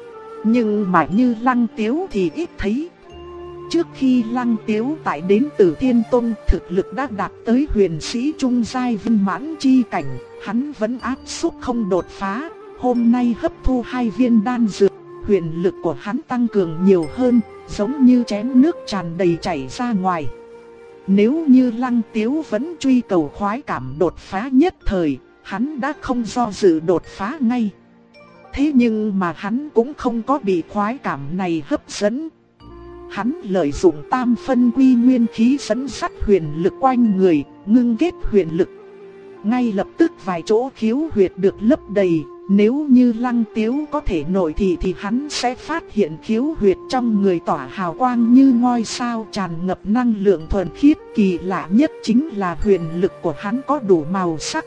Nhưng mà như Lăng Tiếu thì ít thấy. Trước khi Lăng Tiếu tại đến Tử Thiên Tông, thực lực đã đạt tới huyền sĩ trung giai viên mãn chi cảnh, hắn vẫn áp xúc không đột phá. Hôm nay hấp thu 2 viên đan dược, huyền lực của hắn tăng cường nhiều hơn, giống như chén nước tràn đầy chảy ra ngoài. Nếu như Lăng Tiếu vẫn truy cầu khoái cảm đột phá nhất thời, hắn đã không do dự đột phá ngay. Thế nhưng mà hắn cũng không có bị khoái cảm này hấp dẫn. Hắn lợi dụng tam phân quy nguyên khí dẫn dắt huyền lực quanh người, ngưng kết huyền lực. Ngay lập tức vài chỗ khiếu huyệt được lấp đầy. Nếu như Lăng Tiếu có thể nổi thì hắn sẽ phát hiện khiếu huyệt trong người tỏa hào quang như ngôi sao, tràn ngập năng lượng thuần khiết. Kỳ lạ nhất chính là huyền lực của hắn có đủ màu sắc.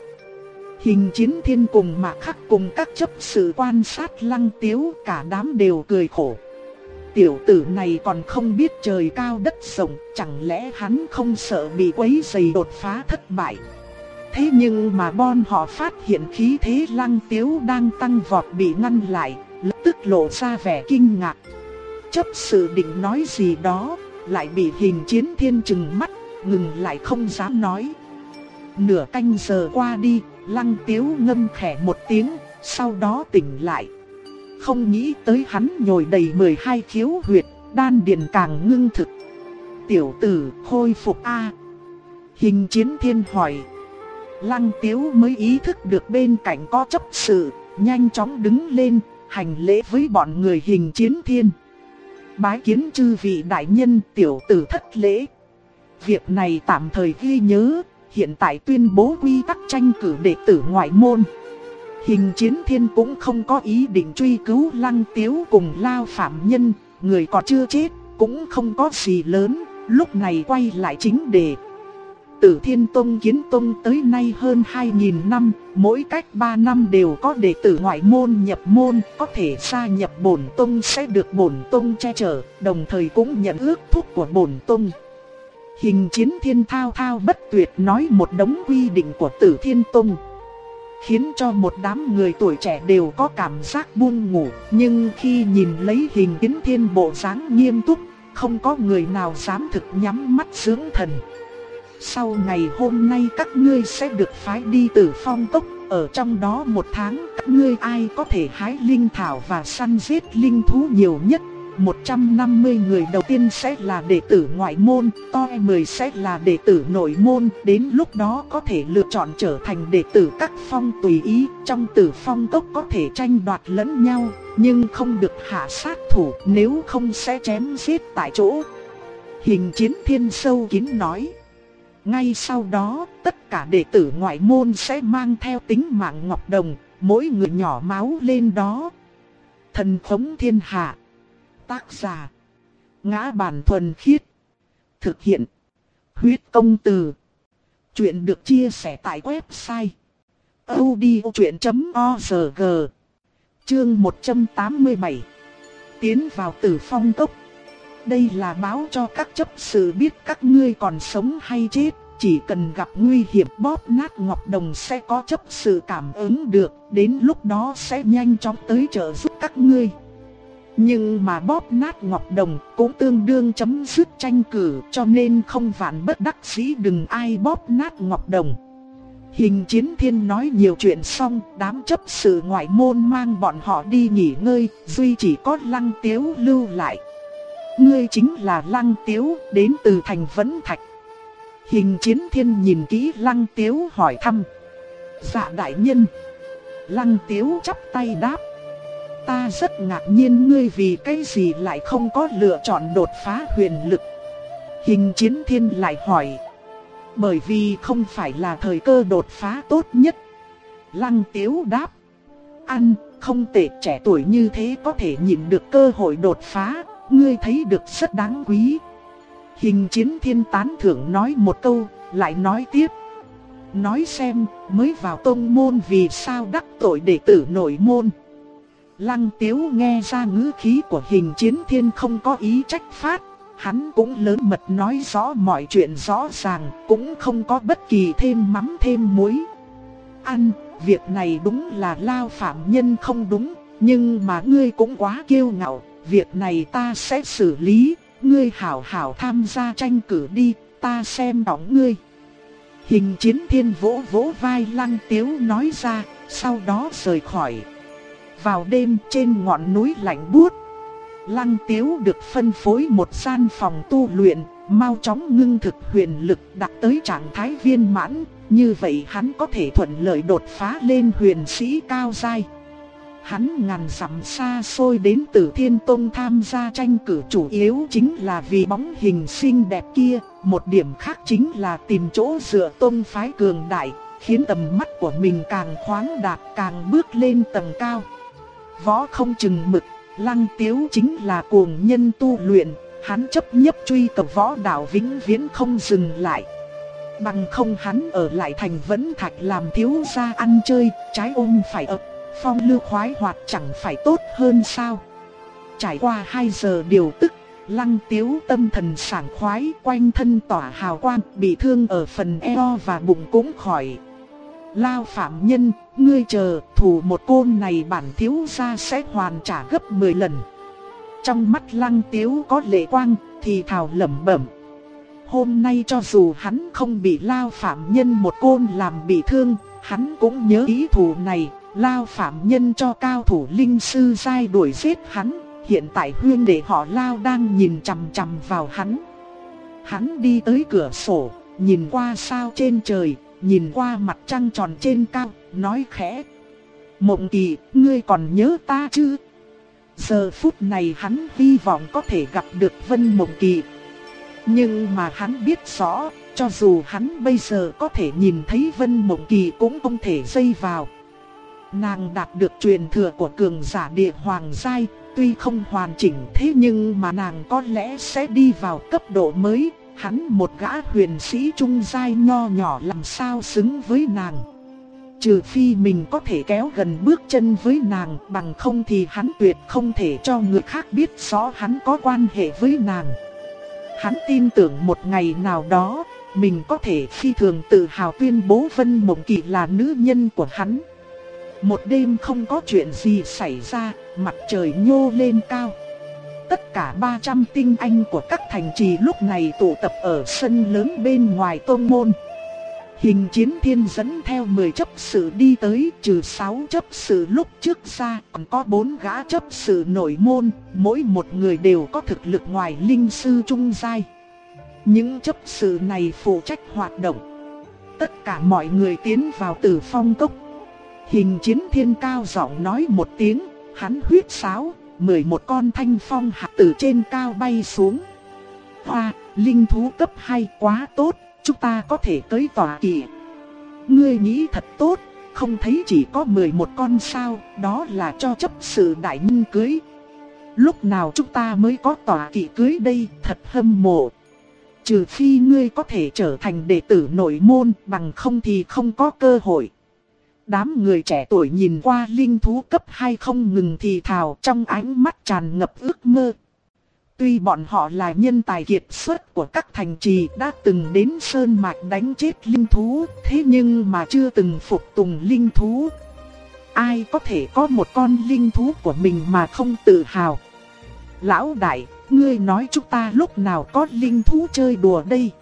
Hình Chiến Thiên cùng Mạc Khắc cùng các chấp sự quan sát Lăng Tiếu, cả đám đều cười khổ. Tiểu tử này còn không biết trời cao đất rộng, chẳng lẽ hắn không sợ bị quấy rầy đột phá thất bại. Thế nhưng mà bọn họ phát hiện khí thế Lăng Tiếu đang tăng vọt bị ngăn lại, lập tức lộ ra vẻ kinh ngạc. Chấp sự định nói gì đó, lại bị Hình Chiến Thiên trừng mắt, ngừng lại không dám nói. Nửa canh giờ qua đi, Lăng Tiếu ngâm khẽ một tiếng, sau đó tỉnh lại. Không nghĩ tới hắn nhồi đầy 12 khiếu huyệt, đan điền càng ngưng thực. Tiểu tử khôi phục a? Hình Chiến Thiên hỏi. Lăng Tiếu mới ý thức được bên cạnh có chấp sự, nhanh chóng đứng lên, hành lễ với bọn người Hình Chiến Thiên. Bái kiến chư vị đại nhân, tiểu tử thất lễ. Việc này tạm thời ghi nhớ, hiện tại tuyên bố quy tắc tranh cử đệ tử ngoại môn. Hình Chiến Thiên cũng không có ý định truy cứu Lăng Tiếu cùng Lao Phạm Nhân, người còn chưa chết, cũng không có gì lớn, lúc này quay lại chính đề. Tử Thiên Tông Kiến Tông tới nay hơn 2000 năm, mỗi cách 3 năm đều có đệ tử ngoại môn nhập môn, có thể gia nhập bổn tông sẽ được bổn tông che chở, đồng thời cũng nhận ước thúc của bổn tông. Hình Chiến Thiên thao thao bất tuyệt nói một đống quy định của Tử Thiên Tông. khiến cho một đám người tuổi trẻ đều có cảm giác buông ngủ. Nhưng khi nhìn lấy Hình Kiến Thiên bộ dáng nghiêm túc, không có người nào dám thực nhắm mắt dưỡng thần. Sau ngày hôm nay các ngươi sẽ được phái đi Tử Phong Cốc, ở trong đó 1 tháng các ngươi ai có thể hái linh thảo và săn giết linh thú nhiều nhất. 150 người đầu tiên sẽ là đệ tử ngoại môn, toi 10 sẽ là đệ tử nội môn. Đến lúc đó có thể lựa chọn trở thành đệ tử các phong tùy ý. Trong Tử Phong Cốc có thể tranh đoạt lẫn nhau, nhưng không được hạ sát thủ, nếu không sẽ chém giết tại chỗ. Hình Chiến Thiên sâu kín nói. Ngay sau đó, tất cả đệ tử ngoại môn sẽ mang theo tính mạng ngọc đồng, mỗi người nhỏ máu lên đó. Thần khống thiên hạ. Tác giả: Ngã Bản Thuần Khiết. Thực hiện: Huyết Công Từ. Chuyện được chia sẻ tại website audiochuyện.org. Chương 187. Tiến vào Tử Phong Cốc. Đây là báo cho các chấp sự biết các ngươi còn sống hay chết. Chỉ cần gặp nguy hiểm bóp nát ngọc đồng sẽ có chấp sự cảm ứng được. Đến lúc đó sẽ nhanh chóng tới trợ giúp các ngươi. Nhưng mà bóp nát ngọc đồng cũng tương đương chấm dứt tranh cử, cho nên không vạn bất đắc dĩ đừng ai bóp nát ngọc đồng. Hình Chiến Thiên nói nhiều chuyện xong, đám chấp sự ngoại môn mang bọn họ đi nghỉ ngơi, duy chỉ có Lăng Tiếu lưu lại. Ngươi chính là Lăng Tiếu, đến từ thành Vấn Thạch. Hình Chiến Thiên nhìn kỹ Lăng Tiếu hỏi thăm. Dạ đại nhân. Lăng Tiếu chắp tay đáp. Ta rất ngạc nhiên ngươi vì cái gì lại không có lựa chọn đột phá huyền lực. Hình Chiến Thiên lại hỏi. Bởi vì không phải là thời cơ đột phá tốt nhất. Lăng Tiếu đáp. Không tệ, trẻ tuổi như thế có thể nhìn được cơ hội đột phá, ngươi thấy được rất đáng quý. Hình Chiến Thiên tán thưởng nói một câu, lại nói tiếp. Nói xem, mới vào tông môn vì sao đắc tội đệ tử nội môn. Lăng Tiếu nghe ra ngữ khí của Hình Chiến Thiên không có ý trách phạt. Hắn cũng lớn mật nói rõ mọi chuyện rõ ràng, cũng không có bất kỳ thêm mắm thêm muối. Việc này đúng là Lao phạm nhân không đúng, nhưng mà ngươi cũng quá kiêu ngạo, việc này ta sẽ xử lý, ngươi hảo hảo tham gia tranh cử đi, ta xem bóng ngươi. Hình Chiến Thiên vỗ vỗ vai Lăng Tiếu nói ra, sau đó rời khỏi. Vào đêm trên ngọn núi lạnh buốt, Lăng Tiếu được phân phối một gian phòng tu luyện, mau chóng ngưng thực huyền lực đạt tới trạng thái viên mãn, như vậy hắn có thể thuận lợi đột phá lên huyền sĩ cao giai. Hắn ngàn dặm xa xôi đến Tử Thiên Tông tham gia tranh cử chủ yếu chính là vì bóng hình xinh đẹp kia, một điểm khác chính là tìm chỗ dựa tông phái cường đại, khiến tầm mắt của mình càng khoáng đạt, càng bước lên tầng cao. Võ không chừng mực, Lăng Tiếu chính là cuồng nhân tu luyện, hắn chấp nhất truy cầu võ đạo vĩnh viễn không dừng lại. Bằng không hắn ở lại thành Vấn Thạch làm thiếu gia ăn chơi, trái ôm phải ấp, phong lưu khoái hoạt chẳng phải tốt hơn sao. Trải qua 2 giờ điều tức, Lăng Tiếu tâm thần sảng khoái, quanh thân tỏa hào quang, bị thương ở phần eo và bụng cũng khỏi. Lao phạm nhân, ngươi chờ, thủ một côn này bản thiếu gia sẽ hoàn trả gấp 10 lần. Trong mắt Lăng Tiếu có lệ quang, thì thào lẩm bẩm. Hôm nay cho dù hắn không bị Lao phạm nhân một côn làm bị thương, hắn cũng nhớ ý thù này. Lao phạm nhân cho cao thủ linh sư giai đuổi giết hắn, hiện tại huynh đệ họ Lao đang nhìn chằm chằm vào hắn. Hắn đi tới cửa sổ, nhìn qua sao trên trời, nhìn qua mặt trăng tròn trên cao, nói khẽ. Mộng Kỳ, ngươi còn nhớ ta chứ? Giờ phút này hắn hy vọng có thể gặp được Vân Mộng Kỳ. Nhưng mà hắn biết rõ, cho dù hắn bây giờ có thể nhìn thấy Vân Mộng Kỳ cũng không thể dây vào. Nàng đạt được truyền thừa của cường giả địa hoàng giai, tuy không hoàn chỉnh thế nhưng mà nàng có lẽ sẽ đi vào cấp độ mới. Hắn một gã huyền sĩ trung giai nho nhỏ làm sao xứng với nàng. Trừ phi mình có thể kéo gần bước chân với nàng, bằng không thì hắn tuyệt không thể cho người khác biết rõ hắn có quan hệ với nàng. Hắn tin tưởng một ngày nào đó, mình có thể phi thường tự hào tuyên bố Vân Mộng Kỳ là nữ nhân của hắn. Một đêm không có chuyện gì xảy ra, mặt trời nhô lên cao. Tất cả 300 tinh anh của các thành trì lúc này tụ tập ở sân lớn bên ngoài tông môn. Hình Chiến Thiên dẫn theo 10 chấp sự đi tới, trừ 6 chấp sự lúc trước ra, còn có 4 gã chấp sự nội môn, mỗi một người đều có thực lực ngoài linh sư trung giai. Những chấp sự này phụ trách hoạt động. Tất cả mọi người tiến vào Tử Phong cốc. Hình Chiến Thiên cao giọng nói một tiếng, hắn huýt sáo, 11 con thanh phong hạt từ trên cao bay xuống. Hoa, linh thú cấp 2 quá tốt, chúng ta có thể tới tọa kỵ. Ngươi nghĩ thật tốt, không thấy chỉ có 11 con sao, đó là cho chấp sự đại nhân cưới. Lúc nào chúng ta mới có tọa kỵ cưới đây, thật hâm mộ. Trừ phi ngươi có thể trở thành đệ tử nội môn, bằng không thì không có cơ hội. Đám người trẻ tuổi nhìn qua linh thú cấp 2 không ngừng thì thào, trong ánh mắt tràn ngập ước mơ. Tuy bọn họ là nhân tài kiệt xuất của các thành trì đã từng đến sơn mạch đánh chết linh thú, thế nhưng mà chưa từng phục tùng linh thú. Ai có thể có một con linh thú của mình mà không tự hào? Lão đại, ngươi nói chúng ta lúc nào có linh thú chơi đùa đây?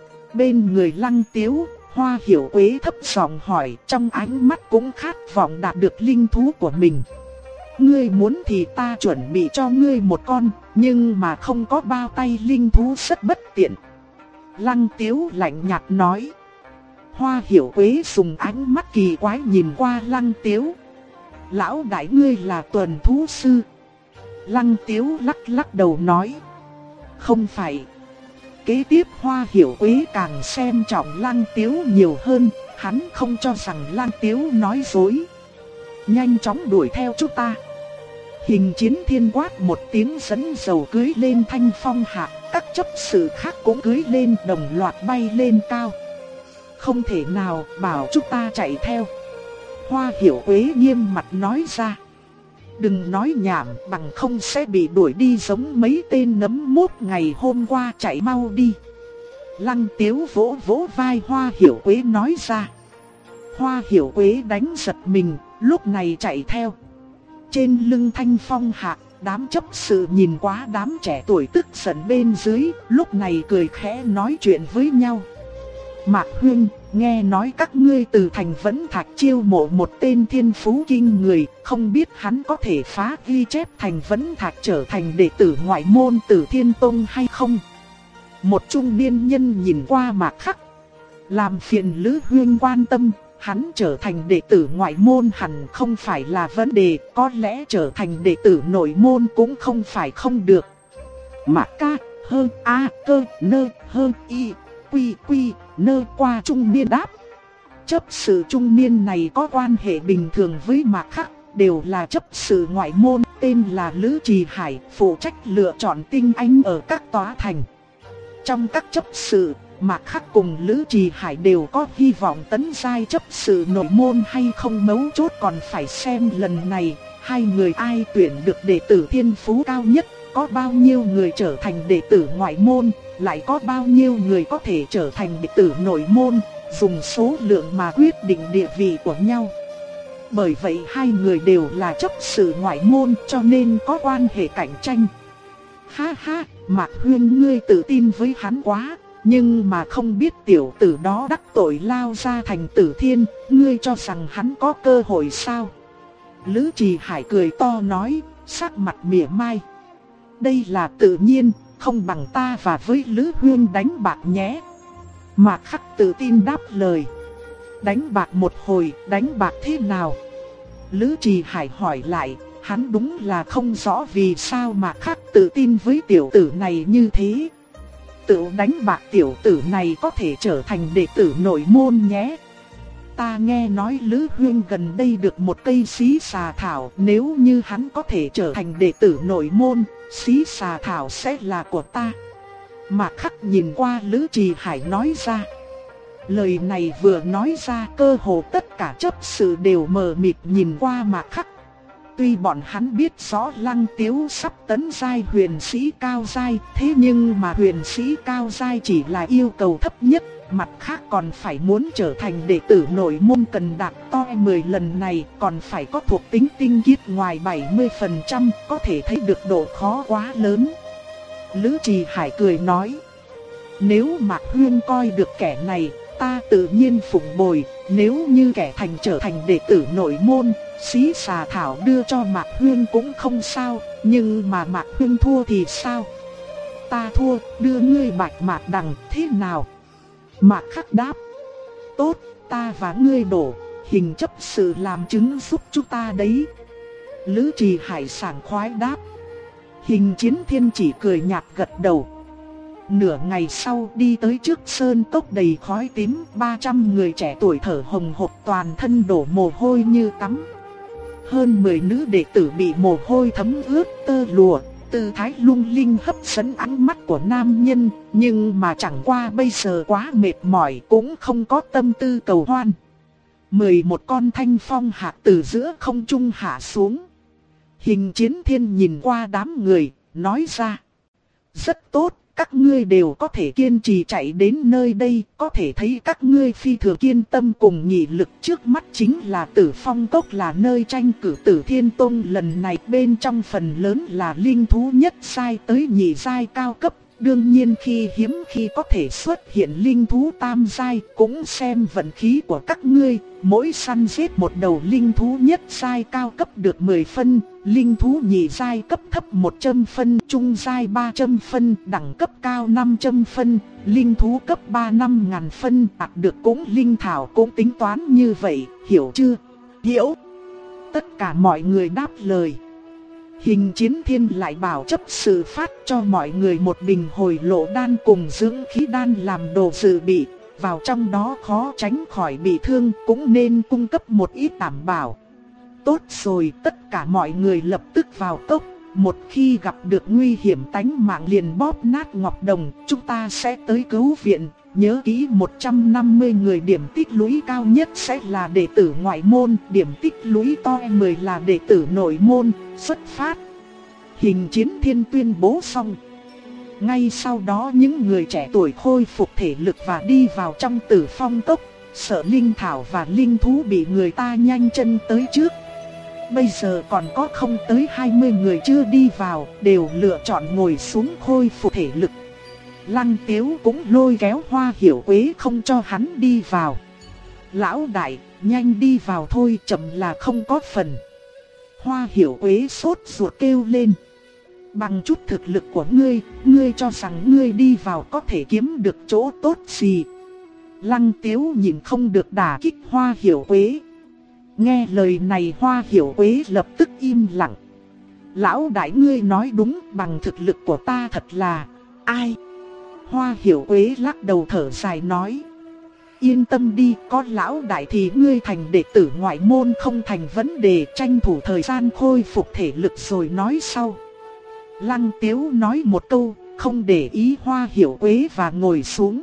Bên người Lăng Tiếu, Hoa Hiểu Quế thấp giọng hỏi, trong ánh mắt cũng khát vọng đạt được linh thú của mình. Ngươi muốn thì ta chuẩn bị cho ngươi một con, nhưng mà không có bao tay linh thú rất bất tiện. Lăng Tiếu lạnh nhạt nói. Hoa Hiểu Quế dùng ánh mắt kỳ quái nhìn qua Lăng Tiếu. Lão đại ngươi là tuần thú sư. Lăng Tiếu lắc lắc đầu nói. Không phải. Kế tiếp Hoa Hiểu Quế càng xem trọng Lăng Tiếu nhiều hơn, hắn không cho rằng Lăng Tiếu nói dối. Nhanh chóng đuổi theo chúng ta. Hình Chiến Thiên quát một tiếng dẫn dầu cưới lên thanh phong hạc, các chấp sự khác cũng cưới lên đồng loạt bay lên cao. Không thể nào, bảo chúng ta chạy theo. Hoa Hiểu Quế nghiêm mặt nói ra. Đừng nói nhảm, bằng không sẽ bị đuổi đi giống mấy tên nấm mốc ngày hôm qua, chạy mau đi. Lăng Tiếu vỗ vỗ vai Hoa Hiểu Quế nói ra. Hoa Hiểu Quế đánh giật mình, lúc này chạy theo. Trên lưng thanh phong hạc, đám chấp sự nhìn quá đám trẻ tuổi tức giận bên dưới, lúc này cười khẽ nói chuyện với nhau. Mạc Huynh, nghe nói các ngươi từ thành Vẫn Thạch chiêu mộ một tên thiên phú kinh người, không biết hắn có thể phá ghi chép thành Vẫn Thạch trở thành đệ tử ngoại môn Tử Thiên Tông hay không? Một trung niên nhân nhìn qua Mạc Khắc. Làm phiền Lữ Huynh quan tâm, hắn trở thành đệ tử ngoại môn hẳn không phải là vấn đề, có lẽ trở thành đệ tử nội môn cũng không phải không được. Mạc ca, hơn a cơ, nơ, hơn y, quy quy, nơ qua trung niên đáp. Chấp sự trung niên này có quan hệ bình thường với Mạc Khắc, đều là chấp sự ngoại môn, tên là Lữ Trì Hải, phụ trách lựa chọn tinh anh ở các tòa thành. Trong các chấp sự, Mạc Khắc cùng Lữ Trì Hải đều có hy vọng tấn giai chấp sự nội môn hay không, mấu chốt còn phải xem lần này hai người ai tuyển được đệ tử thiên phú cao nhất, có bao nhiêu người trở thành đệ tử ngoại môn, lại có bao nhiêu người có thể trở thành đệ tử nội môn, dùng số lượng mà quyết định địa vị của nhau. Bởi vậy hai người đều là chấp sự ngoại môn cho nên có quan hệ cạnh tranh. Ha ha, Mạc Huynh ngươi tự tin với hắn quá. Nhưng mà không biết tiểu tử đó đắc tội lao ra thành Tử Thiên, ngươi cho rằng hắn có cơ hội sao? Lữ Trì Hải cười to nói, sắc mặt mỉa mai. Đây là tự nhiên, không bằng ta và với Lữ Huyên đánh bạc nhé. Mạc Khắc tự tin đáp lời. Đánh bạc một hồi, đánh bạc thế nào? Lữ Trì Hải hỏi lại, hắn đúng là không rõ vì sao Mạc Khắc tự tin với tiểu tử này như thế. Tự đánh bạc tiểu tử này có thể trở thành đệ tử nội môn nhé. Ta nghe nói Lữ Huyên gần đây được một cây xí xà thảo, nếu như hắn có thể trở thành đệ tử nội môn, xí xà thảo sẽ là của ta. Mạc Khắc nhìn qua Lữ Trì Hải nói ra. Lời này vừa nói ra, cơ hồ tất cả chấp sự đều mờ mịt nhìn qua Mạc Khắc. Tuy bọn hắn biết rõ Lăng Tiếu sắp tấn giai huyền sĩ cao giai, thế nhưng mà huyền sĩ cao giai chỉ là yêu cầu thấp nhất, Mặt khác còn phải muốn trở thành đệ tử nội môn cần đạt toi 10 lần này, còn phải có thuộc tính tinh khiết ngoài 70%, có thể thấy được độ khó quá lớn. Lữ Trì Hải cười nói, nếu Mạc Huyên coi được kẻ này, ta tự nhiên phụng bồi. Nếu như kẻ thành trở thành đệ tử nội môn, xí xà thảo đưa cho Mạc Huyên cũng không sao. Nhưng mà Mạc Huyên thua thì sao? Ta thua, đưa ngươi Bạch Mạc Đằng, thế nào? Mạc Khắc đáp, tốt, ta và ngươi đổ, hình chấp sự làm chứng giúp chúng ta đấy. Lữ Trì Hải sảng khoái đáp. Hình Chiến Thiên chỉ cười nhạt gật đầu. Nửa ngày sau đi tới trước sơn cốc đầy khói tím, 300 người trẻ tuổi thở hồng hộc toàn thân đổ mồ hôi như tắm. Hơn 10 nữ đệ tử bị mồ hôi thấm ướt tơ lụa, tư thái lung linh hấp dẫn ánh mắt của nam nhân, nhưng mà chẳng qua bây giờ quá mệt mỏi cũng không có tâm tư cầu hoan. 11 con thanh phong hạc từ giữa không trung hạ xuống. Hình Chiến Thiên nhìn qua đám người, nói ra, rất tốt. Các ngươi đều có thể kiên trì chạy đến nơi đây, có thể thấy các ngươi phi thường kiên tâm cùng nghị lực. Trước mắt chính là Tử Phong Cốc, là nơi tranh cử Tử Thiên Tông lần này, bên trong phần lớn là linh thú nhất giai tới nhị giai cao cấp. Đương nhiên khi hiếm khi có thể xuất hiện linh thú tam giai, cũng xem vận khí của các ngươi. Mỗi săn giết một đầu linh thú nhất giai cao cấp được 10 phân, linh thú nhị giai cấp thấp 100 phân, trung giai 300 phân, đẳng cấp cao 500 phân, linh thú cấp 3 5.000 phân, đạt được cũng linh thảo cũng tính toán như vậy, hiểu chưa? Hiểu. Tất cả mọi người đáp lời. Hình Chiến Thiên lại bảo chấp sự phát cho mọi người một bình hồi lộ đan cùng dưỡng khí đan làm đồ dự bị. Vào trong đó khó tránh khỏi bị thương, cũng nên cung cấp một ít đảm bảo. Tốt rồi, tất cả mọi người lập tức vào cốc. Một khi gặp được nguy hiểm tánh mạng liền bóp nát ngọc đồng, chúng ta sẽ tới cứu viện. Nhớ kỹ 150 người điểm tích lũy cao nhất sẽ là đệ tử ngoại môn, điểm tích lũy to 10 là đệ tử nội môn. Xuất phát. Hình Chiến Thiên tuyên bố xong. Ngay sau đó những người trẻ tuổi khôi phục thể lực và đi vào trong Tử Phong Cốc. Sợ linh thảo và linh thú bị người ta nhanh chân tới trước. Bây giờ còn có không tới 20 người chưa đi vào, đều lựa chọn ngồi xuống khôi phục thể lực. Lăng Tiếu cũng lôi kéo Hoa Hiểu Quế không cho hắn đi vào. Lão đại, nhanh đi vào thôi, chậm là không có phần. Hoa Hiểu Quế sốt ruột kêu lên. Bằng chút thực lực của ngươi cho rằng ngươi đi vào có thể kiếm được chỗ tốt gì? Lăng Tiếu nhìn không được đả kích Hoa Hiểu Quế. Nghe lời này Hoa Hiểu Quế lập tức im lặng. Lão đại ngươi nói đúng, bằng thực lực của ta thật là... Ai? Hoa Hiểu Quế lắc đầu thở dài nói. Yên tâm đi, có lão đại thì ngươi thành đệ tử ngoại môn không thành vấn đề, tranh thủ thời gian khôi phục thể lực rồi nói sau. Lăng Tiếu nói một câu, không để ý Hoa Hiểu Quế và ngồi xuống.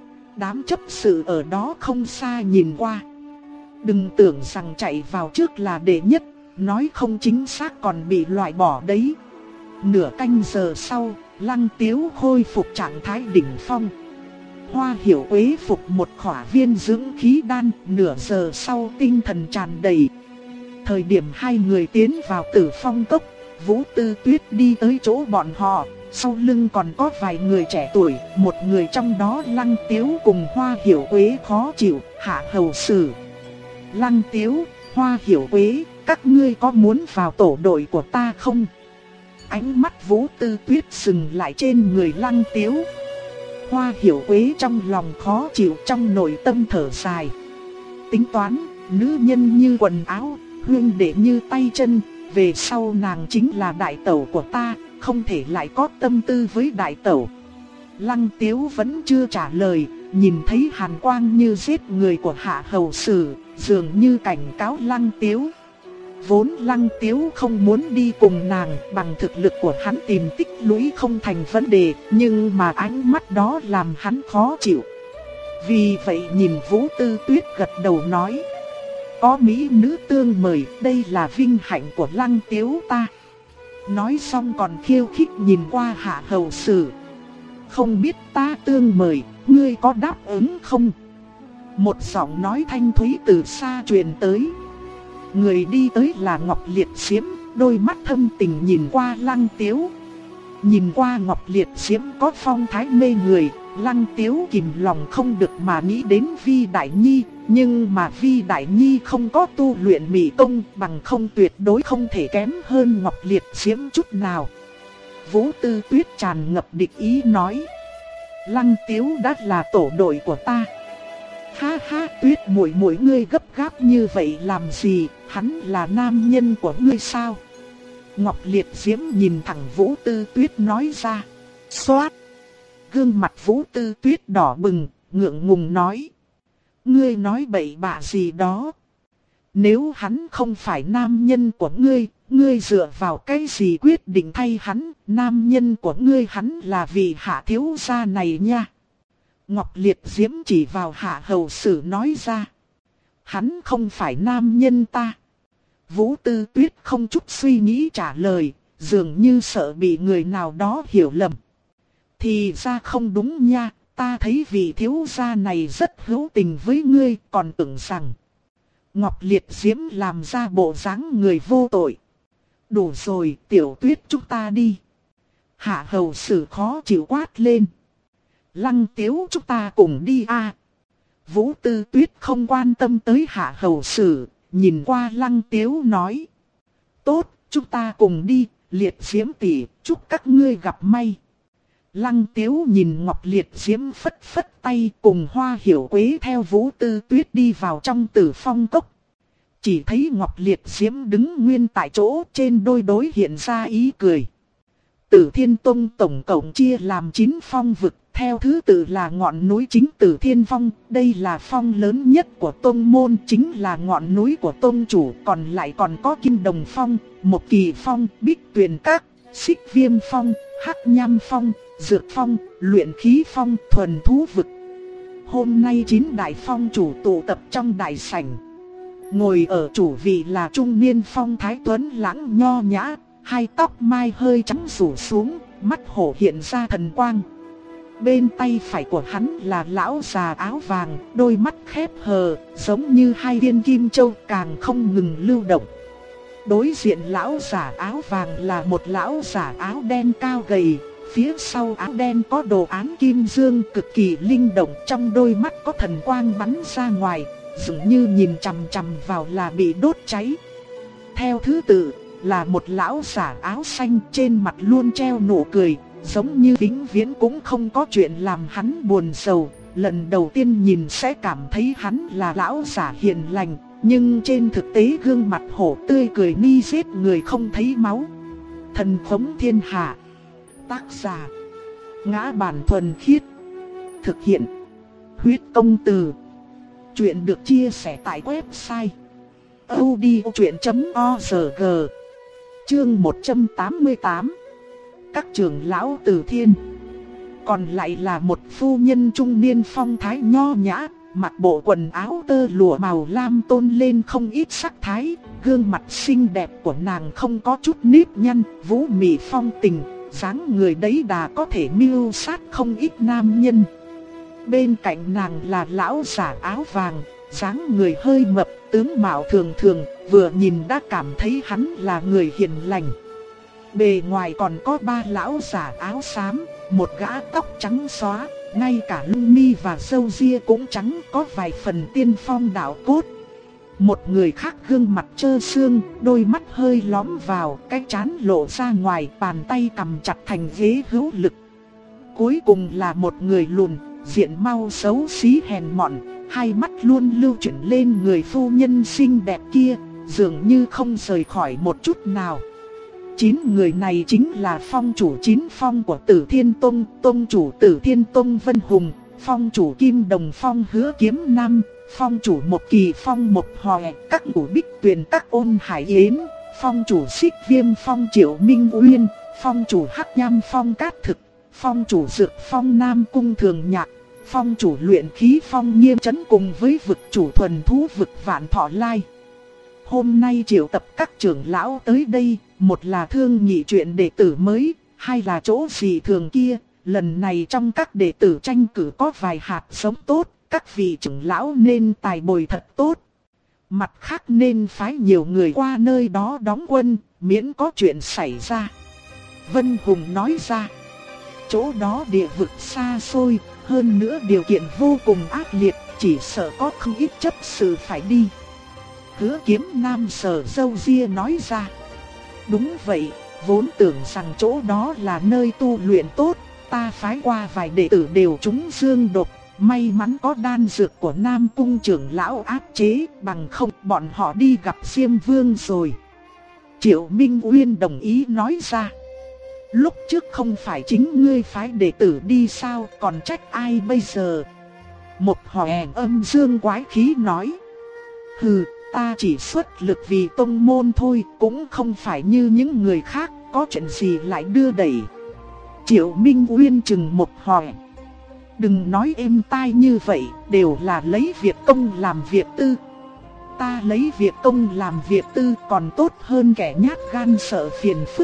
Đám chấp sự ở đó không xa nhìn qua. Đừng tưởng rằng chạy vào trước là đệ nhất, nói không chính xác còn bị loại bỏ đấy. Nửa canh giờ sau, Lăng Tiếu khôi phục trạng thái đỉnh phong. Hoa Hiểu Quế phục một khỏa viên dưỡng khí đan, nửa giờ sau tinh thần tràn đầy. Thời điểm hai người tiến vào Tử Phong Cốc, Vũ Tư Tuyết đi tới chỗ bọn họ, sau lưng còn có vài người trẻ tuổi, một người trong đó Lăng Tiếu cùng Hoa Hiểu Quế khó chịu, hạ hầu xử. Lăng Tiếu, Hoa Hiểu Quế, các ngươi có muốn vào tổ đội của ta không? Ánh mắt Vũ Tư Tuyết dừng lại trên người Lăng Tiếu. Hoa Hiểu Quế trong lòng khó chịu, trong nội tâm thở dài. Tính toán, nữ nhân như quần áo, huynh đệ như tay chân, về sau nàng chính là đại tẩu của ta, không thể lại có tâm tư với đại tẩu. Lăng Tiếu vẫn chưa trả lời, nhìn thấy hàn quang như giết người của hạ hầu sử, dường như cảnh cáo Lăng Tiếu. Vốn Lăng Tiếu không muốn đi cùng nàng, bằng thực lực của hắn tìm tích lũy không thành vấn đề, nhưng mà ánh mắt đó làm hắn khó chịu. Vì vậy nhìn Vũ Tư Tuyết gật đầu nói. Có mỹ nữ tương mời, đây là vinh hạnh của Lăng Tiếu ta. Nói xong còn khiêu khích nhìn qua hạ hầu sử. Không biết ta tương mời, ngươi có đáp ứng không? Một giọng nói thanh thúy từ xa truyền tới. Người đi tới là Ngọc Liệt Diễm, đôi mắt thâm tình nhìn qua Lăng Tiếu. Nhìn qua Ngọc Liệt Diễm có phong thái mê người, Lăng Tiếu kìm lòng không được mà nghĩ đến Vi Đại Nhi. Nhưng mà Vi Đại Nhi không có tu luyện mỹ công, bằng không tuyệt đối không thể kém hơn Ngọc Liệt Diễm chút nào. Vũ Tư Tuyết tràn ngập địch ý nói: Lăng Tiếu đã là tổ đội của ta. Ha ha, Tuyết muội muội, ngươi gấp gáp như vậy làm gì, hắn là nam nhân của ngươi sao? Ngọc Liệt Diễm nhìn thẳng Vũ Tư Tuyết nói ra. Xoát! Gương mặt Vũ Tư Tuyết đỏ bừng, ngượng ngùng nói: Ngươi nói bậy bạ gì đó? Nếu hắn không phải nam nhân của ngươi, ngươi dựa vào cái gì quyết định thay hắn? Nam nhân của ngươi hắn là vị Hạ thiếu gia này nha. Ngọc Liệt Diễm chỉ vào Hạ hầu sử nói ra. Hắn không phải nam nhân ta. Vũ Tư Tuyết không chút suy nghĩ trả lời, dường như sợ bị người nào đó hiểu lầm. Thì ra không đúng nha, ta thấy vị thiếu gia này rất hữu tình với ngươi, còn tưởng rằng Ngọc Liệt Diễm làm ra bộ dáng người vô tội. Đủ rồi, Tiểu Tuyết, chúng ta đi. Hạ hầu sử khó chịu quát lên. Lăng Tiếu, chúng ta cùng đi a. Vũ Tư Tuyết không quan tâm tới Hạ hầu sử, nhìn qua Lăng Tiếu nói. Tốt, chúng ta cùng đi, Liệt Diễm tỷ, chúc các ngươi gặp may. Lăng Tiếu nhìn Ngọc Liệt Diễm phất phất tay, cùng Hoa Hiểu Quế theo Vũ Tư Tuyết đi vào trong Tử Phong cốc. Chỉ thấy Ngọc Liệt Diễm đứng nguyên tại chỗ, trên đôi đối hiện ra ý cười. Tử Thiên Tông tổng cộng chia làm 9 phong vực, theo thứ tự là ngọn núi chính Tử Thiên Phong, đây là phong lớn nhất của tông môn, chính là ngọn núi của tông chủ, còn lại còn có Kim Đồng Phong, Một Kỳ Phong, Bích Tuyền Các, Xích Viêm Phong, Hắc Nham Phong, Dược Phong, Luyện Khí Phong, Thuần Thú Vực. Hôm nay 9 đại phong chủ tụ tập trong đại sảnh. Ngồi ở chủ vị là trung niên phong thái tuấn lãng nho nhã, hai tóc mai hơi trắng rủ xuống, mắt hổ hiện ra thần quang. Bên tay phải của hắn là lão già áo vàng, đôi mắt khép hờ, giống như hai viên kim châu càng không ngừng lưu động. Đối diện lão già áo vàng là một lão già áo đen cao gầy, phía sau áo đen có đồ án kim dương cực kỳ linh động, trong đôi mắt có thần quang bắn ra ngoài, dường như nhìn chằm chằm vào là bị đốt cháy. Theo thứ tự là một lão già áo xanh, trên mặt luôn treo nụ cười, giống như vĩnh viễn cũng không có chuyện làm hắn buồn sầu. Lần đầu tiên nhìn sẽ cảm thấy hắn là lão già hiền lành, nhưng trên thực tế gương mặt hổ tươi cười ni giết người không thấy máu. Thần Khống Thiên Hạ. Tác giả Ngã Bản Thuần Khiết. Thực hiện Huyết Công Từ. Chuyện được chia sẻ tại website audiochuyện.org. Chương 188. Các trưởng lão Tử Thiên. Còn lại là một phu nhân trung niên phong thái nho nhã, mặc bộ quần áo tơ lụa màu lam tôn lên không ít sắc thái, gương mặt xinh đẹp của nàng không có chút nếp nhăn, vũ mị phong tình, dáng người đấy đà có thể mưu sát không ít nam nhân. Bên cạnh nàng là lão già áo vàng, dáng người hơi mập, tướng mạo thường thường, vừa nhìn đã cảm thấy hắn là người hiền lành. Bề ngoài còn có 3 lão già áo xám, một gã tóc trắng xóa, ngay cả lông mi và râu ria cũng trắng, có vài phần tiên phong đạo cốt. Một người khác gương mặt trơ xương, đôi mắt hơi lõm vào, cái trán lộ ra ngoài, bàn tay cầm chặt thành ghế hữu lực. Cuối cùng là một người lùn, diện mau xấu xí hèn mọn, hai mắt luôn lưu chuyển lên người phu nhân xinh đẹp kia, dường như không rời khỏi một chút nào. 9 người này chính là phong chủ 9 phong của Tử Thiên Tông, tông chủ Tử Thiên Tông Vân Hùng, phong chủ Kim Đồng Phong Hứa Kiếm Nam, phong chủ Một Kỳ Phong Một Hòe, các chủ Bích Tuyền Các Ôn Hải Yến, phong chủ Xích Viêm Phong Triệu Minh Uyên, phong chủ Hắc Nham Phong Cát Thực, phong chủ Dược Phong Nam Cung Thường Nhạc, phong chủ Luyện Khí Phong Nghiêm Chấn cùng với vực chủ Thuần Thú Vực Vạn Thọ Lai. Hôm nay triệu tập các trưởng lão tới đây, một là thương nghị chuyện đệ tử mới, hai là chỗ gì thường kia, lần này trong các đệ tử tranh cử có vài hạt giống tốt, các vị trưởng lão nên tài bồi thật tốt. Mặt khác nên phái nhiều người qua nơi đó đóng quân, miễn có chuyện xảy ra. Vân Hùng nói ra, chỗ đó địa vực xa xôi, hơn nữa điều kiện vô cùng ác liệt, chỉ sợ có không ít chấp sự phải đi. Hứa Kiếm Nam sờ râu ria nói ra, đúng vậy, vốn tưởng rằng chỗ đó là nơi tu luyện tốt, ta phái qua vài đệ tử đều trúng dương độc, may mắn có đan dược của Nam Cung trưởng lão áp chế, bằng không bọn họ đi gặp Diêm Vương rồi. Triệu Minh Uyên đồng ý nói ra, lúc trước không phải chính ngươi phái đệ tử đi sao, còn trách ai bây giờ? Một hòe âm dương quái khí nói, hừ, ta chỉ xuất lực vì tông môn thôi, cũng không phải như những người khác, có chuyện gì lại đưa đẩy. Triệu Minh Uyên chừng một hòe, đừng nói êm tai như vậy, đều là lấy việc công làm việc tư. Ta lấy việc công làm việc tư còn tốt hơn kẻ nhát gan sợ phiền phức.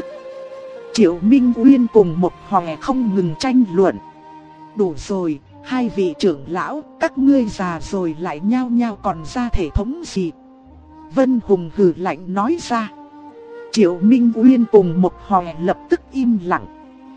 Triệu Minh Uyên cùng một hòe không ngừng tranh luận. Đủ rồi, hai vị trưởng lão, các ngươi già rồi lại nhao nhao còn ra thể thống gì? Vân Hùng hừ lạnh nói ra. Triệu Minh Uyên cùng một hòe lập tức im lặng.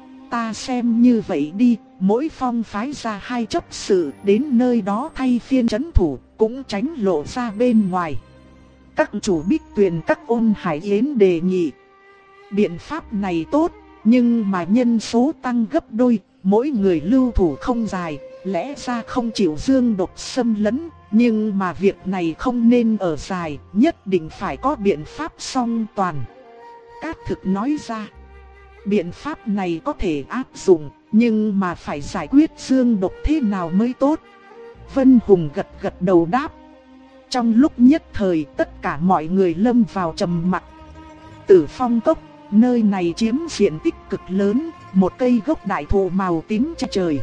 Ta xem như vậy đi, mỗi phong phái ra 2 chấp sự đến nơi đó thay phiên trấn thủ, cũng tránh lộ ra bên ngoài. Các chủ Bích Tuyền các Ôn Hải Yến đề nghị. Biện pháp này tốt, nhưng mà nhân số tăng gấp đôi, mỗi người lưu thủ không dài, lẽ ra không chịu dương độc xâm lấn, nhưng mà việc này không nên ở dài, nhất định phải có biện pháp song toàn. Cát Thực nói ra, biện pháp này có thể áp dụng, nhưng mà phải giải quyết dương độc thế nào mới tốt. Vân Hùng gật gật đầu đáp. Trong lúc nhất thời tất cả mọi người lâm vào trầm mặc. Tử Phong Cốc, nơi này chiếm diện tích cực lớn, một cây gốc đại thụ màu tím che trời.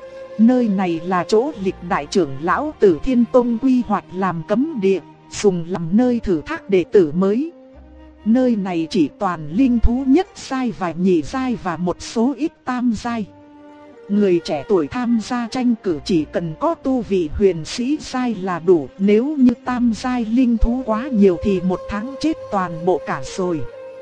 Nơi này là chỗ lịch đại trưởng lão Tử Thiên Tông quy hoạch làm cấm địa, dùng làm nơi thử thác đệ tử mới. Nơi này chỉ toàn linh thú nhất giai và nhị giai và một số ít tam giai. Người trẻ tuổi tham gia tranh cử chỉ cần có tu vị huyền sĩ giai là đủ, nếu như tam giai linh thú quá nhiều thì một tháng chết toàn bộ cả rồi.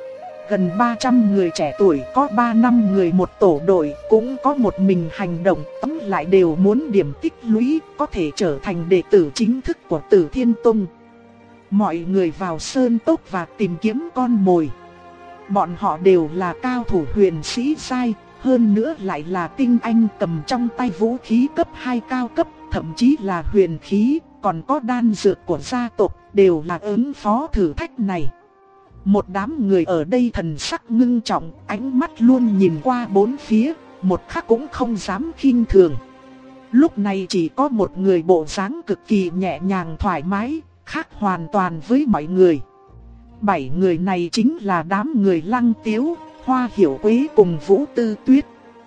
Gần 300 người trẻ tuổi, có 3-5 người một tổ đội, cũng có một mình hành động, tóm lại đều muốn điểm tích lũy, có thể trở thành đệ tử chính thức của Tử Thiên Tông. Mọi người vào sơn tốc và tìm kiếm con mồi. Bọn họ đều là cao thủ huyền sĩ giai, hơn nữa lại là tinh anh cầm trong tay vũ khí cấp 2 cao cấp, thậm chí là huyền khí, còn có đan dược của gia tộc, đều là ứng phó thử thách này. Một đám người ở đây thần sắc ngưng trọng, ánh mắt luôn nhìn qua bốn phía, một khắc cũng không dám khinh thường. Lúc này chỉ có một người bộ dáng cực kỳ nhẹ nhàng thoải mái, khác hoàn toàn với mọi người. 7 người này chính là đám người Lăng Tiếu, Hoa Hiểu Quế cùng Vũ Tư Tuyết.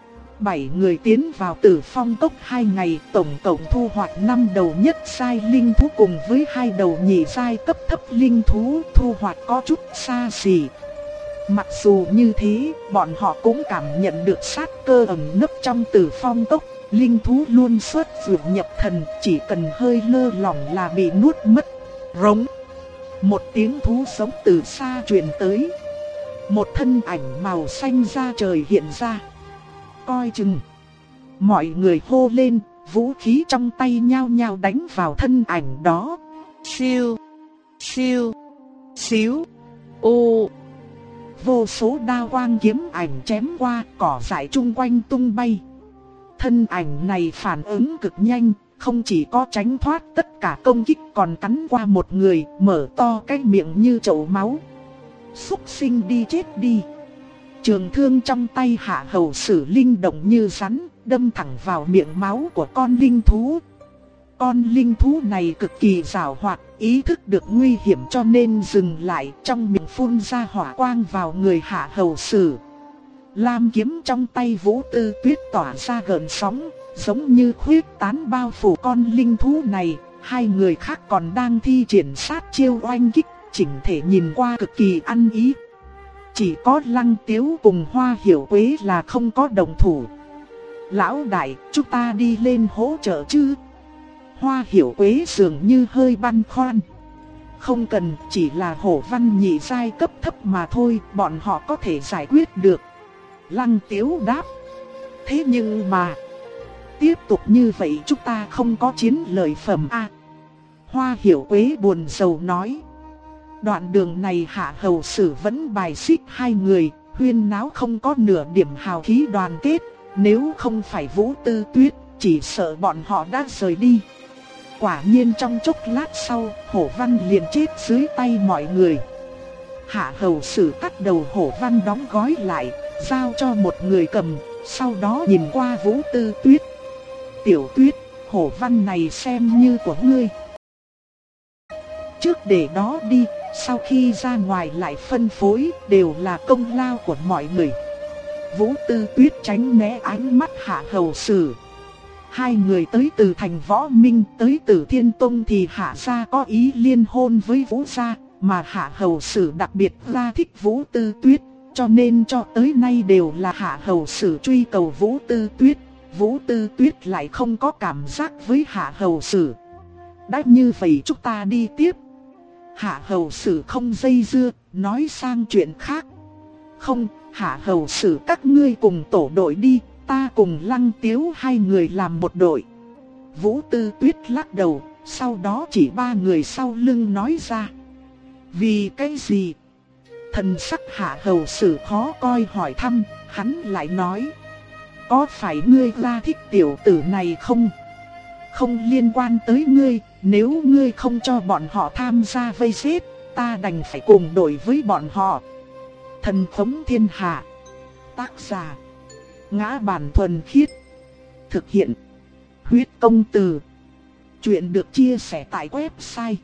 7 người tiến vào Tử Phong Cốc 2 ngày, tổng cộng thu hoạch 5 đầu nhất giai linh thú cùng với 2 đầu nhị giai cấp thấp linh thú, thu hoạch có chút xa xỉ. Mặc dù như thế, bọn họ cũng cảm nhận được sát cơ ẩn nấp trong Tử Phong Cốc, linh thú luôn xuất ruột nhập thần, chỉ cần hơi lơ lỏng là bị nuốt mất. Rống. Một tiếng thú sống từ xa truyền tới. Một thân ảnh màu xanh da trời hiện ra. Coi chừng. Mọi người hô lên, vũ khí trong tay nhao nhao đánh vào thân ảnh đó. Siêu, siêu, xíu, ô. Vô số đao quang kiếm ảnh chém qua, cỏ dại chung quanh tung bay. Thân ảnh này phản ứng cực nhanh, không chỉ có tránh thoát tất cả công kích còn cắn qua một người, mở to cái miệng như chậu máu. Súc sinh đi chết đi. Trường thương trong tay Hạ Hầu Sử linh động như rắn, đâm thẳng vào miệng máu của con linh thú. Con linh thú này cực kỳ giàu hoạt, ý thức được nguy hiểm cho nên dừng lại, trong miệng phun ra hỏa quang vào người Hạ Hầu Sử. Lam kiếm trong tay Vũ Tư Tuyết tỏa ra gợn sóng, giống như khuyết tán bao phủ con linh thú này. Hai người khác còn đang thi triển sát chiêu oanh kích, chỉnh thể nhìn qua cực kỳ ăn ý. Chỉ có Lăng Tiếu cùng Hoa Hiểu Quế là không có động thủ. Lão đại, chúng ta đi lên hỗ trợ chứ? Hoa Hiểu Quế dường như hơi băn khoăn. Không cần, chỉ là hổ văn nhị giai cấp thấp mà thôi, bọn họ có thể giải quyết được. Lăng Tiếu đáp. Thế nhưng mà, tiếp tục như vậy chúng ta không có chiến lợi phẩm a. Hoa Hiểu Quế buồn rầu nói. Đoạn đường này Hạ Hầu Sử vẫn bài xích hai người, huyên náo không có nửa điểm hào khí đoàn kết. Nếu không phải Vũ Tư Tuyết, chỉ sợ bọn họ đã rời đi. Quả nhiên trong chốc lát sau, hổ văn liền chết dưới tay mọi người. Hạ Hầu Sử cắt đầu hổ văn đóng gói lại, giao cho một người cầm, sau đó nhìn qua Vũ Tư Tuyết. Tiểu Tuyết, hổ văn này xem như của ngươi. Trước để đó đi, sau khi ra ngoài lại phân phối, đều là công lao của mọi người. Vũ Tư Tuyết tránh né ánh mắt Hạ Hầu Sử. Hai người tới từ thành Võ Minh tới từ Thiên Tông thì Hạ gia có ý liên hôn với Vũ gia, mà Hạ Hầu Sử đặc biệt ra thích Vũ Tư Tuyết, cho nên cho tới nay đều là Hạ Hầu Sử truy cầu Vũ Tư Tuyết. Vũ Tư Tuyết lại không có cảm giác với Hạ Hầu Sử. Đã như vậy chúng ta đi tiếp. Hạ Hầu Sử không dây dưa, nói sang chuyện khác. Không, Hạ Hầu Sử các ngươi cùng tổ đội đi, ta cùng Lăng Tiếu hai người làm một đội. Vũ Tư Tuyết lắc đầu, sau đó chỉ ba người sau lưng nói ra. Vì cái gì? Thần sắc Hạ Hầu Sử khó coi hỏi thăm, hắn lại nói. Có phải ngươi ra thích tiểu tử này không? Không liên quan tới ngươi, nếu ngươi không cho bọn họ tham gia vây giết, ta đành phải cùng đội với bọn họ. Thần Khống Thiên Hạ. Tác giả Ngã Bản Thuần Khiết. Thực hiện Huyết Công Từ. Chuyện được chia sẻ tại website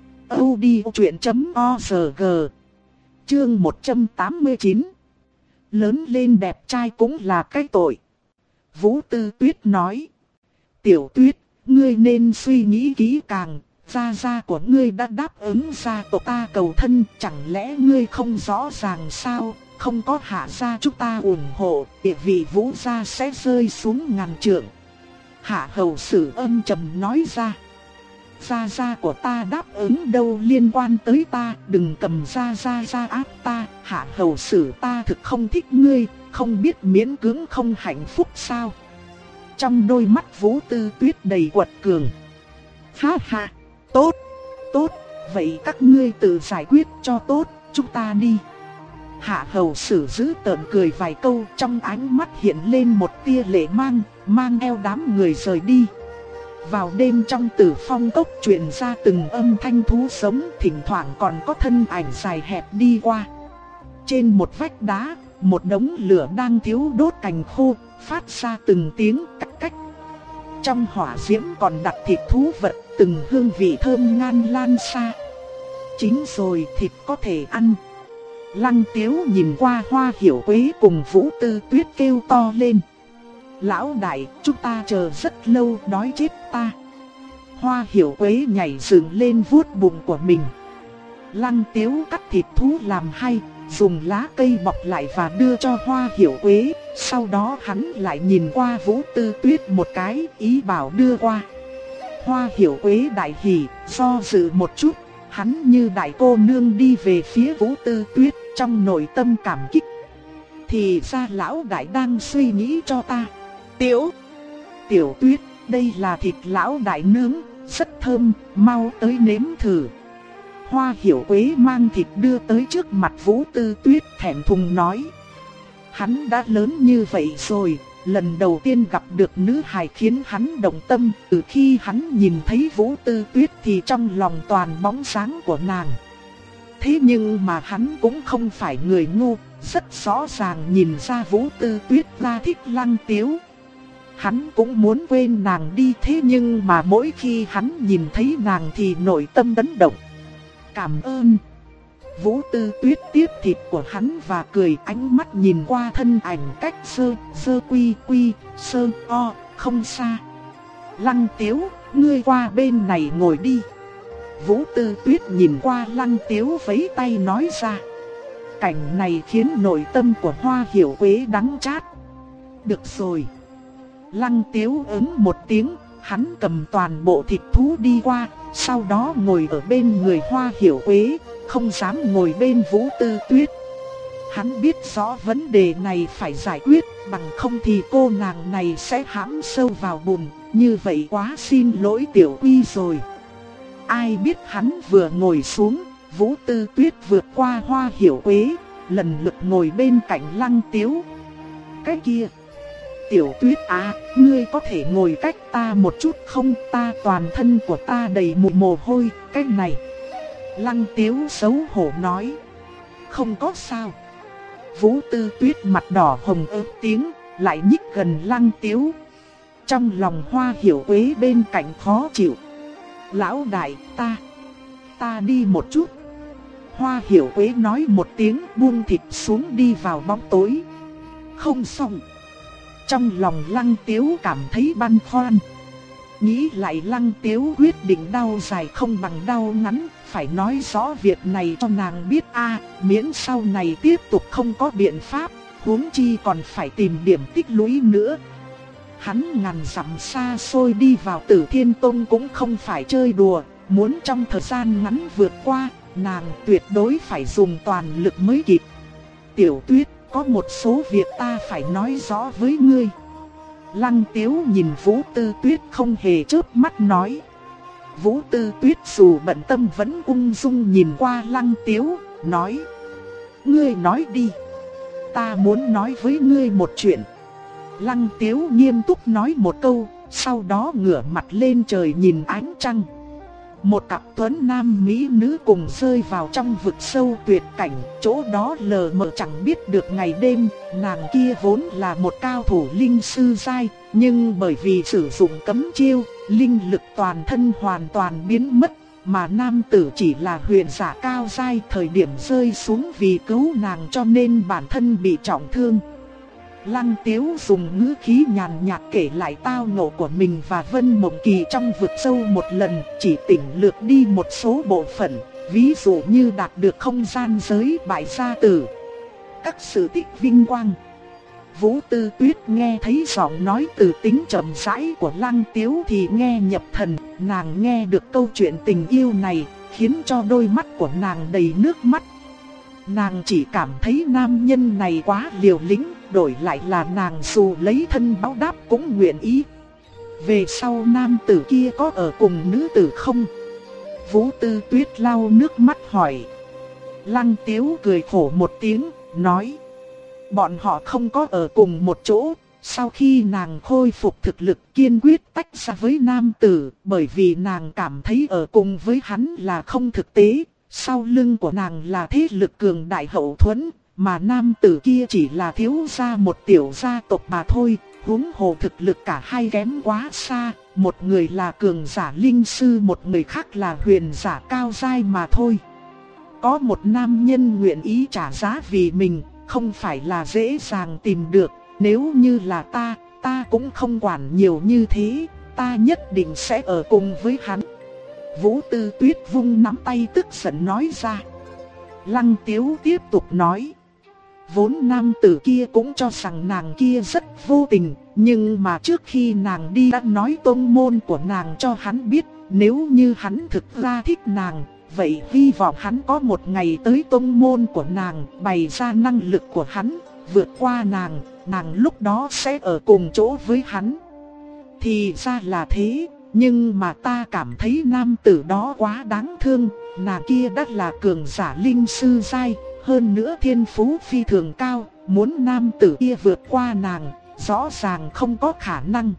audiochuyện.org. Chương 189. Lớn lên đẹp trai cũng là cái tội. Vũ Tư Tuyết nói. Tiểu Tuyết, ngươi nên suy nghĩ kỹ càng. Gia gia của ngươi đã đáp ứng gia tộc ta cầu thân, chẳng lẽ ngươi không rõ ràng sao? Không có Hạ gia chúng ta ủng hộ, địa vị Vũ gia sẽ rơi xuống ngàn trượng. Hạ Hầu Sử âm trầm nói ra. Gia gia của ta đáp ứng đâu liên quan tới ta, đừng cầm gia gia ra áp ta. Hạ Hầu Sử ta thực không thích ngươi, không biết miễn cưỡng không hạnh phúc sao? Trong đôi mắt Vũ Tư Tuyết đầy quật cường. Ha ha, tốt, tốt, vậy các ngươi tự giải quyết cho tốt, chúng ta đi. Hạ Hầu Sử giữ tợn cười vài câu, trong ánh mắt hiện lên một tia lệ mang theo đám người rời đi. Vào đêm trong Tử Phong cốc truyền ra từng âm thanh thú sống, thỉnh thoảng còn có thân ảnh dài hẹp đi qua. Trên một vách đá, một đống lửa đang thiêu đốt cành khô, phát ra từng tiếng cách cách. Trong hỏa diễm còn đặt thịt thú vật, từng hương vị thơm ngan lan xa. Chính rồi, thịt có thể ăn. Lăng Tiếu nhìn qua Hoa Hiểu Quế cùng Vũ Tư Tuyết kêu to lên. Lão đại, chúng ta chờ rất lâu, đói chết ta. Hoa Hiểu Quế nhảy dựng lên vuốt bụng của mình. Lăng Tiếu cắt thịt thú làm hai, dùng lá cây bọc lại và đưa cho Hoa Hiểu Quế. Sau đó hắn lại nhìn qua Vũ Tư Tuyết một cái, ý bảo đưa qua. Hoa Hiểu Quế đại hỉ, do dự một chút, hắn như đại cô nương đi về phía Vũ Tư Tuyết, trong nội tâm cảm kích. Thì ra lão đại đang suy nghĩ cho ta. Tiểu Tuyết, đây là thịt lão đại nướng, rất thơm, mau tới nếm thử. Hoa Hiểu Quế mang thịt đưa tới trước mặt Vũ Tư Tuyết, thẹn thùng nói. Hắn đã lớn như vậy rồi, lần đầu tiên gặp được nữ hài khiến hắn động tâm. Từ khi hắn nhìn thấy Vũ Tư Tuyết thì trong lòng toàn bóng sáng của nàng. Thế nhưng mà hắn cũng không phải người ngu, rất rõ ràng nhìn ra Vũ Tư Tuyết ra thích Lăng Tiếu. Hắn cũng muốn quên nàng đi, thế nhưng mà mỗi khi hắn nhìn thấy nàng thì nội tâm chấn động. Cảm ơn. Vũ Tư Tuyết tiếp thịt của hắn và cười, ánh mắt nhìn qua thân ảnh cách sơ quy sơ o không xa. Lăng Tiếu, ngươi qua bên này ngồi đi. Vũ Tư Tuyết nhìn qua Lăng Tiếu vẫy tay nói ra. Cảnh này khiến nội tâm của Hoa Hiểu Quế đắng chát. Được rồi, Lăng Tiếu ứng một tiếng, hắn cầm toàn bộ thịt thú đi qua, sau đó ngồi ở bên người Hoa Hiểu Quế, không dám ngồi bên Vũ Tư Tuyết. Hắn biết rõ vấn đề này phải giải quyết, bằng không thì cô nàng này sẽ hãm sâu vào bùn, như vậy quá xin lỗi Tiểu Quy rồi. Ai biết hắn vừa ngồi xuống, Vũ Tư Tuyết vượt qua Hoa Hiểu Quế, lần lượt ngồi bên cạnh Lăng Tiếu. Cái kia, Tiểu Tuyết à, ngươi có thể ngồi cách ta một chút không? Ta toàn thân của ta đầy mồ hôi, cái này. Lăng Tiếu xấu hổ nói. Không có sao. Vũ Tư Tuyết mặt đỏ hồng ớt tiếng, lại nhích gần Lăng Tiếu. Trong lòng Hoa Hiểu Quế bên cạnh khó chịu. Lão đại, ta đi một chút. Hoa Hiểu Quế nói một tiếng, buông thịt xuống đi vào bóng tối. Không xong. Trong lòng Lăng Tiếu cảm thấy băn khoăn. Nghĩ lại Lăng Tiếu quyết định đau dài không bằng đau ngắn, phải nói rõ việc này cho nàng biết miễn sau này tiếp tục không có biện pháp, huống chi còn phải tìm điểm tích lũy nữa. Hắn ngàn dặm xa xôi đi vào Tử Thiên Tông cũng không phải chơi đùa, muốn trong thời gian ngắn vượt qua, nàng tuyệt đối phải dùng toàn lực mới kịp. Tiểu Tuyết, có một số việc ta phải nói rõ với ngươi. Lăng Tiếu nhìn Vũ Tư Tuyết không hề chớp mắt nói. Vũ Tư Tuyết dù bận tâm vẫn ung dung nhìn qua Lăng Tiếu, nói. Ngươi nói đi. Ta muốn nói với ngươi một chuyện. Lăng Tiếu nghiêm túc nói một câu, sau đó ngửa mặt lên trời nhìn ánh trăng. Một cặp tuấn nam mỹ nữ cùng rơi vào trong vực sâu tuyệt cảnh, chỗ đó lờ mờ chẳng biết được ngày đêm. Nàng kia vốn là một cao thủ linh sư giai, nhưng bởi vì sử dụng cấm chiêu, linh lực toàn thân hoàn toàn biến mất, mà nam tử chỉ là huyền giả cao giai, thời điểm rơi xuống vì cứu nàng cho nên bản thân bị trọng thương. Lăng Tiếu dùng ngữ khí nhàn nhạt kể lại tao ngộ của mình và Vân Mộng Kỳ trong vực sâu một lần, chỉ tỉnh lược đi một số bộ phận, ví dụ như đạt được không gian giới bại gia tử, các sự tích vinh quang. Vũ Tư Tuyết nghe thấy giọng nói từ tính chậm rãi của Lăng Tiếu thì nghe nhập thần, nàng nghe được câu chuyện tình yêu này, khiến cho đôi mắt của nàng đầy nước mắt. Nàng chỉ cảm thấy nam nhân này quá liều lĩnh, đổi lại là nàng dù lấy thân báo đáp cũng nguyện ý. Về sau nam tử kia có ở cùng nữ tử không? Vũ Tư Tuyết lau nước mắt hỏi. Lăng Tiếu cười khổ một tiếng, nói. Bọn họ không có ở cùng một chỗ. Sau khi nàng khôi phục thực lực kiên quyết tách ra với nam tử, bởi vì nàng cảm thấy ở cùng với hắn là không thực tế. Sau lưng của nàng là thế lực cường đại hậu thuẫn, mà nam tử kia chỉ là thiếu gia một tiểu gia tộc mà thôi, huống hồ thực lực cả hai kém quá xa, một người là cường giả linh sư, một người khác là huyền giả cao giai mà thôi. Có một nam nhân nguyện ý trả giá vì mình, không phải là dễ dàng tìm được, nếu như là ta cũng không quản nhiều như thế, ta nhất định sẽ ở cùng với hắn. Vũ Tư Tuyết vung nắm tay tức giận nói ra. Lăng Tiếu tiếp tục nói. Vốn nam tử kia cũng cho rằng nàng kia rất vô tình, nhưng mà trước khi nàng đi đã nói tông môn của nàng cho hắn biết, nếu như hắn thực ra thích nàng, vậy hy vọng hắn có một ngày tới tông môn của nàng, bày ra năng lực của hắn, vượt qua nàng lúc đó sẽ ở cùng chỗ với hắn. Thì ra là thế. Nhưng mà ta cảm thấy nam tử đó quá đáng thương, nàng kia đã là cường giả linh sư giai, hơn nữa thiên phú phi thường cao, muốn nam tử kia vượt qua nàng, rõ ràng không có khả năng.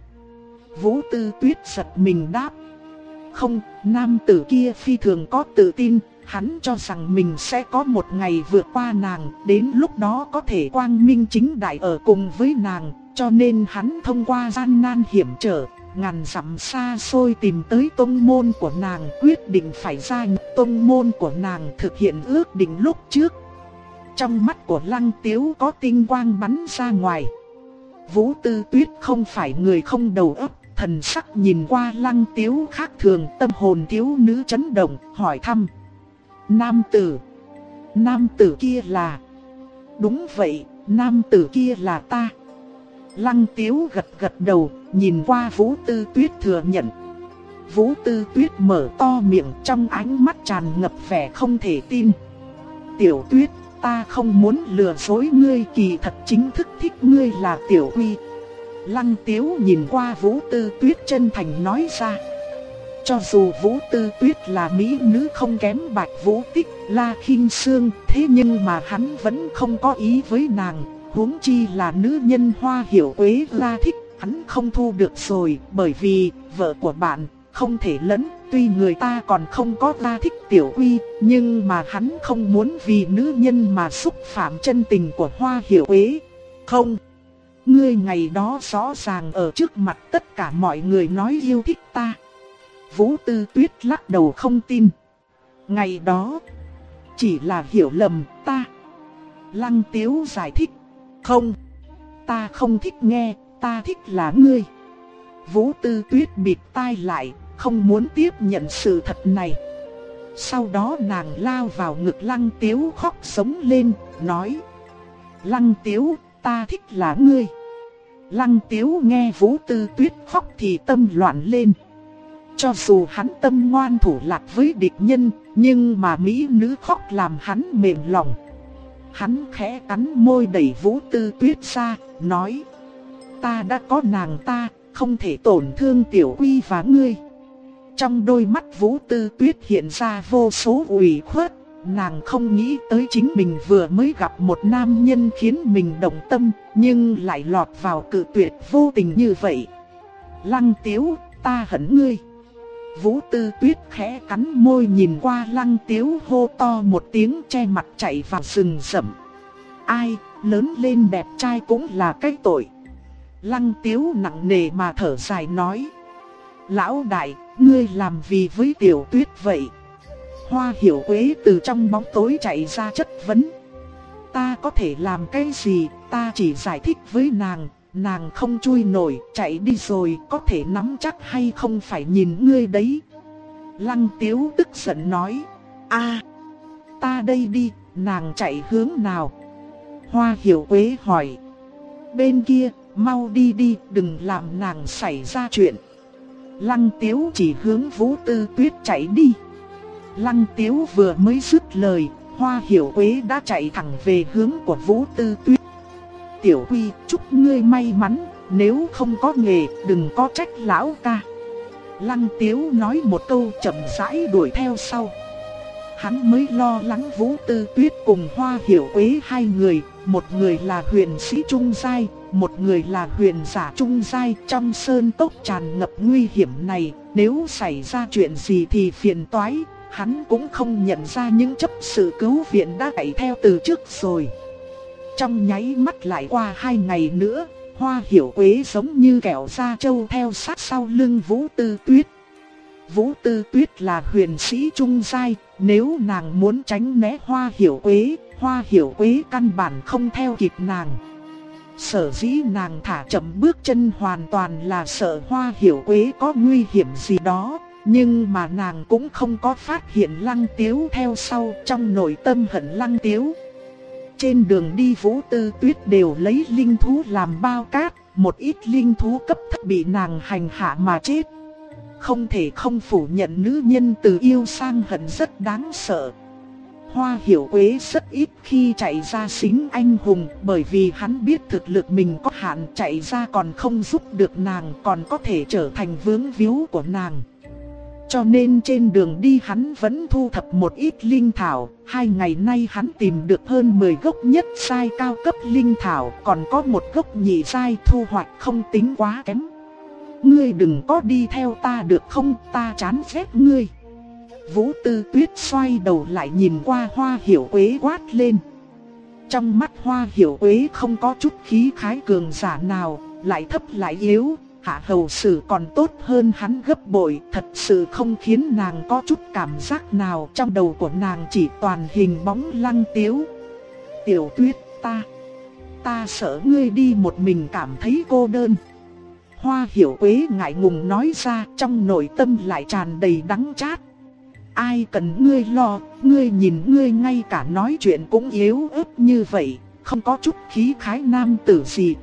Vũ Tư Tuyết giật mình đáp. Không, nam tử kia phi thường có tự tin, hắn cho rằng mình sẽ có một ngày vượt qua nàng, đến lúc đó có thể quang minh chính đại ở cùng với nàng, cho nên hắn thông qua gian nan hiểm trở, ngàn dặm xa xôi tìm tới tông môn của nàng, quyết định phải gia nhập tông môn của nàng, thực hiện ước định lúc trước. Trong mắt của Lăng Tiếu có tinh quang bắn ra ngoài. Vũ Tư Tuyết không phải người không đầu óc, thần sắc nhìn qua Lăng Tiếu khác thường, tâm hồn thiếu nữ chấn động, hỏi thăm. Nam tử kia là... Đúng vậy, nam tử kia là ta. Lăng Tiếu gật gật đầu, nhìn qua Vũ Tư Tuyết thừa nhận. Vũ Tư Tuyết mở to miệng, trong ánh mắt tràn ngập vẻ không thể tin. Tiểu Tuyết, ta không muốn lừa dối ngươi, kỳ thật chính thức thích ngươi là Tiểu Huy. Lăng Tiếu nhìn qua Vũ Tư Tuyết chân thành nói ra. Cho dù Vũ Tư Tuyết là mỹ nữ không kém Bạch Vũ Tích, La Khinh Sương, thế nhưng mà hắn vẫn không có ý với nàng, huống chi là nữ nhân Hoa Hiểu Quế La thích, hắn không thu được rồi, bởi vì vợ của bạn không thể lẫn, tuy người ta còn không có La thích Tiểu Huy, nhưng mà hắn không muốn vì nữ nhân mà xúc phạm chân tình của Hoa Hiểu Quế. Không, ngươi ngày đó rõ ràng ở trước mặt tất cả mọi người nói yêu thích ta. Vũ Tư Tuyết lắc đầu không tin. Ngày đó chỉ là hiểu lầm ta. Lăng Tiếu giải thích. Không, ta không thích nghe, ta thích là ngươi. Vũ Tư Tuyết bịt tai lại, không muốn tiếp nhận sự thật này. Sau đó nàng lao vào ngực Lăng Tiếu khóc sống lên, nói. Lăng Tiếu, ta thích là ngươi. Lăng Tiếu nghe Vũ Tư Tuyết khóc thì tâm loạn lên. Cho dù hắn tâm ngoan thủ lạt với địch nhân, nhưng mà mỹ nữ khóc làm hắn mềm lòng. Hắn khẽ cắn môi đẩy Vũ Tư Tuyết ra, nói. Ta đã có nàng ta, không thể tổn thương Tiểu Huy và ngươi. Trong đôi mắt Vũ Tư Tuyết hiện ra vô số ủy khuất. Nàng không nghĩ tới chính mình vừa mới gặp một nam nhân khiến mình động tâm, nhưng lại lọt vào cự tuyệt vô tình như vậy. Lăng Tiếu, ta hận ngươi. Vũ Tư Tuyết khẽ cắn môi nhìn qua Lăng Tiếu, hô to một tiếng, che mặt chạy vào rừng rậm. Ai, lớn lên đẹp trai cũng là cái tội. Lăng Tiếu nặng nề mà thở dài nói. Lão đại, ngươi làm gì với Tiểu Tuyết vậy? Hoa Hiểu Quế từ trong bóng tối chạy ra chất vấn. Ta có thể làm cái gì, ta chỉ giải thích với nàng. Nàng không chui nổi, chạy đi rồi, có thể nắm chắc hay không phải nhìn ngươi đấy. Lăng Tiếu tức giận nói. Ta đây đi, nàng chạy hướng nào? Hoa Hiểu Quế hỏi. Bên kia, mau đi đi, đừng làm nàng xảy ra chuyện. Lăng Tiếu chỉ hướng Vũ Tư Tuyết chạy đi. Lăng Tiếu vừa mới dứt lời, Hoa Hiểu Quế đã chạy thẳng về hướng của Vũ Tư Tuyết. Tiểu Huy, chúc ngươi may mắn, nếu không có nghề, đừng có trách lão ca. Lăng Tiếu nói một câu chậm rãi đuổi theo sau. Hắn mới lo lắng Vũ Tư Tuyết cùng Hoa Hiểu Quế hai người, một người là huyền sĩ trung giai, một người là huyền giả trung giai. Trong sơn cốc tràn ngập nguy hiểm này, nếu xảy ra chuyện gì thì phiền toái. Hắn cũng không nhận ra những chấp sự cứu viện đã chạy theo từ trước rồi. Trong nháy mắt lại qua 2 ngày nữa, Hoa Hiểu Quế giống như kẹo da trâu theo sát sau lưng Vũ Tư Tuyết. Vũ Tư Tuyết là huyền sĩ trung giai, nếu nàng muốn tránh né Hoa Hiểu Quế căn bản không theo kịp nàng. Sở dĩ nàng thả chậm bước chân hoàn toàn là sợ Hoa Hiểu Quế có nguy hiểm gì đó. Nhưng mà nàng cũng không có phát hiện Lăng Tiếu theo sau, trong nội tâm hận Lăng Tiếu. Trên đường đi Vũ Tư Tuyết đều lấy linh thú làm bao cát, một ít linh thú cấp thấp bị nàng hành hạ mà chết. Không thể không phủ nhận nữ nhân từ yêu sang hận rất đáng sợ. Hoa Hiểu Quế rất ít khi chạy ra xính anh hùng, bởi vì hắn biết thực lực mình có hạn, chạy ra còn không giúp được nàng, còn có thể trở thành vướng víu của nàng. Cho nên trên đường đi hắn vẫn thu thập một ít linh thảo. 2 ngày nay hắn tìm được hơn 10 gốc nhất giai cao cấp linh thảo, còn có một gốc nhị giai, thu hoạch không tính quá kém. Ngươi đừng có đi theo ta được không, ta chán ghét ngươi. Vũ Tư Tuyết xoay đầu lại nhìn qua Hoa Hiểu Quế quát lên. Trong mắt Hoa Hiểu Quế không có chút khí khái cường giả nào, lại thấp lại yếu. Hạ hầu sử còn tốt hơn hắn gấp bội, thật sự không khiến nàng có chút cảm giác nào. Trong đầu của nàng chỉ toàn hình bóng Lăng Tiếu. Tiểu Tuyết, ta sợ ngươi đi một mình cảm thấy cô đơn. Hoa Hiểu Quế ngại ngùng nói ra, trong nội tâm lại tràn đầy đắng chát. Ai cần ngươi lo, ngươi nhìn ngươi ngay cả nói chuyện cũng yếu ớt như vậy, không có chút khí khái nam tử gì cả.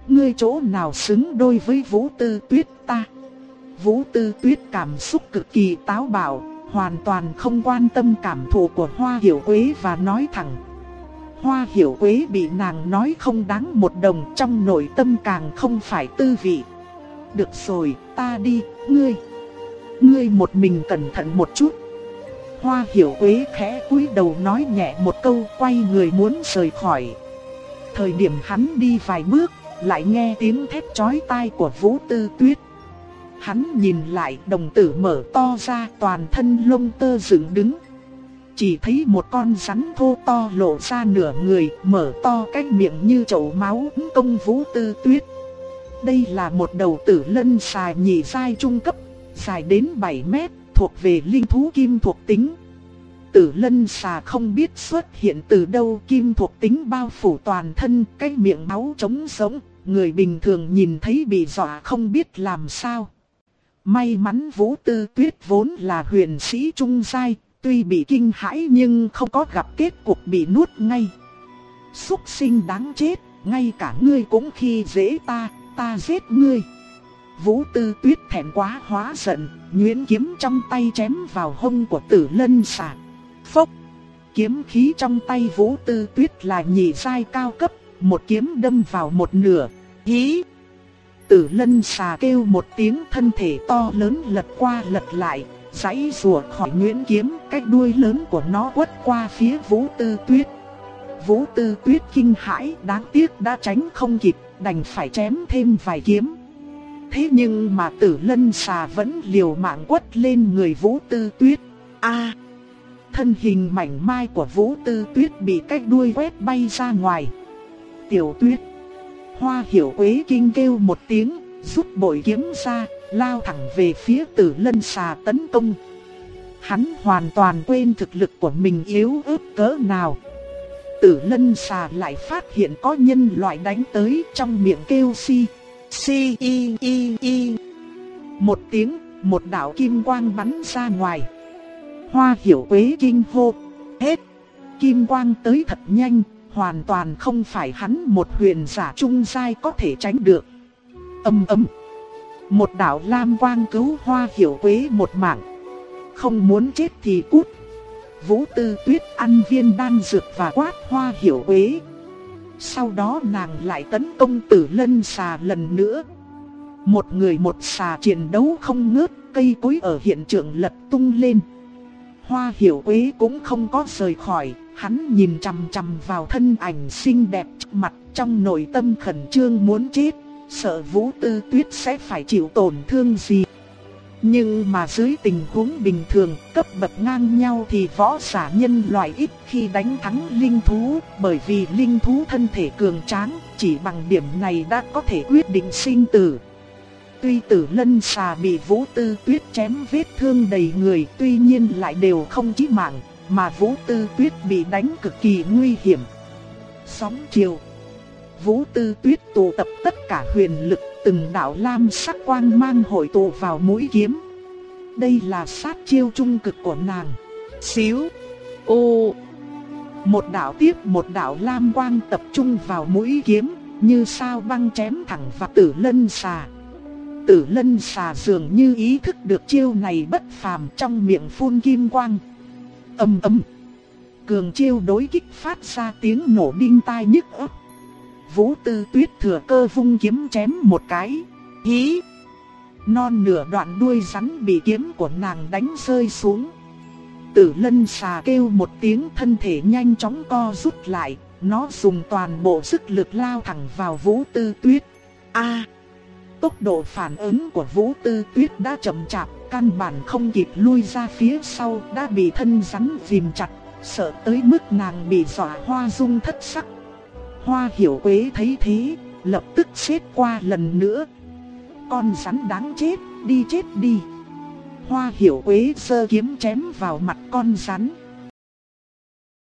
ngươi chỗ nào xứng đôi với Vũ Tư Tuyết ta? Vũ Tư Tuyết cảm xúc cực kỳ táo bạo, hoàn toàn không quan tâm cảm thụ của Hoa Hiểu Quế và nói thẳng. Hoa Hiểu Quế bị nàng nói không đáng một đồng, trong nội tâm càng không phải tư vị. Được rồi, ta đi, ngươi một mình cẩn thận một chút. Hoa Hiểu Quế khẽ cúi đầu nói nhẹ một câu, quay người muốn rời khỏi. Thời điểm hắn đi vài bước, lại nghe tiếng thét chói tai của Vũ Tư Tuyết. Hắn nhìn lại, đồng tử mở to ra, toàn thân lông tơ dựng đứng. Chỉ thấy một con rắn thô to lộ ra nửa người, mở to cái miệng như chậu máu công Vũ Tư Tuyết. Đây là một đầu tử lân xà nhị giai trung cấp, dài đến 7 mét, thuộc về linh thú kim thuộc tính. Tử lân xà không biết xuất hiện từ đâu, kim thuộc tính bao phủ toàn thân, cái miệng máu trống rỗng, người bình thường nhìn thấy bị dọa không biết làm sao. May mắn Vũ Tư Tuyết vốn là huyền sĩ trung giai, tuy bị kinh hãi nhưng không có gặp kết cục bị nuốt ngay. Súc sinh đáng chết, ngay cả ngươi cũng khi dễ ta giết ngươi. Vũ Tư Tuyết thẹn quá hóa giận, nhuyễn kiếm trong tay chém vào hông của tử lân xà. Phốc! Kiếm khí trong tay Vũ Tư Tuyết là nhị giai cao cấp, một kiếm đâm vào một nửa. Hí! Tử lân xà kêu một tiếng, thân thể to lớn lật qua lật lại, giãy giụa khỏi nhuyễn kiếm, cái đuôi lớn của nó quất qua phía Vũ Tư Tuyết. Vũ Tư Tuyết kinh hãi, đáng tiếc đã tránh không kịp, đành phải chém thêm vài kiếm. Thế nhưng mà tử lân xà vẫn liều mạng quất lên người Vũ Tư Tuyết. Thân hình mảnh mai của Vũ Tư Tuyết bị cái đuôi quét bay ra ngoài. Tiểu Tuyết! Hoa Hiểu Quế kinh kêu một tiếng, rút bội kiếm ra, lao thẳng về phía tử lân xà tấn công. Hắn hoàn toàn quên thực lực của mình yếu ớt cỡ nào. Tử lân xà lại phát hiện có nhân loại đánh tới, trong miệng kêu si. Một tiếng, một đạo kim quang bắn ra ngoài. Hoa Hiểu Quế kinh hô, hết. Kim quang tới thật nhanh, hoàn toàn không phải hắn một huyền giả trung giai có thể tránh được. Ầm ầm. Một đạo lam quang cứu Hoa Hiểu Quế một mạng. Không muốn chết thì cút. Vũ Tư Tuyết ăn viên đan dược và quát Hoa Hiểu Quế. Sau đó nàng lại tấn công tử lân xà lần nữa. Một người một xà chiến đấu không ngớt, cây cối ở hiện trường lật tung lên. Hoa Hiểu Quế cũng không có rời khỏi, hắn nhìn chằm chằm vào thân ảnh xinh đẹp trước mặt, trong nội tâm khẩn trương muốn chết, sợ Vũ Tư Tuyết sẽ phải chịu tổn thương gì. Nhưng mà dưới tình huống bình thường, cấp bậc ngang nhau thì võ giả nhân loại ít khi đánh thắng linh thú, bởi vì linh thú thân thể cường tráng, chỉ bằng điểm này đã có thể quyết định sinh tử. Tuy tử lân xà bị Vũ Tư Tuyết chém vết thương đầy người, tuy nhiên lại đều không chí mạng, mà Vũ Tư Tuyết bị đánh cực kỳ nguy hiểm. Sóng chiều. Vũ Tư Tuyết tụ tập tất cả huyền lực, từng đạo lam sắc quang mang hội tụ vào mũi kiếm. Đây là sát chiêu trung cực của nàng. Xíu. Ô. Một đạo tiếp một đạo lam quang tập trung vào mũi kiếm, như sao băng chém thẳng vào tử lân xà. Tử lân xà dường như ý thức được chiêu này bất phàm, trong miệng phun kim quang. Ầm ầm. Cường chiêu đối kích phát ra tiếng nổ đinh tai nhức óc. Vũ Tư Tuyết thừa cơ vung kiếm chém một cái. Hí! Non nửa đoạn đuôi rắn bị kiếm của nàng đánh rơi xuống. Tử lân xà kêu một tiếng, thân thể nhanh chóng co rút lại. Nó dùng toàn bộ sức lực lao thẳng vào Vũ Tư Tuyết. Tốc độ phản ứng của Vũ Tư Tuyết đã chậm chạp, căn bản không kịp lui ra phía sau, đã bị thân rắn ghìm chặt, sợ tới mức nàng bị dọa hoa dung thất sắc. Hoa Hiểu Quế thấy thế, lập tức xếp qua lần nữa. Con rắn đáng chết, đi chết đi. Hoa Hiểu Quế giơ kiếm chém vào mặt con rắn.